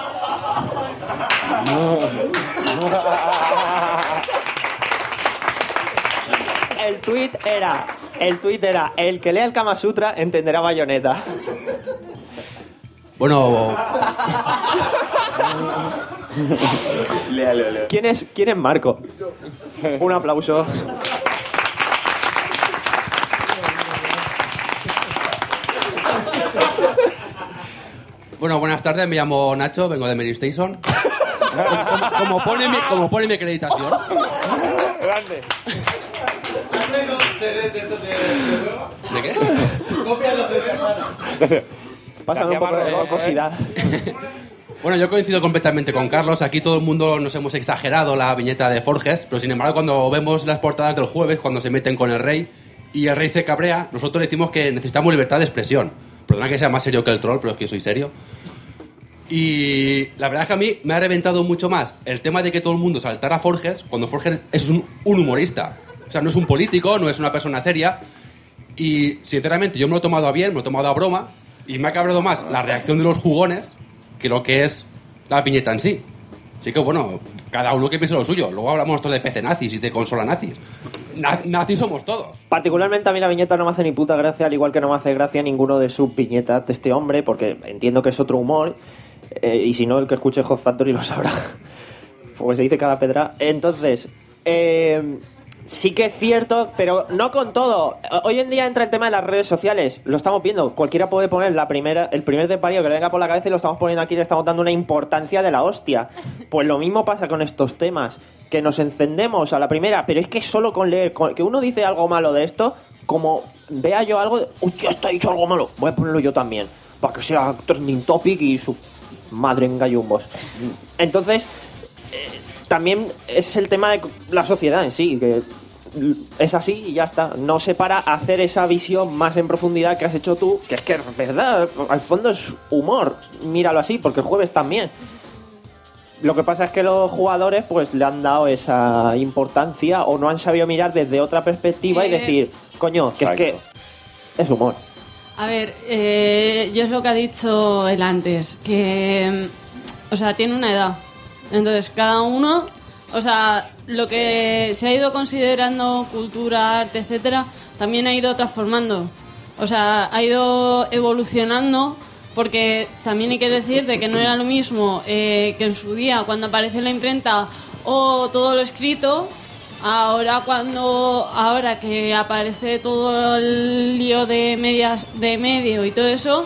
El tweet era, el tweet era, el que lea el Kama Sutra entenderá Bayonetta. Bueno... Lea, lea, lea. ¿Quién es, quién es Marco? Un aplauso. Bueno, buenas tardes, me llamo Nacho, vengo de Mary Station. Como, como, pone mi, como pone mi acreditación. Grande. ¿De qué? Pásame un poco de jocosidad. Bueno, yo coincido completamente con Carlos. Aquí todo el mundo nos hemos exagerado la viñeta de Forges, pero sin embargo cuando vemos las portadas del jueves, cuando se meten con el rey y el rey se cabrea, nosotros decimos que necesitamos libertad de expresión. Perdona que sea más serio que el troll, pero es que soy serio. Y la verdad es que a mí me ha reventado mucho más el tema de que todo el mundo saltara a Forges, cuando Forges es un, un humorista. O sea, no es un político, no es una persona seria. Y sinceramente yo me lo he tomado a bien, me lo he tomado a broma, y me ha cabreado más la reacción de los jugones que lo que es la viñeta en sí. Así que bueno, cada uno que piense lo suyo. Luego hablamos nosotros de P C nazis y de consola nazis. Na- nazis somos todos. Particularmente a mí la viñeta no me hace ni puta gracia, al igual que no me hace gracia ninguno de sus viñetas de este hombre, porque entiendo que es otro humor, eh, y si no, el que escuche Hot Factory lo sabrá. Porque se dice cada pedra. Entonces, eh, sí que es cierto, pero no con todo. Hoy en día entra el tema de las redes sociales. Lo estamos viendo. Cualquiera puede poner la primera, el primer desvarío que le venga por la cabeza y lo estamos poniendo aquí y le estamos dando una importancia de la hostia. Pues lo mismo pasa con estos temas. Que nos encendemos a la primera, pero es que solo con leer, con, que uno dice algo malo de esto, como vea yo algo, de, uy, ya está dicho algo malo, voy a ponerlo yo también, para que sea trending topic y su madre en gallumbos. Entonces, eh, también es el tema de la sociedad en sí, que es así y ya está. No se para hacer esa visión más en profundidad que has hecho tú, que es que es verdad, al fondo es humor, míralo así, porque el jueves también. Lo que pasa es que los jugadores pues le han dado esa importancia o no han sabido mirar desde otra perspectiva Eh, y decir, coño, que Exacto. es que es humor. A ver, eh, yo es lo que ha dicho él antes, que, mm, o sea, tiene una edad. Entonces, cada uno, o sea, lo que se ha ido considerando cultura, arte, etcétera, también ha ido transformando. O sea, ha ido evolucionando, porque también hay que decir de que no era lo mismo eh, que en su día, cuando aparece la imprenta o todo lo escrito. Ahora cuando ahora que aparece todo el lío de medias de medio y todo eso,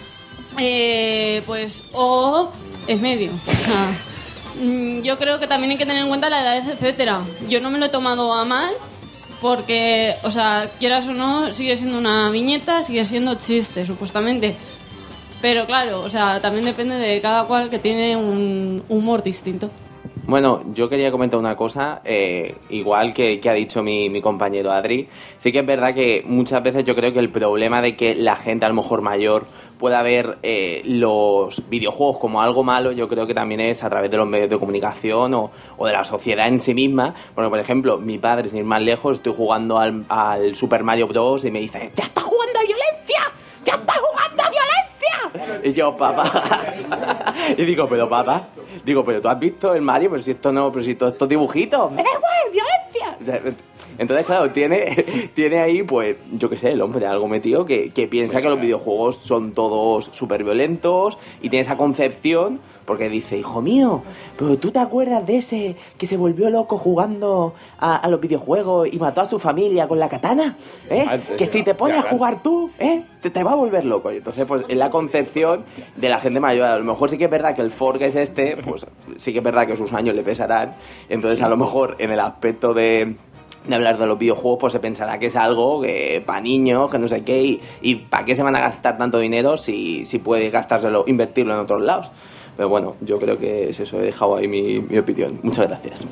eh, pues o es medio. O sea, mm, yo creo que también hay que tener en cuenta la edad, etcétera. Yo no me lo he tomado a mal porque, o sea, quieras o no, sigue siendo una viñeta, sigue siendo chiste, supuestamente. Pero claro, o sea, también depende de cada cual, que tiene un humor distinto. Bueno, yo quería comentar una cosa, eh, igual que, que ha dicho mi, mi compañero Adri. Sí que es verdad que muchas veces yo creo que el problema de que la gente a lo mejor mayor pueda ver eh, los videojuegos como algo malo, yo creo que también es a través de los medios de comunicación o, o de la sociedad en sí misma. Porque, por ejemplo, mi padre, sin ir más lejos, estoy jugando al, al Super Mario Bros. Y me dice, ¡ya está jugando a violencia! ¡Ya está jugando a violencia! Y yo, papá. Y digo, pero papá, digo, pero tú has visto el Mario, pero si esto no, pero si todos estos dibujitos, me da igual, violencia. Entonces, claro, tiene, tiene ahí, pues, yo qué sé, el hombre algo metido que, que piensa sí, que los videojuegos son todos súper violentos y tiene esa concepción, porque dice, hijo mío, pero tú te acuerdas de ese que se volvió loco jugando a, a los videojuegos y mató a su familia con la katana, ¿eh? Antes, que si te pones a jugar tú, ¿eh? Te, te va a volver loco. Y entonces, pues, es la concepción de la gente mayor. A lo mejor sí que es verdad que el Forges este, pues, sí que es verdad que sus años le pesarán. Entonces, a lo mejor, en el aspecto de... de hablar de los videojuegos, pues se pensará que es algo que para niños, que no sé qué, y, y para qué se van a gastar tanto dinero si, si puede gastárselo, invertirlo en otros lados. Pero bueno, yo creo que es eso, he dejado ahí mi, mi opinión. Muchas gracias.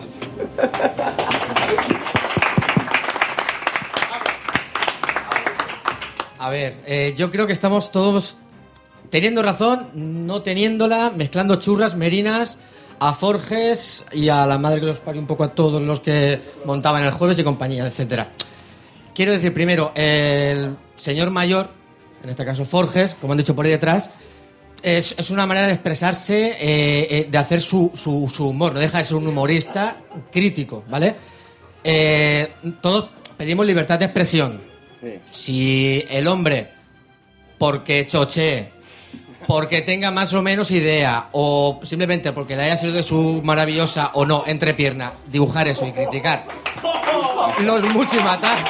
A ver, eh, yo creo que estamos todos teniendo razón, no teniéndola, mezclando churras, merinas, a Forges y a la madre que los parió un poco a todos los que montaban el jueves y compañía, etcétera. quiero decir primero, el señor mayor, en este caso Forges, como han dicho por ahí detrás, es, es una manera de expresarse, eh, eh, de hacer su, su, su humor. No deja de ser un humorista crítico, ¿vale? Eh, todos pedimos libertad de expresión. Sí. Si el hombre, porque choche, porque tenga más o menos idea, o simplemente porque le haya sido de su maravillosa o no entrepierna, dibujar eso y criticar los multimatar.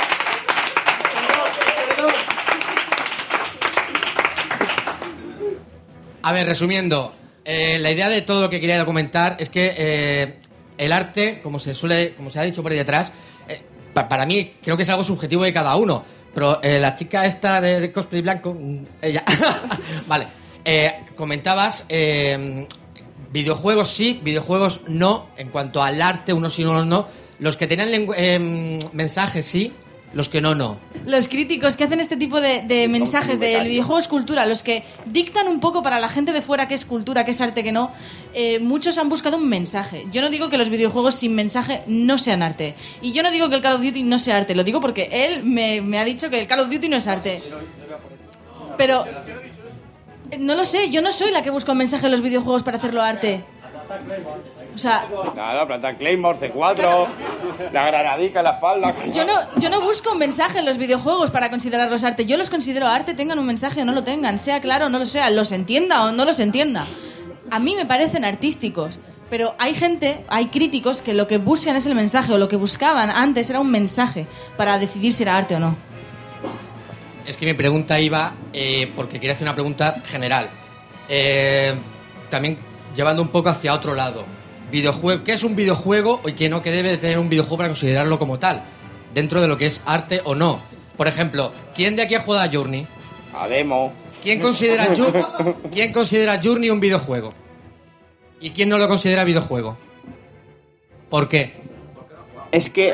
A ver, resumiendo, eh, la idea de todo lo que quería comentar es que eh, el arte, como se suele, como se ha dicho por ahí detrás, eh, pa- para mí creo que es algo subjetivo de cada uno. Pero eh, la chica esta de, de cosplay blanco, mm, ella, vale, eh, comentabas eh, videojuegos sí, videojuegos no, en cuanto al arte, unos sí, unos no. Los que tenían lengu- eh, mensajes sí, los que no, no. Los críticos que hacen este tipo de, de mensajes del videojuego es cultura, los que dictan un poco para la gente de fuera qué es cultura, qué es arte, qué no, eh, muchos han buscado un mensaje. Yo no digo que los videojuegos sin mensaje no sean arte. Y yo no digo que el Call of Duty no sea arte, lo digo porque él me, me ha dicho que el Call of Duty no es arte. Pero no lo sé, yo no soy la que busca un mensaje en los videojuegos para hacerlo arte. O sea, Claro, planta Claymore, C cuatro, la granadica en la espalda. Yo no, yo no busco un mensaje en los videojuegos para considerarlos arte. Yo los considero arte, tengan un mensaje o no lo tengan, sea claro o no lo sea, los entienda o no los entienda. A mí me parecen artísticos, pero hay gente, hay críticos que lo que buscan es el mensaje, o lo que buscaban antes era un mensaje para decidir si era arte o no. Es que mi pregunta iba, eh, porque quería hacer una pregunta general. Eh, también llevando un poco hacia otro lado. Videojuego, ¿qué es un videojuego y qué no, que debe de tener un videojuego para considerarlo como tal? Dentro de lo que es arte o no. Por ejemplo, ¿quién de aquí ha jugado a Journey? A demo. ¿Quién considera, Jour- ¿Quién considera Journey un videojuego? ¿Y quién no lo considera videojuego? ¿Por qué? Es que...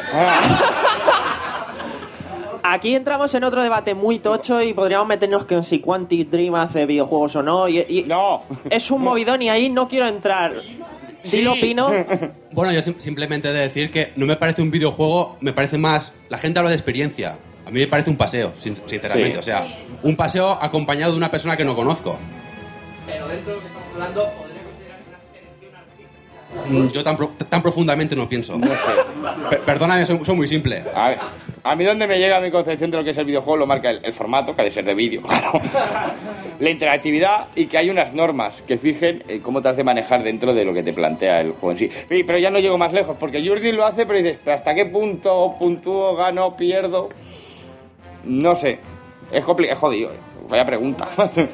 Aquí entramos en otro debate muy tocho y podríamos meternos que si Quantic Dream hace videojuegos o no. Y, y no. Es un movidón y ahí no quiero entrar. Dilo, Pino. Bueno, yo sim- simplemente he de decir que no me parece un videojuego, me parece más... La gente habla de experiencia. A mí me parece un paseo, sin- sinceramente. Sí. O sea, un paseo acompañado de una persona que no conozco. Pero dentro de lo que estamos hablando, Mm, Yo tan, pro- tan profundamente no pienso. No sé. Per- perdóname, soy, soy muy simple. A, ver, a mí donde me llega mi concepción de lo que es el videojuego lo marca el, el formato, que ha de ser de vídeo, claro. La interactividad y que hay unas normas que fijen eh, cómo te has de manejar dentro de lo que te plantea el juego en sí. Sí, pero ya no llego más lejos, porque Journey lo hace, pero dices, ¿pero hasta qué punto puntúo, gano, pierdo? No sé. Es complicado, es jodido. eh. Vaya pregunta.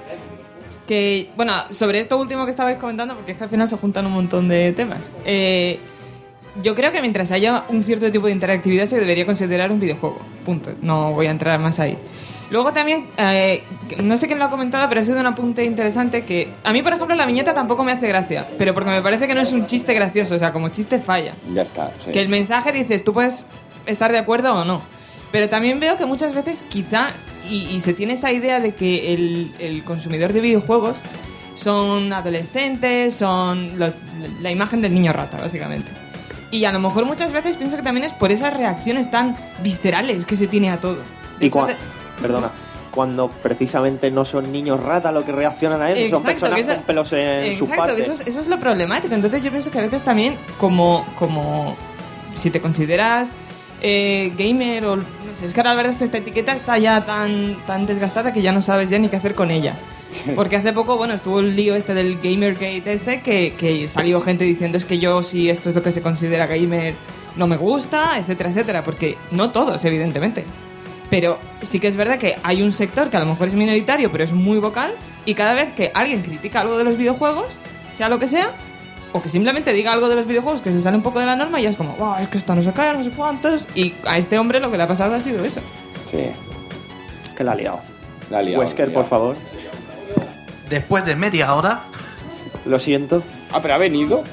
Que, bueno, sobre esto último que estabais comentando, porque es que al final se juntan un montón de temas. Eh, yo creo que mientras haya un cierto tipo de interactividad se debería considerar un videojuego. Punto. No voy a entrar más ahí. Luego también, eh, no sé quién lo ha comentado, pero ha sido un apunte interesante que... A mí, por ejemplo, la viñeta tampoco me hace gracia, pero porque me parece que no es un chiste gracioso, o sea, como chiste falla. Ya está. Sí. Que el mensaje dices, tú puedes estar de acuerdo o no. Pero también veo que muchas veces quizá, y, y se tiene esa idea de que el, el consumidor de videojuegos son adolescentes, son los- la imagen del niño rata, básicamente. Y a lo mejor muchas veces pienso que también es por esas reacciones tan viscerales que se tiene a todo. De Y hecho, cua- hace- Perdona. Cuando precisamente no son niños rata los que reaccionan a eso, son Exacto, personas que eso- con pelos en sus Exacto, partes. eso es, eso es lo problemático. Entonces yo pienso que a veces también, como, como si te consideras eh, gamer o... No sé, es que ahora la verdad es que esta etiqueta está ya tan, tan desgastada que ya no sabes ya ni qué hacer con ella. Porque hace poco, bueno, estuvo el lío este del Gamergate este, que, que salió gente diciendo es que yo, si esto es lo que se considera gamer, no me gusta, etcétera, etcétera. Porque no todos, evidentemente. Pero sí que es verdad que hay un sector que a lo mejor es minoritario, pero es muy vocal, y cada vez que alguien critica algo de los videojuegos, sea lo que sea, o que simplemente diga algo de los videojuegos que se sale un poco de la norma, y ya es como, wow, es que esto no se cae, no sé cuántos, y a este hombre lo que le ha pasado ha sido eso. Sí. Que la ha liado. La ha liado, Wesker, la ha liado. por favor. Después de media hora. Lo siento. Ah, pero ha venido.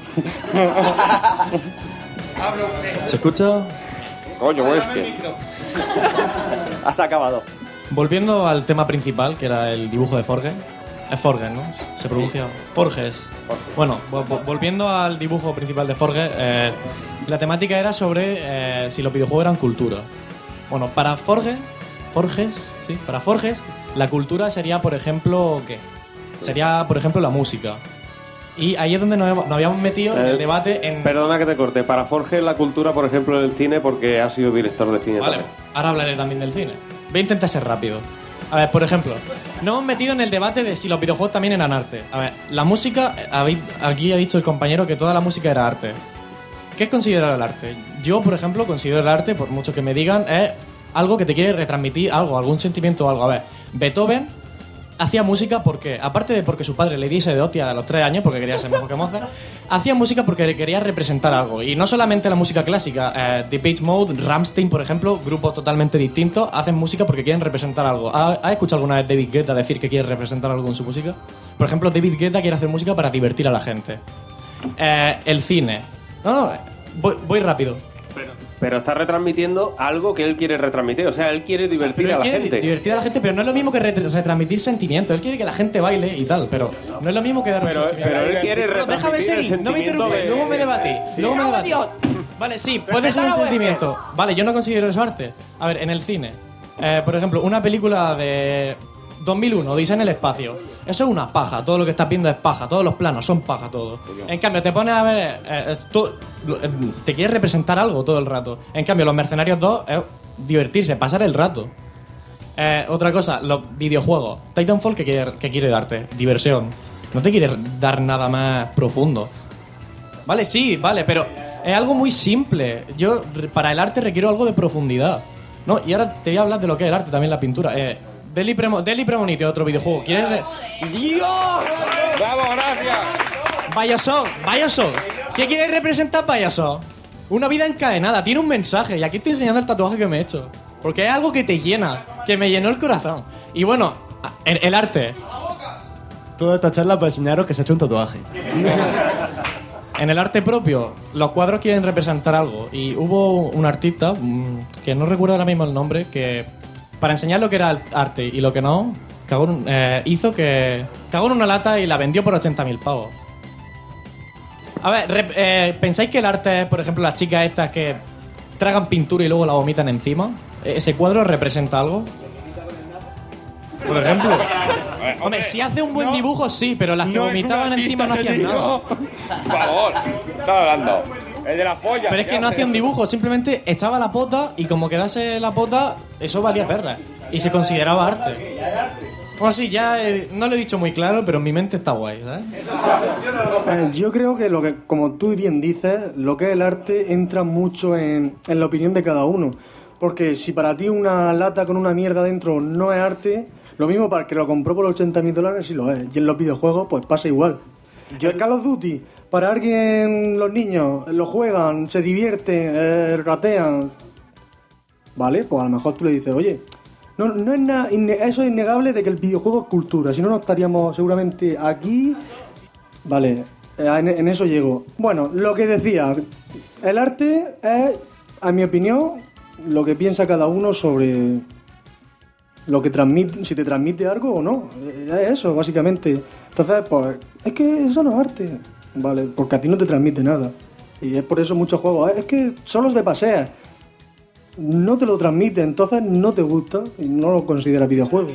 ¿Se escucha? Coño, Wesker. Has acabado. Volviendo al tema principal, que era el dibujo de Forge. Es Forge, ¿no? Se pronuncia Forges. Bueno, vo- vo- volviendo al dibujo principal de Forge, eh, la temática era sobre eh, si los videojuegos eran cultura. Bueno, para Forge, Forges, sí, para Forges, la cultura sería, por ejemplo, ¿qué? Sería, por ejemplo, la música. Y ahí es donde nos, hemos- nos habíamos metido en Eh, el debate en... Perdona que te corte. Para Forge la cultura, por ejemplo, del cine, porque ha sido director de cine Vale, también. ahora hablaré también del cine. Voy a intentar ser rápido. A ver, por ejemplo, nos hemos metido en el debate de si los videojuegos también eran arte. A ver, la música, eh, habéis- aquí ha dicho el compañero que toda la música era arte. ¿Qué es considerar el arte? Yo, por ejemplo, considero el arte, por mucho que me digan, es algo que te quiere retransmitir algo, algún sentimiento o algo. A ver, Beethoven hacía música porque, aparte de porque su padre le diese de hostia a los tres años, porque quería ser mejor que Mozart, hacía música porque quería representar algo. Y no solamente la música clásica, eh, Depeche Mode, Rammstein, por ejemplo, grupos totalmente distintos, hacen música porque quieren representar algo. ¿Has has escuchado alguna vez David Guetta decir que quiere representar algo en su música? Por ejemplo, David Guetta quiere hacer música para divertir a la gente. Eh, el cine. No, no, voy, voy rápido. Pero está retransmitiendo algo que él quiere retransmitir. O sea, él quiere divertir Pero a él la quiere gente. divertir a la gente, pero no es lo mismo que ret- retransmitir sentimientos. Él quiere que la gente baile y tal, pero no es lo mismo que dar un Pero- sentimiento. pero él quiere Pero déjame retransmitir el seguir, no me sentimiento interrumpes, de- luego me debatí. Sí. Luego me ¡Me debatí. cago Vale, sí, puede ser un sentimiento. Vale, yo no considero eso arte. A ver, en el cine, eh, por ejemplo, una película de dos mil uno, Odisea en el espacio. Eso es una paja, todo lo que estás viendo es paja, todos los planos son paja, todo. En cambio, te pones a ver, eh, tú- eh, te quieres representar algo todo el rato. En cambio, Los Mercenarios dos es divertirse, pasar el rato. Eh, otra cosa, los videojuegos. Titanfall, ¿qué quiere, qué quiere darte? Diversión. No te quiere dar nada más profundo. Vale, sí, vale, pero es algo muy simple. Yo, re- para el arte, requiero algo de profundidad. No, y ahora te voy a hablar de lo que es el arte, también la pintura. Eh, Deadly, Premo Deadly Premonition, otro videojuego. ¿Quieres...? re- ¡Dios! ¡Bravo, gracias! Bioshock, Bioshock. ¿Qué quiere representar Bioshock? Una vida encadenada, tiene un mensaje. Y aquí estoy enseñando el tatuaje que me he hecho. Porque es algo que te llena, que me llenó el corazón. Y bueno, el, el arte. Toda esta charla para enseñaros que se ha hecho un tatuaje. En el arte propio, los cuadros quieren representar algo. Y hubo un artista, mm, que no recuerdo ahora mismo el nombre, que para enseñar lo que era el arte y lo que no, cagó en un- eh, hizo que cagó en una lata y la vendió por ochenta mil pavos. A ver, rep- eh, ¿pensáis que el arte es, por ejemplo, las chicas estas que tragan pintura y luego la vomitan encima? ¿E- ¿Ese cuadro representa algo? Por ejemplo. Hombre, si hace un buen dibujo, sí, pero las que no es un vomitaban artista encima no ese hacían tío. nada. Por favor, está hablando. El de las pollas. Pero es que no hacía un dibujo, simplemente echaba la pota y como quedase la pota, eso valía perra. Y se consideraba arte. Bueno, sí, ya eh, no lo he dicho muy claro, pero en mi mente está guay, ¿sabes? Eh, yo creo que, lo que, como tú bien dices, lo que es el arte entra mucho en, en la opinión de cada uno. Porque si para ti una lata con una mierda dentro no es arte, lo mismo para el que lo compró por ochenta mil dólares sí lo es. Y en los videojuegos pues pasa igual. El Call of Duty, para alguien, los niños lo juegan, se divierten, eh, ratean. Vale, pues a lo mejor tú le dices, oye, no, no es nada, inne- eso es innegable de que el videojuego es cultura, si no, no estaríamos seguramente aquí. Vale, eh, en, en eso llego. Bueno, lo que decía, el arte es, a mi opinión, lo que piensa cada uno sobre lo que transmite, si te transmite algo o no. Es eso, básicamente. Entonces, pues, es que eso no es arte. Vale, porque a ti no te transmite nada. Y es por eso muchos juegos, es que solo es de pasear. No te lo transmite, entonces no te gusta y no lo consideras videojuego.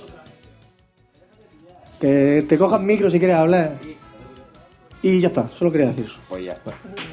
Que te cojas micro si quieres hablar. Y ya está, solo quería decir eso. Pues ya está.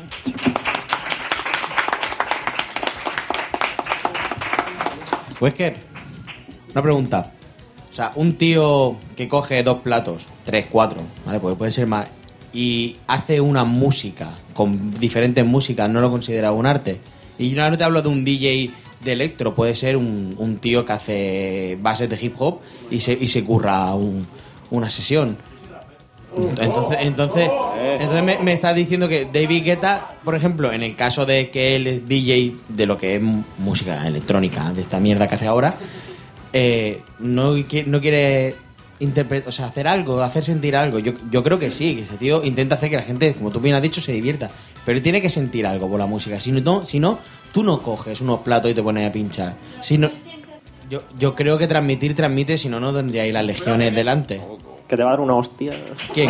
Wesker, una pregunta. O sea, un tío que coge dos platos, tres, cuatro, ¿vale? Porque puede ser más, y hace una música con diferentes músicas, ¿no lo considera un arte? Y yo no te hablo de un D J de electro, puede ser un, un tío que hace bases de hip hop y se, y se curra un- una sesión. Entonces, entonces, entonces me, me estás diciendo que David Guetta, por ejemplo, en el caso de que él es D J de lo que es m- música electrónica, de esta mierda que hace ahora, eh, no, qui- no quiere interpretar, o sea, hacer algo, hacer sentir algo. Yo, yo creo que sí, que ese tío intenta hacer que la gente, como tú bien has dicho, se divierta. Pero él tiene que sentir algo por la música. Si no, si no tú no coges unos platos y te pones a pinchar. Si no, yo, yo creo que transmitir transmite, si no, no tendría ahí las legiones delante. Que te va a dar una hostia. ¿Quién?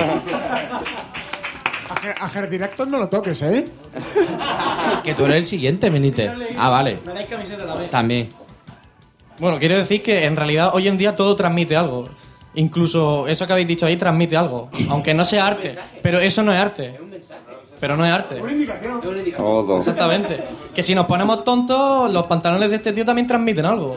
A Ger Directos no lo toques, ¿eh? Que tú eres el siguiente, Benítez. Ah, vale. ¿Tenéis camiseta también? También. Bueno, quiero decir que en realidad hoy en día todo transmite algo. Incluso eso que habéis dicho ahí transmite algo. Aunque no sea arte. Pero eso no es arte. Pero no es arte. Una indicación. Todo. Exactamente. Que si nos ponemos tontos, los pantalones de este tío también transmiten algo.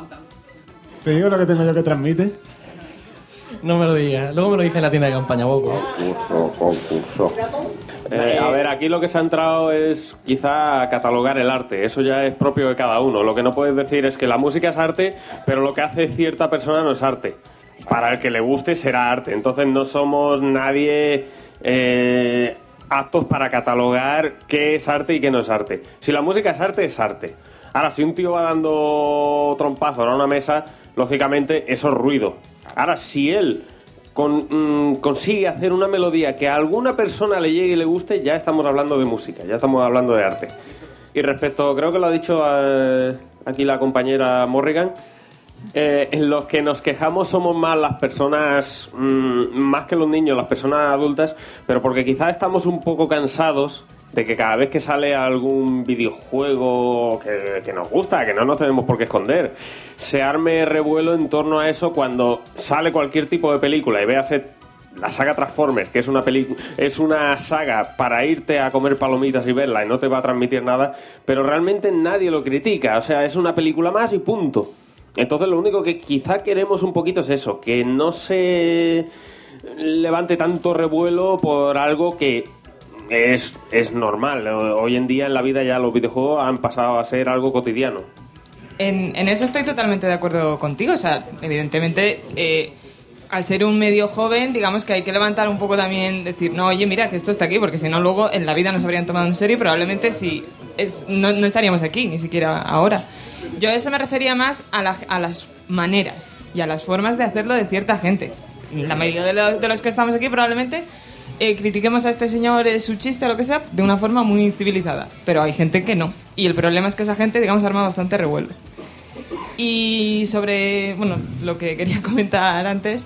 ¿Te digo lo que tengo yo que transmite? No me lo digas. Luego me lo dice en la tienda de campaña, Boco. Concurso, concurso. Eh, a ver, aquí lo que se ha entrado es quizá a catalogar el arte. Eso ya es propio de cada uno. Lo que no puedes decir es que la música es arte, pero lo que hace cierta persona no es arte. Para el que le guste será arte. Entonces no somos nadie eh, aptos para catalogar qué es arte y qué no es arte. Si la música es arte, es arte. Ahora, si un tío va dando trompazos a una mesa, lógicamente eso es ruido. Ahora, si él con, mmm, consigue hacer una melodía que a alguna persona le llegue y le guste, ya estamos hablando de música, ya estamos hablando de arte. Y respecto, creo que lo ha dicho eh, aquí la compañera Morrigan, eh, en los que nos quejamos somos más las personas, mmm, más que los niños, las personas adultas, pero porque quizás estamos un poco cansados de que cada vez que sale algún videojuego que, que nos gusta, que no nos tenemos por qué esconder, se arme revuelo en torno a eso cuando sale cualquier tipo de película y véase la saga Transformers, que es una película, es una saga para irte a comer palomitas y verla y no te va a transmitir nada, pero realmente nadie lo critica, o sea, es una película más y punto. Entonces lo único que quizá queremos un poquito es eso, que no se levante tanto revuelo por algo que Es, es normal. Hoy en día en la vida ya los videojuegos han pasado a ser algo cotidiano. En, en eso estoy totalmente de acuerdo contigo. O sea, evidentemente, eh, al ser un medio joven, digamos que hay que levantar un poco también, decir, no, oye, mira, que esto está aquí, porque si no luego en la vida nos habrían tomado en serio y probablemente si es, no, no estaríamos aquí, ni siquiera ahora. Yo a eso me refería más a, la, a las maneras y a las formas de hacerlo de cierta gente. La mayoría de, lo, de los que estamos aquí probablemente Eh, critiquemos a este señor eh, su chiste o lo que sea de una forma muy civilizada, pero hay gente que no, y el problema es que esa gente, digamos, arma bastante revuelo. Y sobre, bueno, lo que quería comentar antes,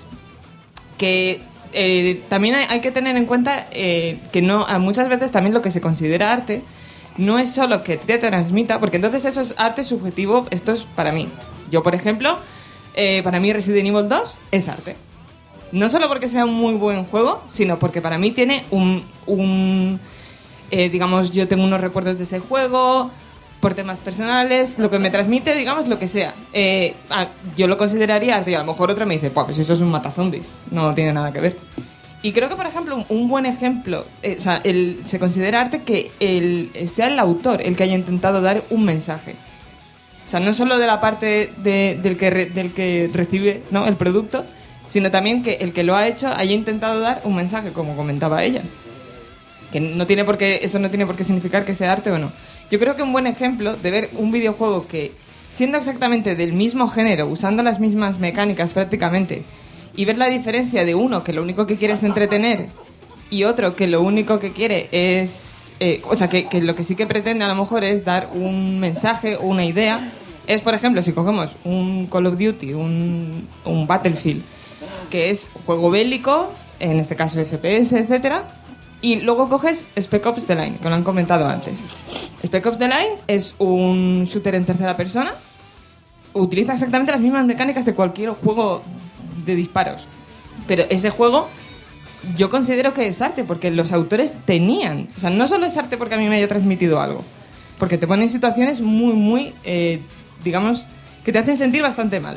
que eh, también hay, hay que tener en cuenta eh, que no, muchas veces también lo que se considera arte no es solo que te transmita, porque entonces eso es arte subjetivo. Esto es para mí. Yo, por ejemplo, eh, para mí Resident Evil dos es arte. No solo porque sea un muy buen juego, sino porque para mí tiene un... un eh, digamos, yo tengo unos recuerdos de ese juego, por temas personales, lo que me transmite, digamos, lo que sea. Eh, yo lo consideraría arte y a lo mejor otra me dice, pues eso es un matazombies, no tiene nada que ver. Y creo que, por ejemplo, un, un buen ejemplo, eh, o sea, el, se considera arte que el, sea el autor el que haya intentado dar un mensaje. O sea, no solo de la parte de, del, que re, del que recibe, ¿no?, el producto, sino también que el que lo ha hecho haya intentado dar un mensaje, como comentaba ella. Que no tiene por qué, eso no tiene por qué significar que sea arte o no. Yo creo que un buen ejemplo de ver un videojuego que, siendo exactamente del mismo género, usando las mismas mecánicas prácticamente, y ver la diferencia de uno que lo único que quiere es entretener y otro que lo único que quiere es... Eh, o sea, que, que lo que sí que pretende a lo mejor es dar un mensaje o una idea, es, por ejemplo, si cogemos un Call of Duty, un, un Battlefield, que es juego bélico, en este caso F P S, etcétera, y luego coges Spec Ops The Line, que lo han comentado antes. Spec Ops The Line es un shooter en tercera persona, utiliza exactamente las mismas mecánicas de cualquier juego de disparos, pero ese juego yo considero que es arte porque los autores tenían, o sea, no solo es arte porque a mí me haya transmitido algo, porque te ponen situaciones muy, muy, eh, digamos, que te hacen sentir bastante mal.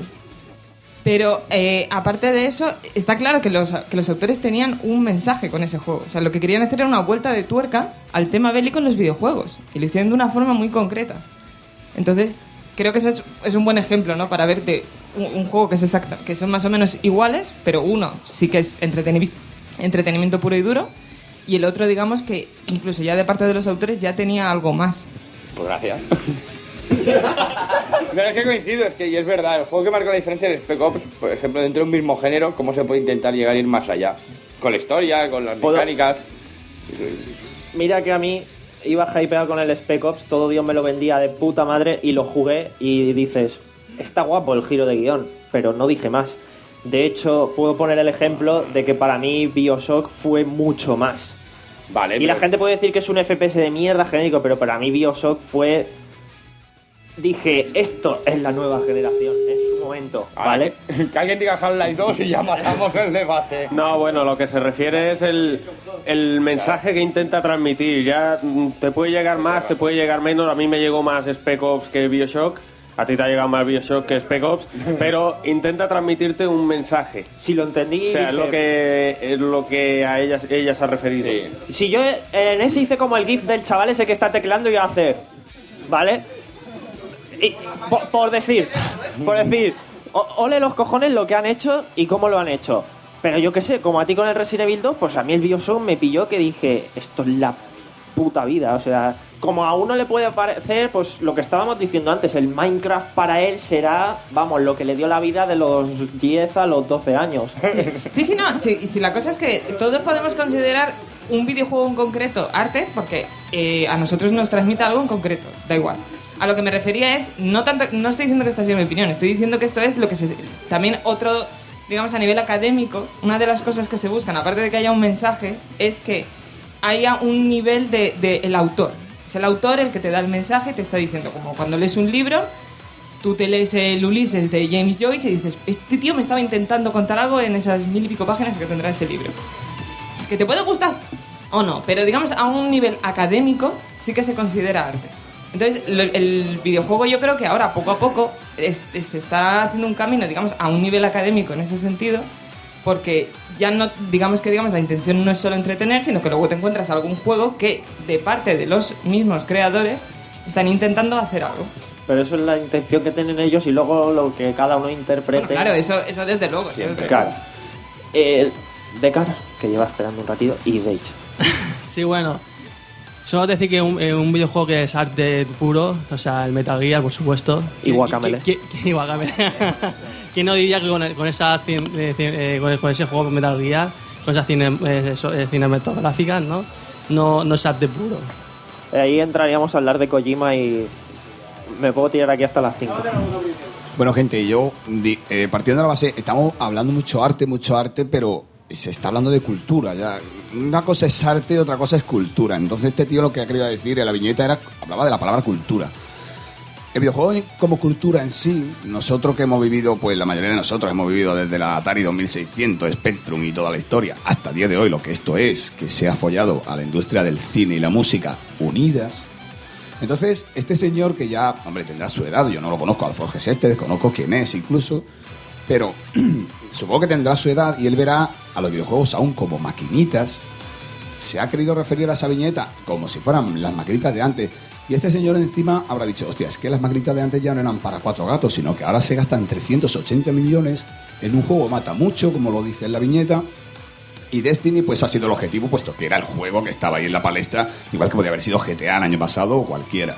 Pero eh, aparte de eso, está claro que los, que los autores tenían un mensaje con ese juego. O sea, lo que querían hacer era una vuelta de tuerca al tema bélico en los videojuegos. Y lo hicieron de una forma muy concreta. Entonces, creo que ese es, es un buen ejemplo, ¿no?, para verte un, un juego que es exacta, que son más o menos iguales, pero uno sí que es entretenimiento, entretenimiento puro y duro, y el otro, digamos, que incluso ya de parte de los autores ya tenía algo más. Pues gracias. Pero es que coincido, es que y es verdad, el juego que marca la diferencia de Spec Ops, por ejemplo, dentro de un mismo género, cómo se puede intentar llegar a ir más allá, con la historia, con las mecánicas. Mira que a mí iba hypeado con el Spec Ops, todo Dios me lo vendía de puta madre y lo jugué y dices, está guapo el giro de guión, pero no dije más. De hecho, puedo poner el ejemplo de que para mí BioShock fue mucho más. Vale. Y pero... la gente puede decir que es un F P S de mierda genérico, pero para mí BioShock fue dije, esto es la nueva generación en su momento, ¿vale? Que alguien diga Half-Life dos y ya matamos el debate. No, bueno, lo que se refiere es el, el mensaje que intenta transmitir. Ya mm, te puede llegar más, te puede llegar menos. A mí me llegó más Spec Ops que Bioshock. A ti te ha llegado más Bioshock que Spec Ops. Pero intenta transmitirte un mensaje. Si lo entendí... O sea, dije, es lo que, es lo que a ella, ella se ha referido. Sí. Si yo en ese hice como el gif del chaval ese que está tecleando y hace... ¿Vale? Y, por, por decir, por decir, o, ole los cojones lo que han hecho y cómo lo han hecho. Pero yo qué sé, como a ti con el Resident Evil dos, pues a mí el Bioshock me pilló que dije, esto es la puta vida. O sea, como a uno le puede parecer, pues lo que estábamos diciendo antes, el Minecraft para él será, vamos, lo que le dio la vida de los diez a los doce años. Sí, sí, no, sí, sí, la cosa es que todos podemos considerar un videojuego en concreto arte, porque eh, a nosotros nos transmite algo en concreto, da igual. A lo que me refería es, no tanto, no estoy diciendo que esta sea mi opinión, estoy diciendo que esto es lo que se... También otro, digamos, a nivel académico, una de las cosas que se buscan, aparte de que haya un mensaje, es que haya un nivel de, de el autor. Es el autor el que te da el mensaje, te está diciendo, como cuando lees un libro, tú te lees el Ulises de James Joyce y dices, este tío me estaba intentando contar algo en esas mil y pico páginas que tendrá ese libro. Que te puede gustar o no, pero digamos a un nivel académico sí que se considera arte. Entonces, lo, el videojuego yo creo que ahora, poco a poco, es, es, se está haciendo un camino, digamos, a un nivel académico en ese sentido, porque ya no, digamos que digamos la intención no es solo entretener, sino que luego te encuentras algún juego que, de parte de los mismos creadores, están intentando hacer algo. Pero eso es la intención que tienen ellos y luego lo que cada uno interprete. Bueno, claro, eso, eso desde luego. Eso desde claro. Eh, Decar, que lleva esperando un ratito, y de hecho. Sí, bueno. Solo decir que un, eh, un videojuego que es arte puro, o sea, el Metal Gear, por supuesto. Y Guacamele. Y Guacamele. ¿Quién no diría que con, el, con, esa, eh, eh, con, con ese juego Metal Gear, con esas cine, eh, eh, cinematográficas, ¿no? ¿no? No es arte puro. Ahí entraríamos a hablar de Kojima y me puedo tirar aquí hasta las cinco. Bueno, gente, yo, eh, partiendo de la base, estamos hablando mucho arte, mucho arte, pero se está hablando de cultura. Ya. Una cosa es arte y otra cosa es cultura. Entonces este tío lo que ha querido decir en la viñeta era, hablaba de la palabra cultura. El videojuego como cultura en sí, nosotros que hemos vivido, pues la mayoría de nosotros hemos vivido desde la Atari dos mil seiscientos, Spectrum y toda la historia, hasta el día de hoy, lo que esto es, que se ha follado a la industria del cine y la música unidas. Entonces, este señor que ya, hombre, tendrá su edad, yo no lo conozco, Alforge es este, desconozco quién es incluso, pero supongo que tendrá su edad y él verá a los videojuegos aún como maquinitas. Se ha querido referir a esa viñeta como si fueran las maquinitas de antes. Y este señor encima habrá dicho, hostia, es que las maquinitas de antes ya no eran para cuatro gatos, sino que ahora se gastan trescientos ochenta millones en un juego, mata mucho, como lo dice en la viñeta. Y Destiny pues ha sido el objetivo, puesto que era el juego que estaba ahí en la palestra, igual que podía haber sido G T A el año pasado o cualquiera.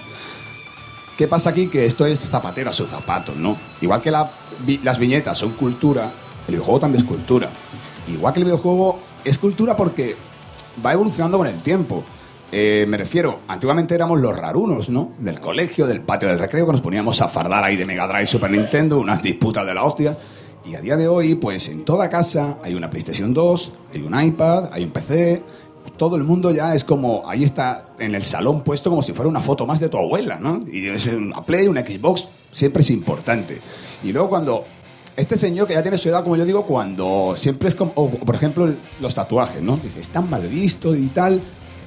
¿Qué pasa aquí? Que esto es zapatero a sus zapatos, ¿no? Igual que la, vi, las viñetas son cultura, el videojuego también es cultura. Igual que el videojuego es cultura porque va evolucionando con el tiempo. Eh, me refiero, antiguamente éramos los rarunos, ¿no? Del colegio, del patio del recreo, que nos poníamos a fardar ahí de Mega Drive, Super Nintendo, unas disputas de la hostia. Y a día de hoy, pues en toda casa hay una PlayStation dos, hay un iPad, hay un P C. Todo el mundo ya es como, ahí está en el salón puesto como si fuera una foto más de tu abuela, ¿no? Y es una Play, una Xbox, siempre es importante. Y luego cuando este señor que ya tiene su edad, como yo digo, cuando siempre es como, o, por ejemplo, los tatuajes, ¿no? Dice, están mal visto y tal.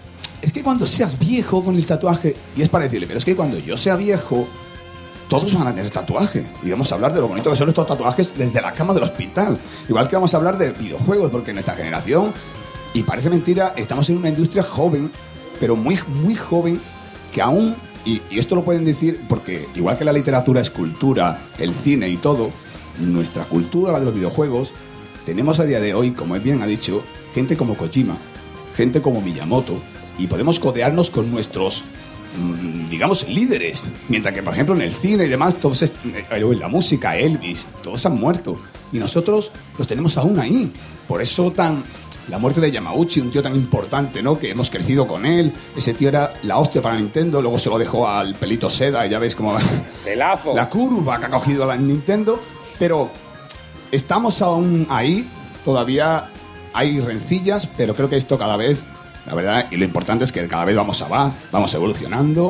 Es que cuando seas viejo con el tatuaje, y es para decirle, pero es que cuando yo sea viejo, todos van a tener tatuaje. Y vamos a hablar de lo bonito que son estos tatuajes desde la cama del hospital. Igual que vamos a hablar de videojuegos, porque en esta generación, y parece mentira, estamos en una industria joven, pero muy, muy joven, que aún, y, y esto lo pueden decir porque igual que la literatura es cultura, el cine y todo, nuestra cultura, la de los videojuegos, tenemos a día de hoy, como bien ha dicho, gente como Kojima, gente como Miyamoto, y podemos codearnos con nuestros, digamos, líderes. Mientras que, por ejemplo, en el cine y demás, todos est- en la música, Elvis, todos han muerto. Y nosotros los tenemos aún ahí. Por eso tan la muerte de Yamauchi, un tío tan importante, ¿no? Que hemos crecido con él. Ese tío era la hostia para Nintendo, luego se lo dejó al pelito seda y ya veis cómo Pelazo. La curva que ha cogido la Nintendo. Pero estamos aún ahí, todavía hay rencillas, pero creo que esto cada vez, la verdad, y lo importante es que cada vez vamos a más, vamos evolucionando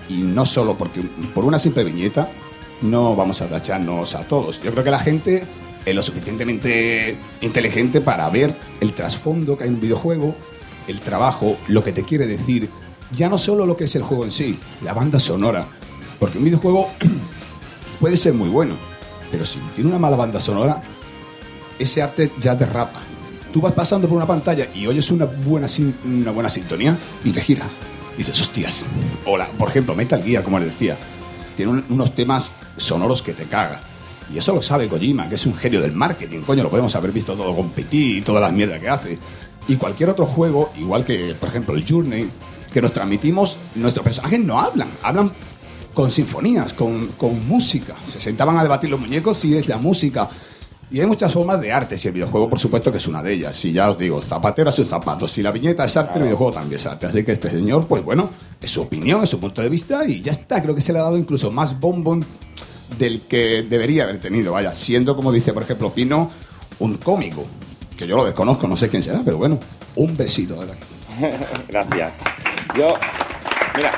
y no solo porque por una simple viñeta no vamos a tacharnos a todos. Yo creo que la gente es lo suficientemente inteligente para ver el trasfondo que hay en un videojuego, el trabajo, lo que te quiere decir, ya no solo lo que es el juego en sí, la banda sonora, porque un videojuego puede ser muy bueno, pero si tiene una mala banda sonora, ese arte ya derrapa. Tú vas pasando por una pantalla y oyes una buena, sin- una buena sintonía y te giras. Y dices, hostias. Hola, por ejemplo, Metal Gear, como les decía, tiene un- unos temas sonoros que te caga. Y eso lo sabe Kojima, que es un genio del marketing. Coño, lo podemos haber visto todo con Petit y todas las mierdas que hace. Y cualquier otro juego, igual que, por ejemplo, el Journey, que nos transmitimos, nuestros personajes no hablan, hablan con sinfonías, con, con música. Se sentaban a debatir los muñecos y es la música. Y hay muchas formas de arte, si el videojuego, por supuesto, que es una de ellas. Si ya os digo, zapatero a sus zapatos. Si la viñeta es arte, el videojuego también es arte. Así que este señor, pues bueno, es su opinión, es su punto de vista y ya está. Creo que se le ha dado incluso más bombón del que debería haber tenido. Vaya, siendo, como dice, por ejemplo, Pino, un cómico. Que yo lo desconozco, no sé quién será, pero bueno, un besito. ¿Verdad? Gracias. Yo, mira,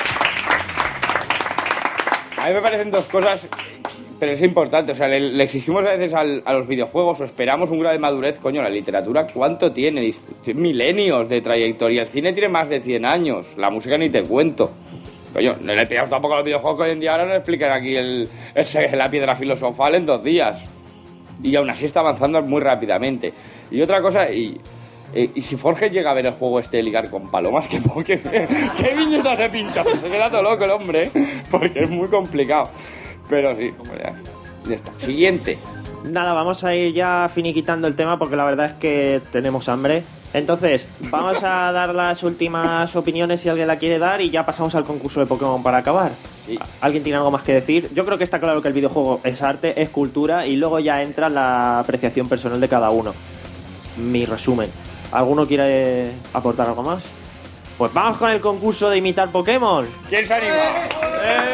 a mí me parecen dos cosas, pero es importante. O sea, le, le exigimos a veces al, a los videojuegos o esperamos un grado de madurez. Coño, la literatura, ¿cuánto tiene? Milenios de trayectoria. El cine tiene más de cien años. La música ni te cuento. Coño, no le pillamos tampoco a los videojuegos que hoy en día ahora nos explican aquí el, el, la piedra filosofal en dos días. Y aún así está avanzando muy rápidamente. Y otra cosa, y, y, y si Forge llega a ver el juego este de ligar con palomas, ¿qué, qué, qué viñetas se pinta? Pues se queda todo loco el hombre, ¿eh? Porque es muy complicado. Pero sí, pues ya, ya está. Siguiente. Nada, vamos a ir ya finiquitando el tema porque la verdad es que tenemos hambre. Entonces, vamos a dar las últimas opiniones si alguien la quiere dar y ya pasamos al concurso de Pokémon para acabar. Sí. ¿Alguien tiene algo más que decir? Yo creo que está claro que el videojuego es arte, es cultura y luego ya entra la apreciación personal de cada uno. Mi resumen. ¿Alguno quiere aportar algo más? Pues vamos con el concurso de imitar Pokémon. ¿Quién se anima? ¡Eh!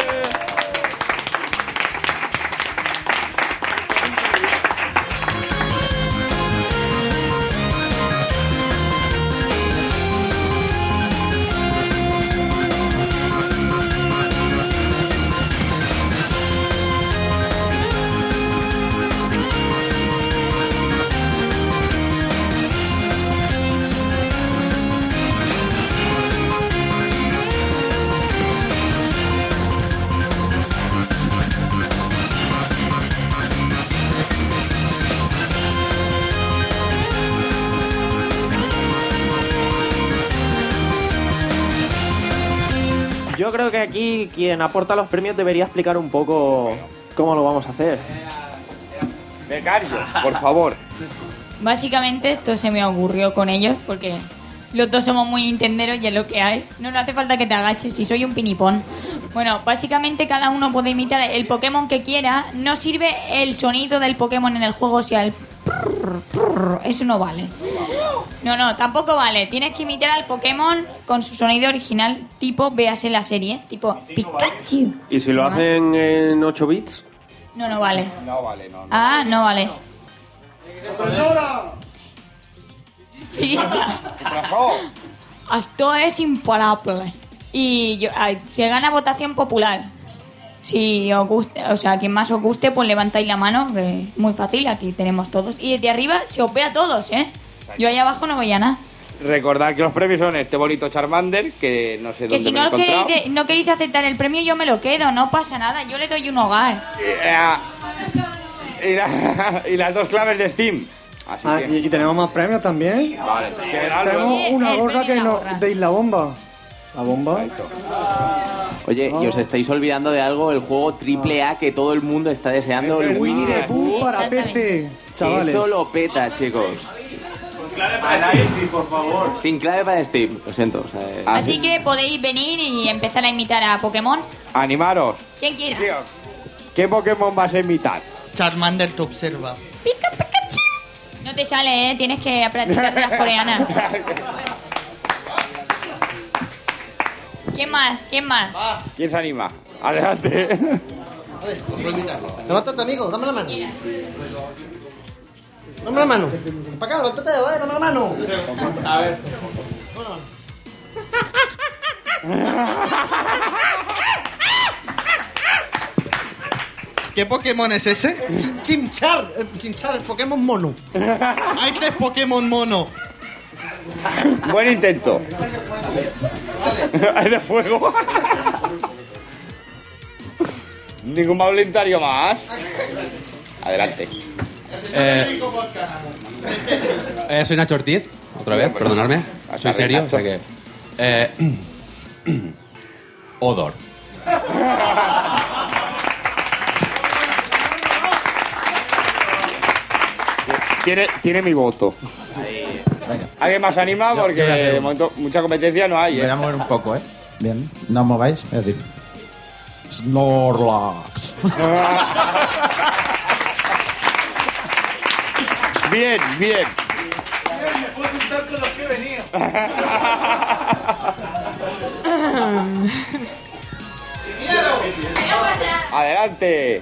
Yo creo que aquí quien aporta los premios debería explicar un poco cómo lo vamos a hacer. Becario, por favor. Básicamente esto se me ocurrió con ellos porque los dos somos muy nintenderos y es lo que hay. No, no hace falta que te agaches, si soy un pinipón. Bueno, básicamente cada uno puede imitar el Pokémon que quiera. No sirve el sonido del Pokémon en el juego, o sea, el prrr, prrr, eso no vale. No, no, tampoco vale. Tienes que imitar al Pokémon con su sonido original, tipo, véase la serie, tipo Pikachu. ¿Y si lo ¿No? hacen en ocho bits? No, no vale. No vale, no. no. Ah, no vale. ¡Profesora! Física. Esto es imparable. Y yo, ay, se gana votación popular. Si os guste, o sea, quien más os guste, pues levantáis la mano, que es muy fácil, aquí tenemos todos. Y desde arriba se os ve a todos, ¿eh? Yo ahí abajo no veía nada. Recordad que los premios son este bonito Charmander, que no sé Que dónde si me he no encontrado. queréis, de- no queréis aceptar el premio, yo me lo quedo, no pasa nada, yo le doy un hogar. Y, la- y las dos claves de Steam. Así Ah, que... y, y tenemos más premios también. Vale, Tenemos una gorra que no, de Isla Bomba. La bomba. Oye, y os estáis olvidando de algo, el juego triple A que todo el mundo está deseando, el Winnie the Pooh. Uh, para P C, chavales. Eso lo peta, chicos. Clave para Steam, por favor. Sin clave para Steam, lo siento. O sea, eh. Así que podéis venir y empezar a imitar a Pokémon. Animaros. Quien quiera. ¿Qué Pokémon vas a imitar? Charmander te observa. No te sale, ¿eh? Tienes que practicar las coreanas. ¿Quién más? ¿Quién más? ¿Quién se anima? Adelante. Levántate, amigo, dame la mano. Dame la mano. Para acá, levántate, eh, dame la mano. A ver. ¿Qué Pokémon es ese? Chimchar, el Chimchar, el Pokémon mono. Hay tres Pokémon mono. Buen intento. Hay de fuego. Ningún voluntario más. Adelante. Eh, eh, soy Nacho Ortiz, otra vez, perdonadme. Soy serio, o sea que. Eh, Odor. Tiene, tiene mi voto. ¿Alguien más anima? Yo- Porque yo voy a hacer de un- momento mucha competencia no hay. Me voy ¿eh? a mover un poco, ¿eh? Bien, no os mováis, voy a decir. Snorlax. Bien, bien. Me puedo sentar con los que he venido. Adelante.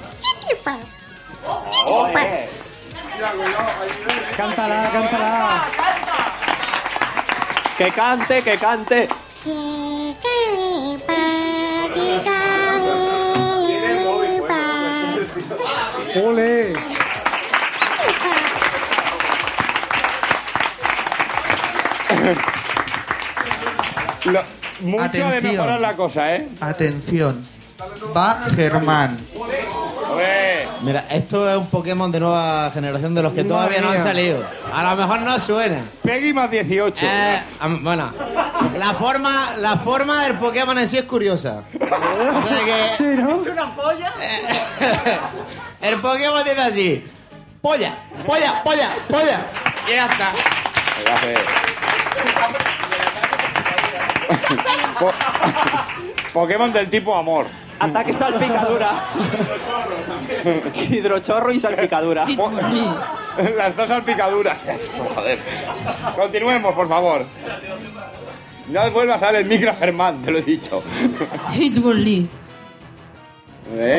Oh, eh. Cántala, cántala. Que cante, que cante. ¡Ole! Lo- mucho de Atención. mejorar la cosa, ¿eh? Atención. Va Germán. Mira, esto es un Pokémon de nueva generación de los que Madre todavía no han mía. salido. A lo mejor no suena. Peggy más dieciocho. Eh, am- bueno, la forma, la forma del Pokémon en sí es curiosa. O sea que Sí, ¿no? ¿Es una polla? El Pokémon dice así: polla, polla, polla, polla. Y ya está. Po- Pokémon del tipo amor. Ataque salpicadura. Hidrochorro y salpicadura. Las dos salpicaduras. Joder. Continuemos, por favor. No vuelvas a dar el micro a Germán, te lo he dicho. Hitmonlee. ¿Eh?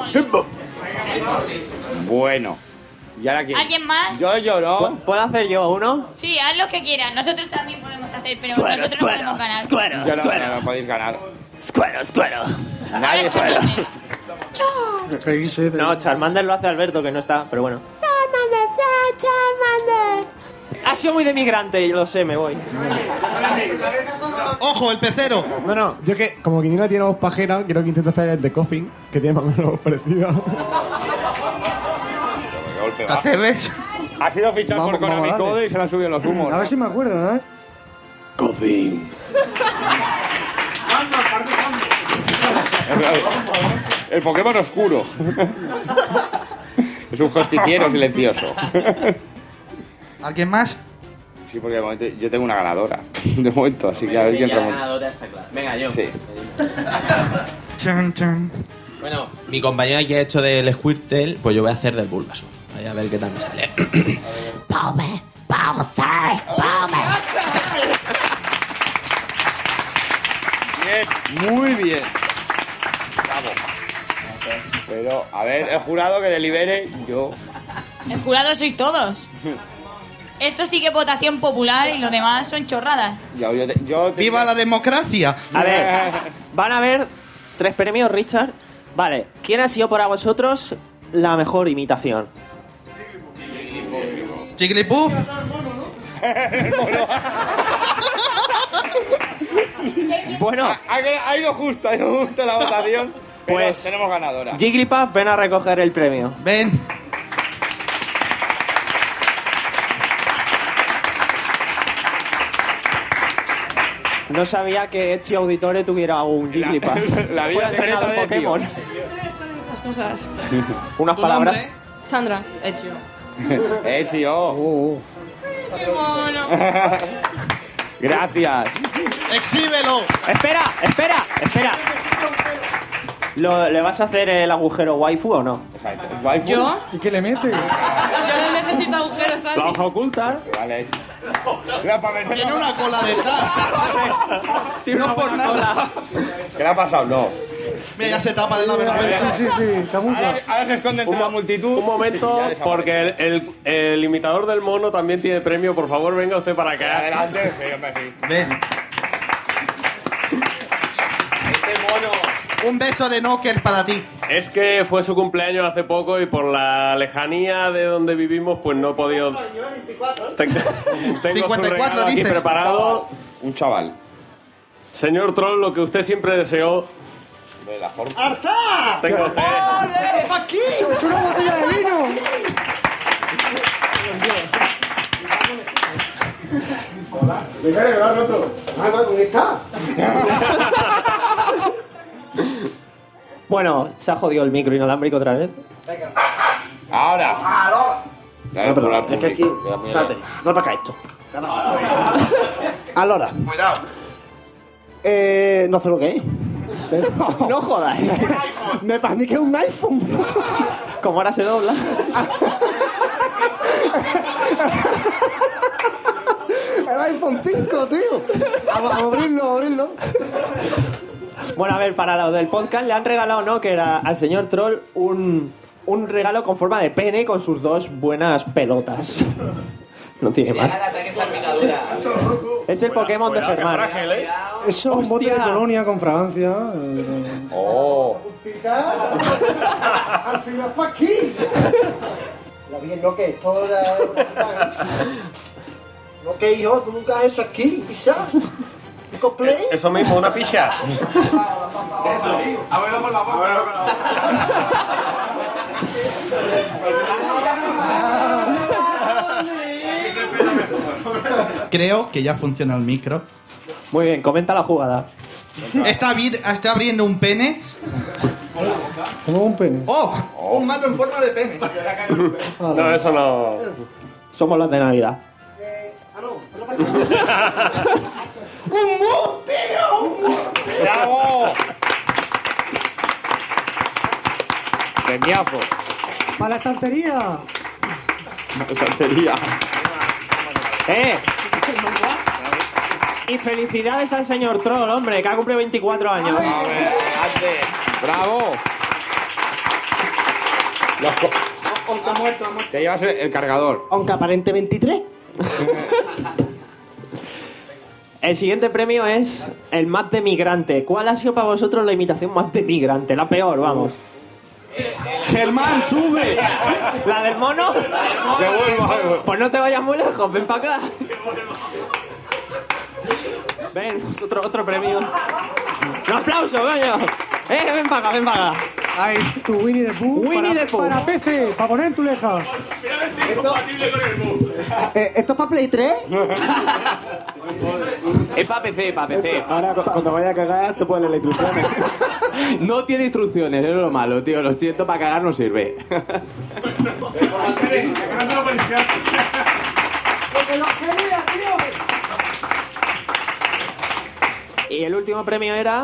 Bueno. ¿Y ahora quién? ¿Alguien más? Yo, yo, ¿no? ¿Puedo hacer yo uno? Sí, haz lo que quieras. Nosotros también podemos hacer, pero Squirtle, nosotros Squirtle, no podemos ganar. Squirtle, Yo no, Squirtle. no, no podéis ganar. Squirtle, Squirtle. Nadie puede. No, Charmander lo hace Alberto, que no está, pero bueno. Charmander, Charmander. Ha sido muy de migrante, lo sé, me voy. ¡Ojo, el pecero! No, no, yo que como Quiniela tiene voz pajera, quiero que intente hacer el de Coffin, que tiene más o menos parecido. Golpe ¿Te bajo. atreves? Ha sido fichado Vamos, por Konami vamos, dale. Code y se le han subido los humos. A ver si me acuerdo, ¿eh? Coffin. El Pokémon oscuro. Es un justiciero silencioso. ¿Alguien más? Sí, porque de momento yo tengo una ganadora. De momento, así que a ver quién remonta. está claro. Venga, yo. Sí. Chan, chan. Bueno, mi compañero que ha hecho del Squirtle, pues yo voy a hacer del Bulbasaur. Ahí a ver qué tal me sale. Palme, Bowser, palme. Bien, muy bien. Vamos. Pero, a ver, el jurado que delibere, yo. El jurado sois todos. Esto sí que es votación popular y lo demás son chorradas. Yo, yo, te- yo te- ¡Viva la democracia! A ver, van a haber tres premios, Richard. Vale, ¿quién ha sido para vosotros la mejor imitación? Jigglypuff. Bueno, Ha, ha- ha ido justo, ha ido justo la votación. Pero Pues- tenemos ganadora. Jigglypuff, ven a recoger el premio. Ven. No sabía que Ezio Auditore tuviera un Jigglypuff. la vida Fue entrenador secreta de Pokémon. Muchas cosas. Unas ¿Tu palabras. nombre? Sandra, Ezio. Eh, tío. Qué mono. Gracias. ¡Exhíbelo! Espera, espera, espera. ¿Lo- ¿Le vas a hacer el agujero waifu o no? Waifu. ¿Yo? ¿Y qué le mete? Yo no necesito agujeros, ¿Lo Sandy. vas a ocultar? Vale. Mira, para meter- Tiene una cola detrás. Tiene No una por buena nada. cola. ¿Qué le ha pasado? No. Mira, se tapa de la vergüenza. Sí, sí, sí, camufla. Ahora, ahora se esconde entre Un, la mo- multitud. un momento, Ya desaparece. porque el, el, el imitador del mono también tiene premio. Por favor, venga usted para acá. Adelante, sí, hombre, sí. Ven. Ese mono. Un beso de Knocker para ti. Es que fue su cumpleaños hace poco y por la lejanía de donde vivimos, pues no he podido. Tengo su regalo aquí preparado. Un chaval. Señor Troll, lo que usted siempre deseó. De la forma. ¡Arta! Tengo ¡Ole! ¡Aquí! ¡Es una botella de vino! Hola. ¿Me quiere llevar otro? Ah, ¿dónde está? Bueno, se ha jodido el micro inalámbrico otra vez. Ahora. No, pero es que aquí. Espérate, no para acá esto. Ahora. Cuidado. Eh, no sé lo que es. Pero, no jodas. Me para mí que es un iPhone. Como ahora se dobla. El iPhone cinco, tío. Vamos a abrirlo, a abrirlo. Bueno, a ver, para lo del podcast le han regalado, ¿no? Que era al señor Troll un, un regalo con forma de pene con sus dos buenas pelotas. No tiene más. Es el Pokémon de Germán. Eso es un bote de colonia con fragancia. Oh. Al final para aquí. Lo bien, lo que es todo la. Lo que hijo, tú nunca has hecho aquí, quizá. ¿Un cosplay? Eso mismo, una picha. Abuelo con la boca. Creo que ya funciona el micro. Muy bien, comenta la jugada. Está, abri- está abriendo un pene. ¿Cómo un pene? ¡Oh! Un mano en forma de pene. No, eso no. Somos los de Navidad. ¡Un mus, tío! ¡Un mus! ¡Bravo! Geniazo. ¡Para la estantería! Estantería. ¡Eh! Y felicidades al señor Troll, hombre, que ha cumplido veinticuatro años. A ver, adelante. ¡Bravo! Los co- Aunque ha muerto, ha muerto. Te llevas el, el cargador. Aunque aparente veintitrés. El siguiente premio es el Mat de Migrante. ¿Cuál ha sido para vosotros la imitación más de Migrante? La peor, vamos. Germán, sube. ¿La del mono? Devuelvo. Pues no te vayas muy lejos, ven para acá. Ven, otro, otro premio. ¡Un aplauso, coño! ¡Eh, ven para acá, ven para acá! Ay, tu Winnie the Pooh. Winnie para, the Pooh. Para P C, para poner en tu leja. Eh, ¿Esto es para Play tres? Es para P C, para P C. Ahora, cu- cuando vaya a cagar, te ponen las instrucciones. No tiene instrucciones, es lo malo, tío. Lo siento, para cagar no sirve. Y el último premio era...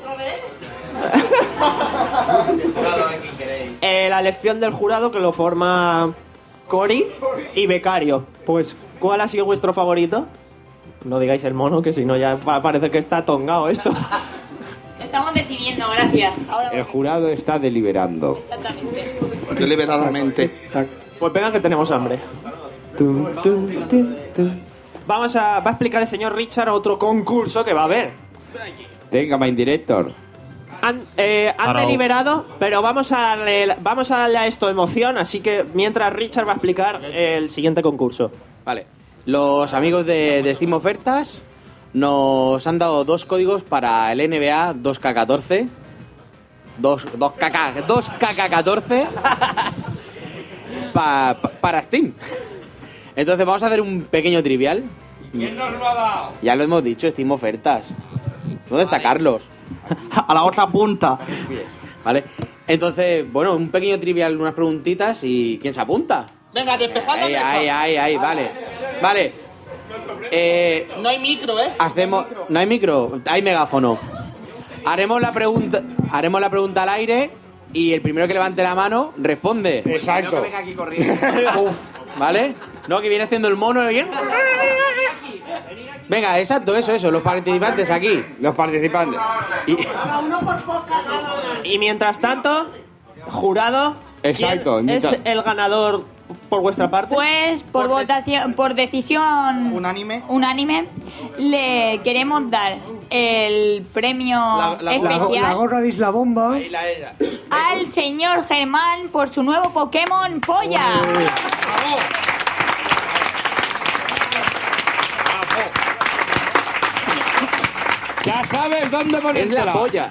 Eh, la elección del jurado que lo forma Cori y Becario. Pues, ¿cuál ha sido vuestro favorito? No digáis el mono, que si no ya va a parecer que está tongado esto. Estamos decidiendo, gracias. Ahora El jurado está deliberando. exactamente. Deliberadamente. Pues venga que tenemos hambre. Tum, tum, tum, tum. Vamos a... Va a explicar el señor Richard otro concurso que va a haber. Tenga, Mind Director. Han, eh, han Hello. deliberado, pero vamos a, darle, vamos a darle a esto emoción, así que mientras Richard va a explicar el siguiente concurso. Vale. Los amigos de, de Steam Ofertas nos han dado dos códigos para el N B A dos K catorce. dos K catorce pa- pa- para Steam. Entonces vamos a hacer un pequeño trivial. ¿Quién nos lo ha dado? Ya lo hemos dicho, Steam Ofertas. ¿Dónde está Carlos? A la otra punta. Vale. Entonces, bueno, un pequeño trivial, unas preguntitas y ¿quién se apunta? Venga, despejad la Ahí, mesa. ahí, ahí, ahí, vale. Vale. Eh, No hay micro, ¿eh? hacemos, no hay micro, hay megáfono. Haremos la pregunta, haremos la pregunta al aire y el primero que levante la mano responde. Exacto. venga aquí corriendo. Uf, ¿vale? No, que viene haciendo el mono. y- Venga, exacto, eso, eso, los participantes aquí. Los participantes. Y, Y mientras tanto, jurado, Exacto, ¿quién es mientras- el ganador por vuestra parte? Pues por votación, por decisión Unánime. unánime, le queremos dar el premio La, la, especial la gorra de Isla Bomba. al señor Germán por su nuevo Pokémon Polla. Ya sabes dónde poner la polla.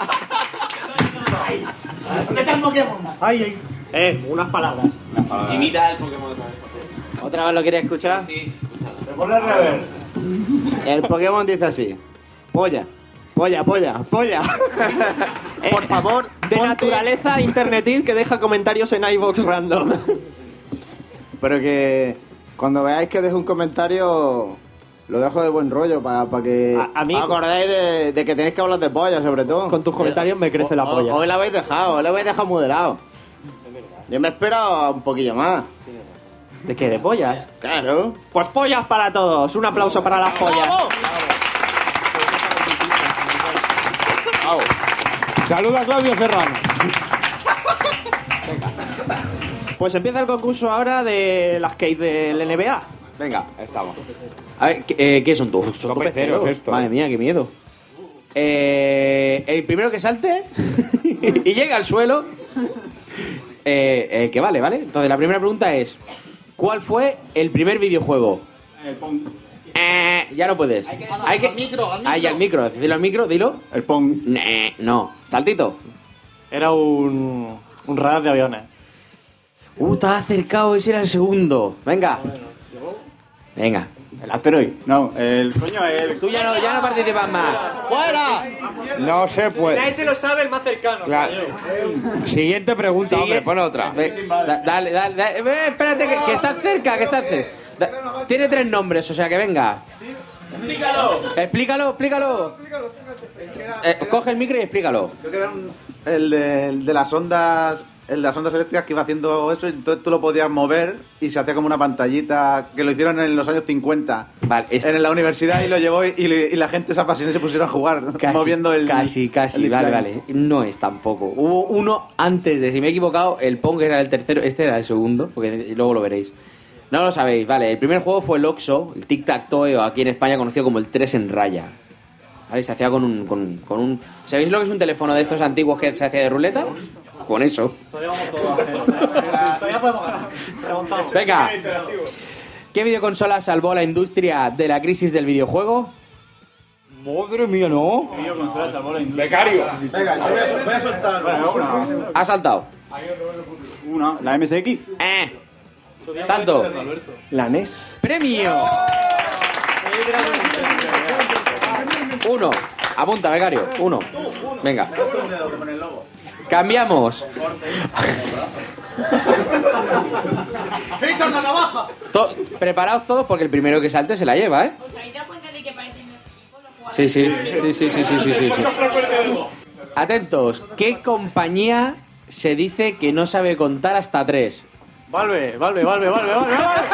¿Dónde está el Pokémon? Ay, ay. Eh, unas palabras. Imita el Pokémon. ¿Otra vez lo quería escuchar? Sí, Ponle al revés. El Pokémon dice así: polla, polla, polla, polla. Por favor, de naturaleza internetil que deja comentarios en iVoox random. Pero que cuando veáis que dejo un comentario, lo dejo de buen rollo para que A- a mí- acordáis de, de que tenéis que hablar de polla, sobre todo. Con tus comentarios me crece la O- polla. Hoy la habéis dejado, hoy la habéis dejado moderado. Yo me espero un poquillo más. ¿De qué? ¿De pollas? Claro. Pues pollas para todos. Un aplauso para las pollas. Saluda a Claudio Serrano. Pues empieza el concurso ahora de las cake del N B A. Venga, estamos. A ver, ¿qué, eh, ¿qué son tus? Son Topeceros topeceros. esto, Madre eh. mía, qué miedo. Eh, el primero que salte y llega al suelo, eh, eh, que vale, ¿vale? Entonces, la primera pregunta es: ¿cuál fue el primer videojuego? El Pong. Eh, ya no puedes. Hay que... Al micro, al micro. Ahí, al micro. Decirlo al micro, dilo. El Pong. Eh, no. Saltito. Era un, un radar de aviones. Uh, te has acercado, ese era el segundo. Venga. Venga. El asteroid. No, el coño, el. Tú ya no, ya no participas más. ¡Fuera! No se puede. Nadie se lo sabe, el más cercano. Claro. Siguiente pregunta, Sigue- hombre, pon otra. Ve, da- dale, dale, dale. Eh, espérate, que, que estás cerca, que estás cerca. Da- tiene tres nombres, o sea que venga. Explícalo. Explícalo, explícalo. Eh, coge el micro y explícalo. Creo que era un- el, de, el de las ondas, el de las ondas eléctricas que iba haciendo eso, y entonces tú lo podías mover y se hacía como una pantallita que lo hicieron en los años cincuenta Vale, es- en la universidad y lo llevó y, y la gente se apasionó y se pusieron a jugar Casi, moviendo el casi, casi, el vale, display. vale. No es tampoco. Hubo uno antes de, si me he equivocado, el Pong era el tercero, este era el segundo, porque luego lo veréis. No lo sabéis, vale. El primer juego fue el Oxo, el Tic Tac Toe, o aquí en España conocido como el tres en raya. ¿Vale? Se hacía con un, con, con un... ¿Sabéis lo que es un teléfono de estos antiguos que se hacía de ruleta? Con eso. Todavía vamos todos a hacer. Todavía podemos ganar. Preguntamos. Venga. ¿Qué videoconsola salvó a la industria de la crisis del videojuego? Madre mía, no. Becario. Venga, yo voy a, voy a soltar. Bueno, una. Ha saltado. Una, la M S X. Eh. Salto. La N E S. ¡Premio! Uno. Apunta, becario. Uno. Venga. Cambiamos. ¡Ficha la navaja! To- preparaos todos porque el primero que salte se la lleva, ¿eh? ¿Os habéis dado cuenta de que parecen los equipos los jugadores? Sí, sí. Sí, sí, sí, sí, sí, sí, sí. Atentos. ¿Qué compañía se dice que no sabe contar hasta tres? Valve, Valve, Valve, Valve, Valve.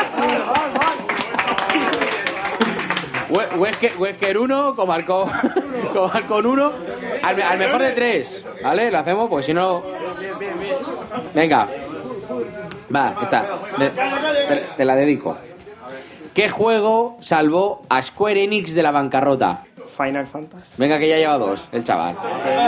We- Wesker, Wesker uno, Comarco, Comarcon uno, al, me- al mejor de tres, ¿vale? Lo hacemos, pues si no... Venga. Va, está. Te, te- te la dedico. ¿Qué juego salvó a Square Enix de la bancarrota? Final Fantasy. Venga, que ya lleva dos, el chaval.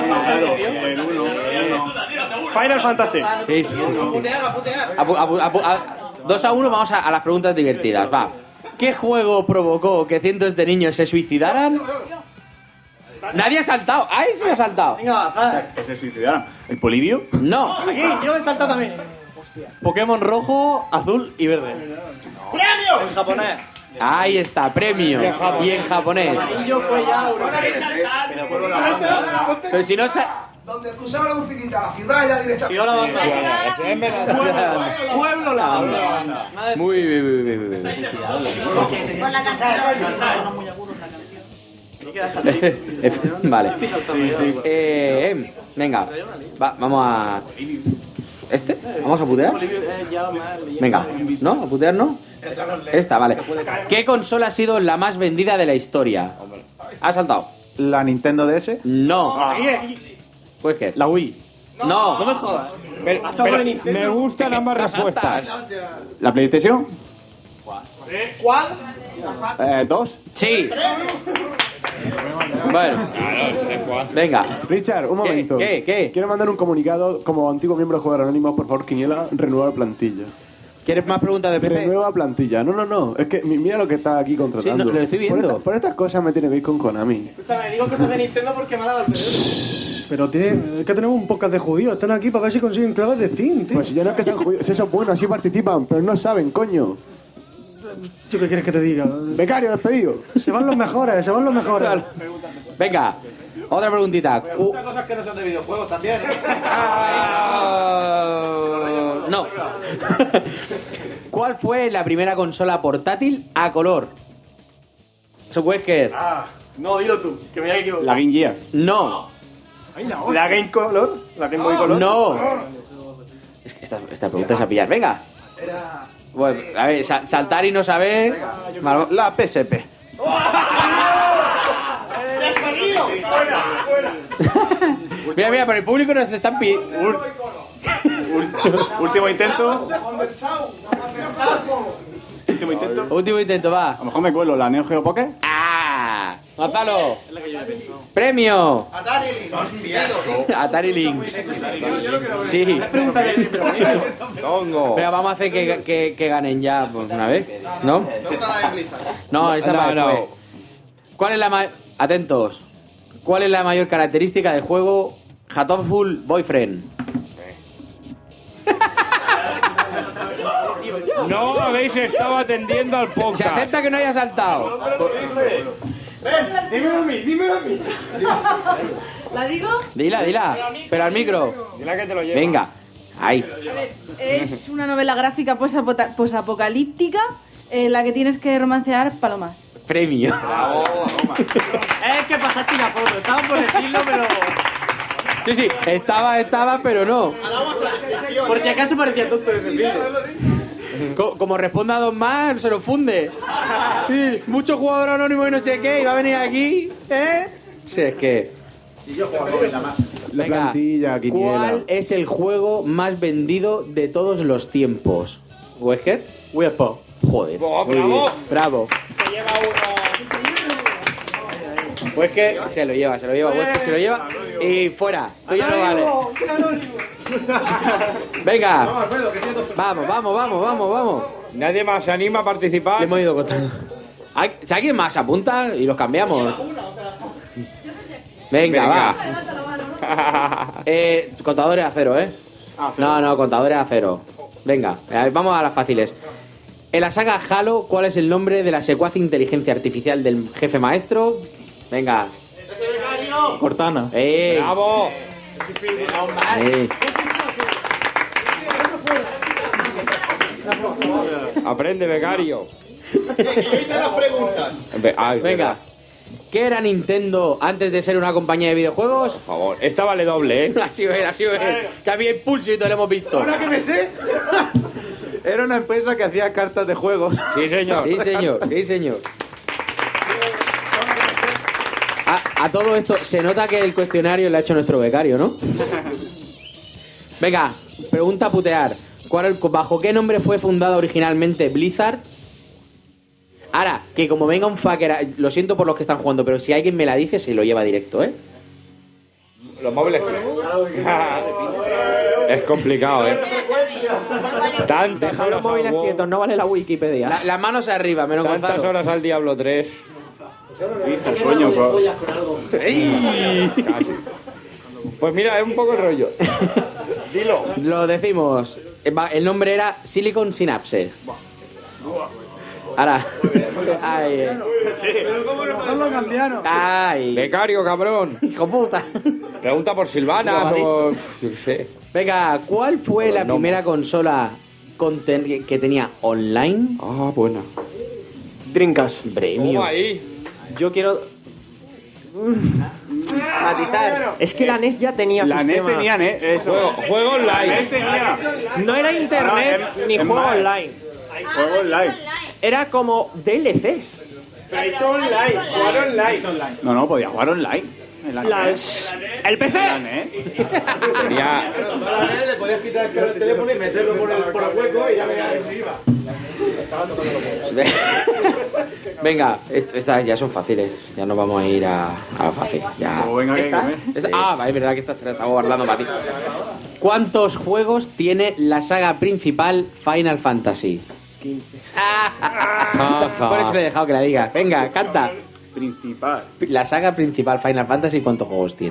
Final Fantasy. Sí, sí, sí, sí. Apu- apu- apu- a- dos a uno, vamos a, a las preguntas divertidas, va. ¿Qué juego provocó que cientos de niños se suicidaran? Nadie ha saltado. ¡Ay, sí ha saltado! Venga, Que se suicidaron. ¿El Polibio? No. aquí, yo he saltado también. Pokémon rojo, azul y verde. ¡Premio! En japonés. Ahí está, premio. Y en japonés. Amarillo fue ya Pero si no sa- Donde escuchaba la musiquita, la ciudad ya directamente. Pueblo la banda. Muy bien, muy bien, muy bien. Con la canción. Vale. Eh, eh, venga, va, vamos a... ¿Este? ¿Vamos a putear? Venga, ¿no? ¿A putear no? Esta, vale. ¿Qué consola ha sido la más vendida de la historia? ¿Ha saltado? ¿La Nintendo D S? No. Pues qué, la Wii. No. No me jodas. Pero, pero me gustan ambas respuestas. ¿La PlayStation? ¿Cuál? Eh, ¿Dos? Sí. Bueno, venga. Richard, un ¿Qué? momento. ¿Qué? ¿Qué? Quiero mandar un comunicado como antiguo miembro de Jugadores Anónimos, por favor, Quiniela, renueva plantilla. ¿Quieres más preguntas de P C? Renueva plantilla. No, no, no. Es que mi- mira lo que está aquí contratando. Sí, no, lo estoy viendo. Por, esta- por estas cosas me tiene que ir con Konami. Escúchame, digo cosas de Nintendo porque me ha dado el cerebro. Pero tiene, es que tenemos un podcast de judíos. Están aquí para ver si consiguen claves de Steam, tío. Pues si ya no es que sean judíos, si son buenos, así participan, pero no saben, coño. ¿Tú qué quieres que te diga? Becario, despedido. Se van los mejores, se van los mejores. Venga, otra preguntita. Cu- cosas que no son de videojuegos también. Ah, no. ¿Cuál fue la primera consola portátil a color? Eso Wesker. Ah, no, dilo tú, que me haya equivocado. La Game Gear. No. ¿La Game Color? ¿La Game Boy Color? No. Es que esta, esta pregunta es a pillar. Venga. Bueno, a ver, sa- saltar y no saber. Mal- La P S P. Mira, mira, por el público nos están pidiendo. Último intento. Último intento. Último intento, va. A lo mejor me cuelo la Neo Geo Pocket. ¡Ah! Gonzalo. ¡Premio! Atari Lynx. Sí. Tongo. Pero vamos a hacer que, que, que ganen ya pues, una vez, ¿no? No, esa No, para no. después. ¿Cuál es la ma- Atentos. ¿Cuál es la mayor característica del juego Hatoful Boyfriend? No habéis estado atendiendo al Se podcast. acepta que no haya saltado. Dímelo a mí, dímelo a mí. ¿La digo? Dila, dila. Pero al micro. Dile que te lo lleva. Venga. Ahí. A ver, es una novela gráfica posapota- posapocalíptica en la que tienes que romancear palomas. Premio. Es que pasaste una foto, estaba por decirlo, pero. Sí, sí. Estaba, estaba, pero no. Por si acaso parecía tonto desde el vídeo. Co- Como responda a dos más, se lo funde. Sí, mucho jugador anónimo y no sé qué, y va a venir aquí, ¿eh? Sí, es que... La Venga, plantilla, Quiniela. ¿cuál es el juego más vendido de todos los tiempos? ¿Wesker? Weapon. Joder. ¡Oh, muy bravo! bien. Bravo. Se lleva uno. Wesker se lo lleva, se lo lleva, Wesker se lo lleva. Y fuera. Tú ya no vale. Venga. Vamos, vamos, vamos, vamos, vamos. Nadie más se anima a participar. Le hemos ido contando. Hay- Si alguien más apunta y los cambiamos. Venga, va. Eh, contadores a cero, ¿eh? No, no, contadores a cero. Venga, eh, vamos a las fáciles. En la saga Halo, ¿cuál es el nombre de la secuaz de inteligencia artificial del jefe maestro? Venga. Cortana. ¡Eh! ¡Bravo! Eh. Aprende, becario. las preguntas. Ve- ay, Venga. ¿Qué era Nintendo antes de ser una compañía de videojuegos? Por favor, esta vale doble, ¿eh? Ha sido él, ha sido él. Que había impulso y todo lo hemos visto. Ahora que me sé. Era una empresa que hacía cartas de juegos. Sí, señor. Sí, señor, sí, señor. A, a todo esto, se nota que el cuestionario le ha hecho nuestro becario, ¿no? Venga, pregunta a putear. ¿Cuál, ¿Bajo qué nombre fue fundada originalmente Blizzard? Ahora, que como venga un fucker, a- lo siento por los que están jugando, pero si alguien me la dice, se lo lleva directo, ¿eh? Los móviles. Es complicado, ¿eh? Tantas Deja los horas móviles al WoW, quietos, no vale la Wikipedia. La- las manos arriba, menos Tantas Gonzalo. horas al Diablo tres. Dice, coño, pues. ¡Ey! Casi. Pues mira, es un poco el rollo. Dilo. Lo decimos. Eh, va, el nombre era Silicon Synapse. Ahora. Ay, eh. Pero cómo lo cambiaron. Ay. Becario, cabrón. Hijo puta. Pregunta por Silvana o... Yo qué sé. Venga, ¿cuál fue la No, primera consola con ten- que tenía online? Ah, buena. Dreamcast. Premio. Toma ahí. Yo quiero. Matizar. Es que la N E S ya tenía La N E S sistema. tenía, ¿eh? Eso. Juego, juego online. No era internet No, en- ni en juego Mac. online. Juego online. Era como D L Cs. Pero hecho online. Jugar online. No, no, podía jugar online. En la Las- El P C. Tenía... Le podías quitar el teléfono y meterlo por el, por el hueco y ya veía que se iba. Venga, est- estas ya son fáciles. Ya nos vamos a ir a, a lo fácil. Ya. ¿Esta? Esta- Ah, es verdad que esta te la estaba guardando para ti. ¿Cuántos juegos tiene la saga principal Final Fantasy? quince. Por eso le he dejado que la diga. Venga, canta. Principal. La saga principal Final Fantasy, ¿cuántos juegos tiene?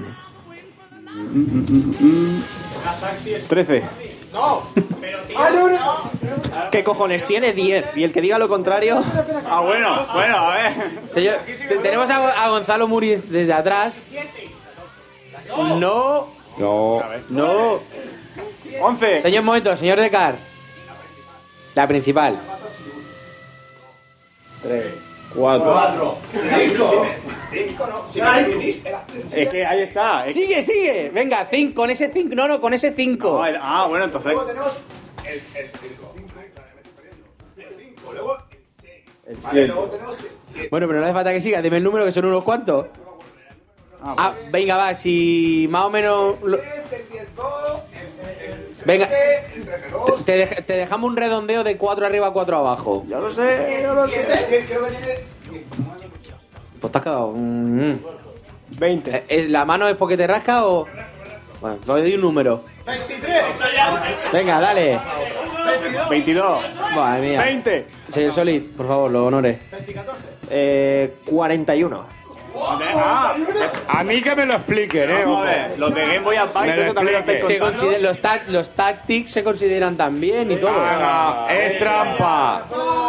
trece. No, pero tío. ¿Qué cojones tiene? diez. Y el que diga lo contrario. Ah, bueno, bueno, a ver. Señor, te- tenemos a, Go- a Gonzalo Muris desde atrás. No. No. No. once. Señor, un momento, señor Decar. La principal. tres, cuatro. Cuatro. Cinco. Cinco, no. Si me repetís, era Es que ahí está. es- Sigue, sigue. Venga, cinco, con ese cinco. No, no, con ese cinco. No, el- ah, bueno, entonces. Luego tenemos el el cinco. El cinco. Luego El vale, siete. luego tenemos el siete. Bueno, pero no hace falta que siga. Dime el número, que son unos cuantos. Ah, venga, va, si más o menos. lo- Venga, te, te dej- te dejamos un redondeo de cuatro arriba, cuatro abajo. Ya lo sé, ya lo sé. Creo que tiene Pues te has quedado. mm. veinte. Eh, eh, ¿La mano es porque te rasca o.? Bueno, te doy un número. veintitrés. Venga, dale. veintidós. Madre mía. veinte. Señor Solid, por favor, los honores. Eh, cuarenta y uno. Ah, a mí que me lo expliquen, eh. Vamos a ver, los de Game Boy Advance, Me lo eso también lo estáis Se contando. consider- los, tac- los tactics se consideran también y todo. Venga, es trampa.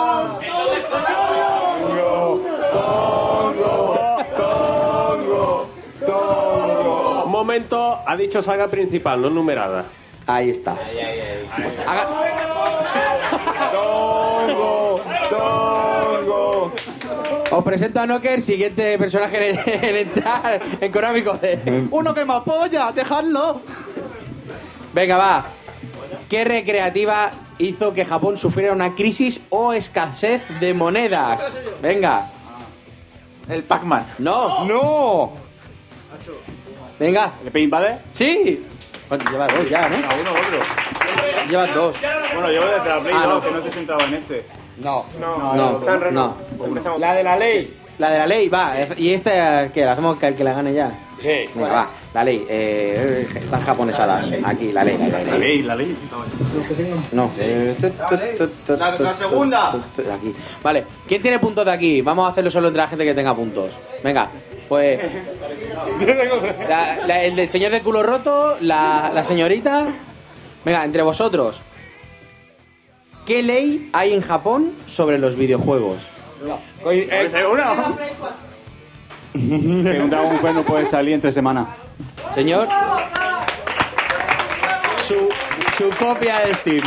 Un momento, ha dicho saga principal, no numerada. Ahí está. Haga- Tongo, tongo. Os presento a Nocker, siguiente personaje en, en entrar en Konami Code. Uno que me apoya, dejadlo. Venga, va. ¿Qué recreativa hizo que Japón sufriera una crisis o escasez de monedas? Venga. El Pac-Man. No. No. Venga. ¿El Paint Invader? Sí. ¿Cuánto? Lleva dos ya, ¿no? A uno otro. Llevas dos. Bueno, llevo desde la Play Ah, dos, no. que no te sentaba en este. No. No, No, San Reno. no. La de la ley. La de la ley, va. ¿Y esta qué? ¿La hacemos que, que la gane ya? Sí. Venga, va. La ley. Eh, están japonesadas. Aquí, la ley, la ley. La ley, la ley. No. Eh, tu, tu, tu, tu, La- la tu, segunda. tu, tu, Aquí. Vale. ¿Quién tiene puntos de aquí? Vamos a hacerlo solo entre la gente que tenga puntos. Venga. Pues. la- la- el del señor de culo roto, la, la señorita. Venga, entre vosotros. ¿Qué ley hay en Japón sobre los videojuegos? ¿Puede ser una? Que un Dragon Quest no puede salir entre semanas. Señor. Su, su copia de Steam.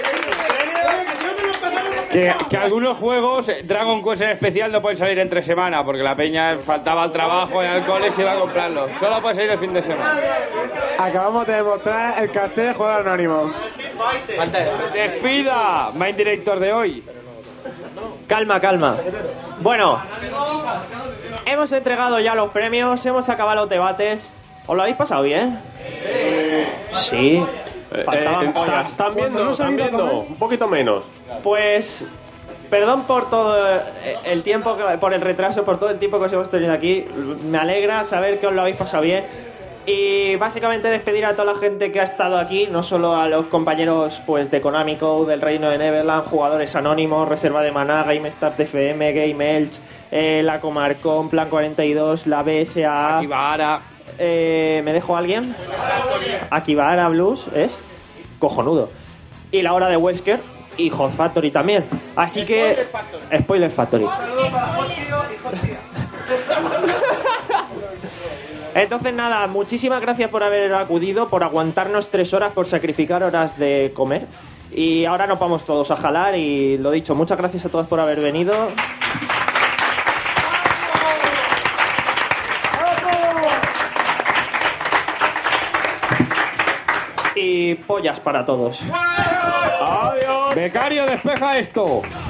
Que, que algunos juegos, eh, Dragon Quest en especial, no pueden salir entre semana porque la peña faltaba al trabajo y al cole y se iba a comprarlo. Solo puede salir el fin de semana. Acabamos de demostrar el caché de Juego Anónimo. ¡Despida! Main Director de hoy. Calma, calma. Bueno, hemos entregado ya los premios, hemos acabado los debates. ¿Os lo habéis pasado bien? Sí. Faltaban Eh, pollas. ¿Están viendo? ¿Están viendo? Un poquito menos. Pues, perdón por todo eh, el tiempo, que- por el retraso, por todo el tiempo que os hemos tenido aquí. Me alegra saber que os lo habéis pasado bien. Y básicamente despedir a toda la gente que ha estado aquí, no solo a los compañeros pues de Konami Code, del Reino de Neverland, jugadores anónimos, Reserva de Maná, GameStart F M, Game Elch, eh, la Comarcon, Plan cuarenta y dos, la B S A. Akibahara. Eh, ¿Me dejo a alguien? Akibahara Blues es cojonudo. Y la hora de Wesker y Hot Factory también. Así que. Spoiler Factory. Entonces nada, muchísimas gracias por haber acudido, por aguantarnos tres horas, por sacrificar horas de comer. Y ahora nos vamos todos a jalar y lo dicho, muchas gracias a todos por haber venido. Y pollas para todos. Adiós. Becario, despeja esto.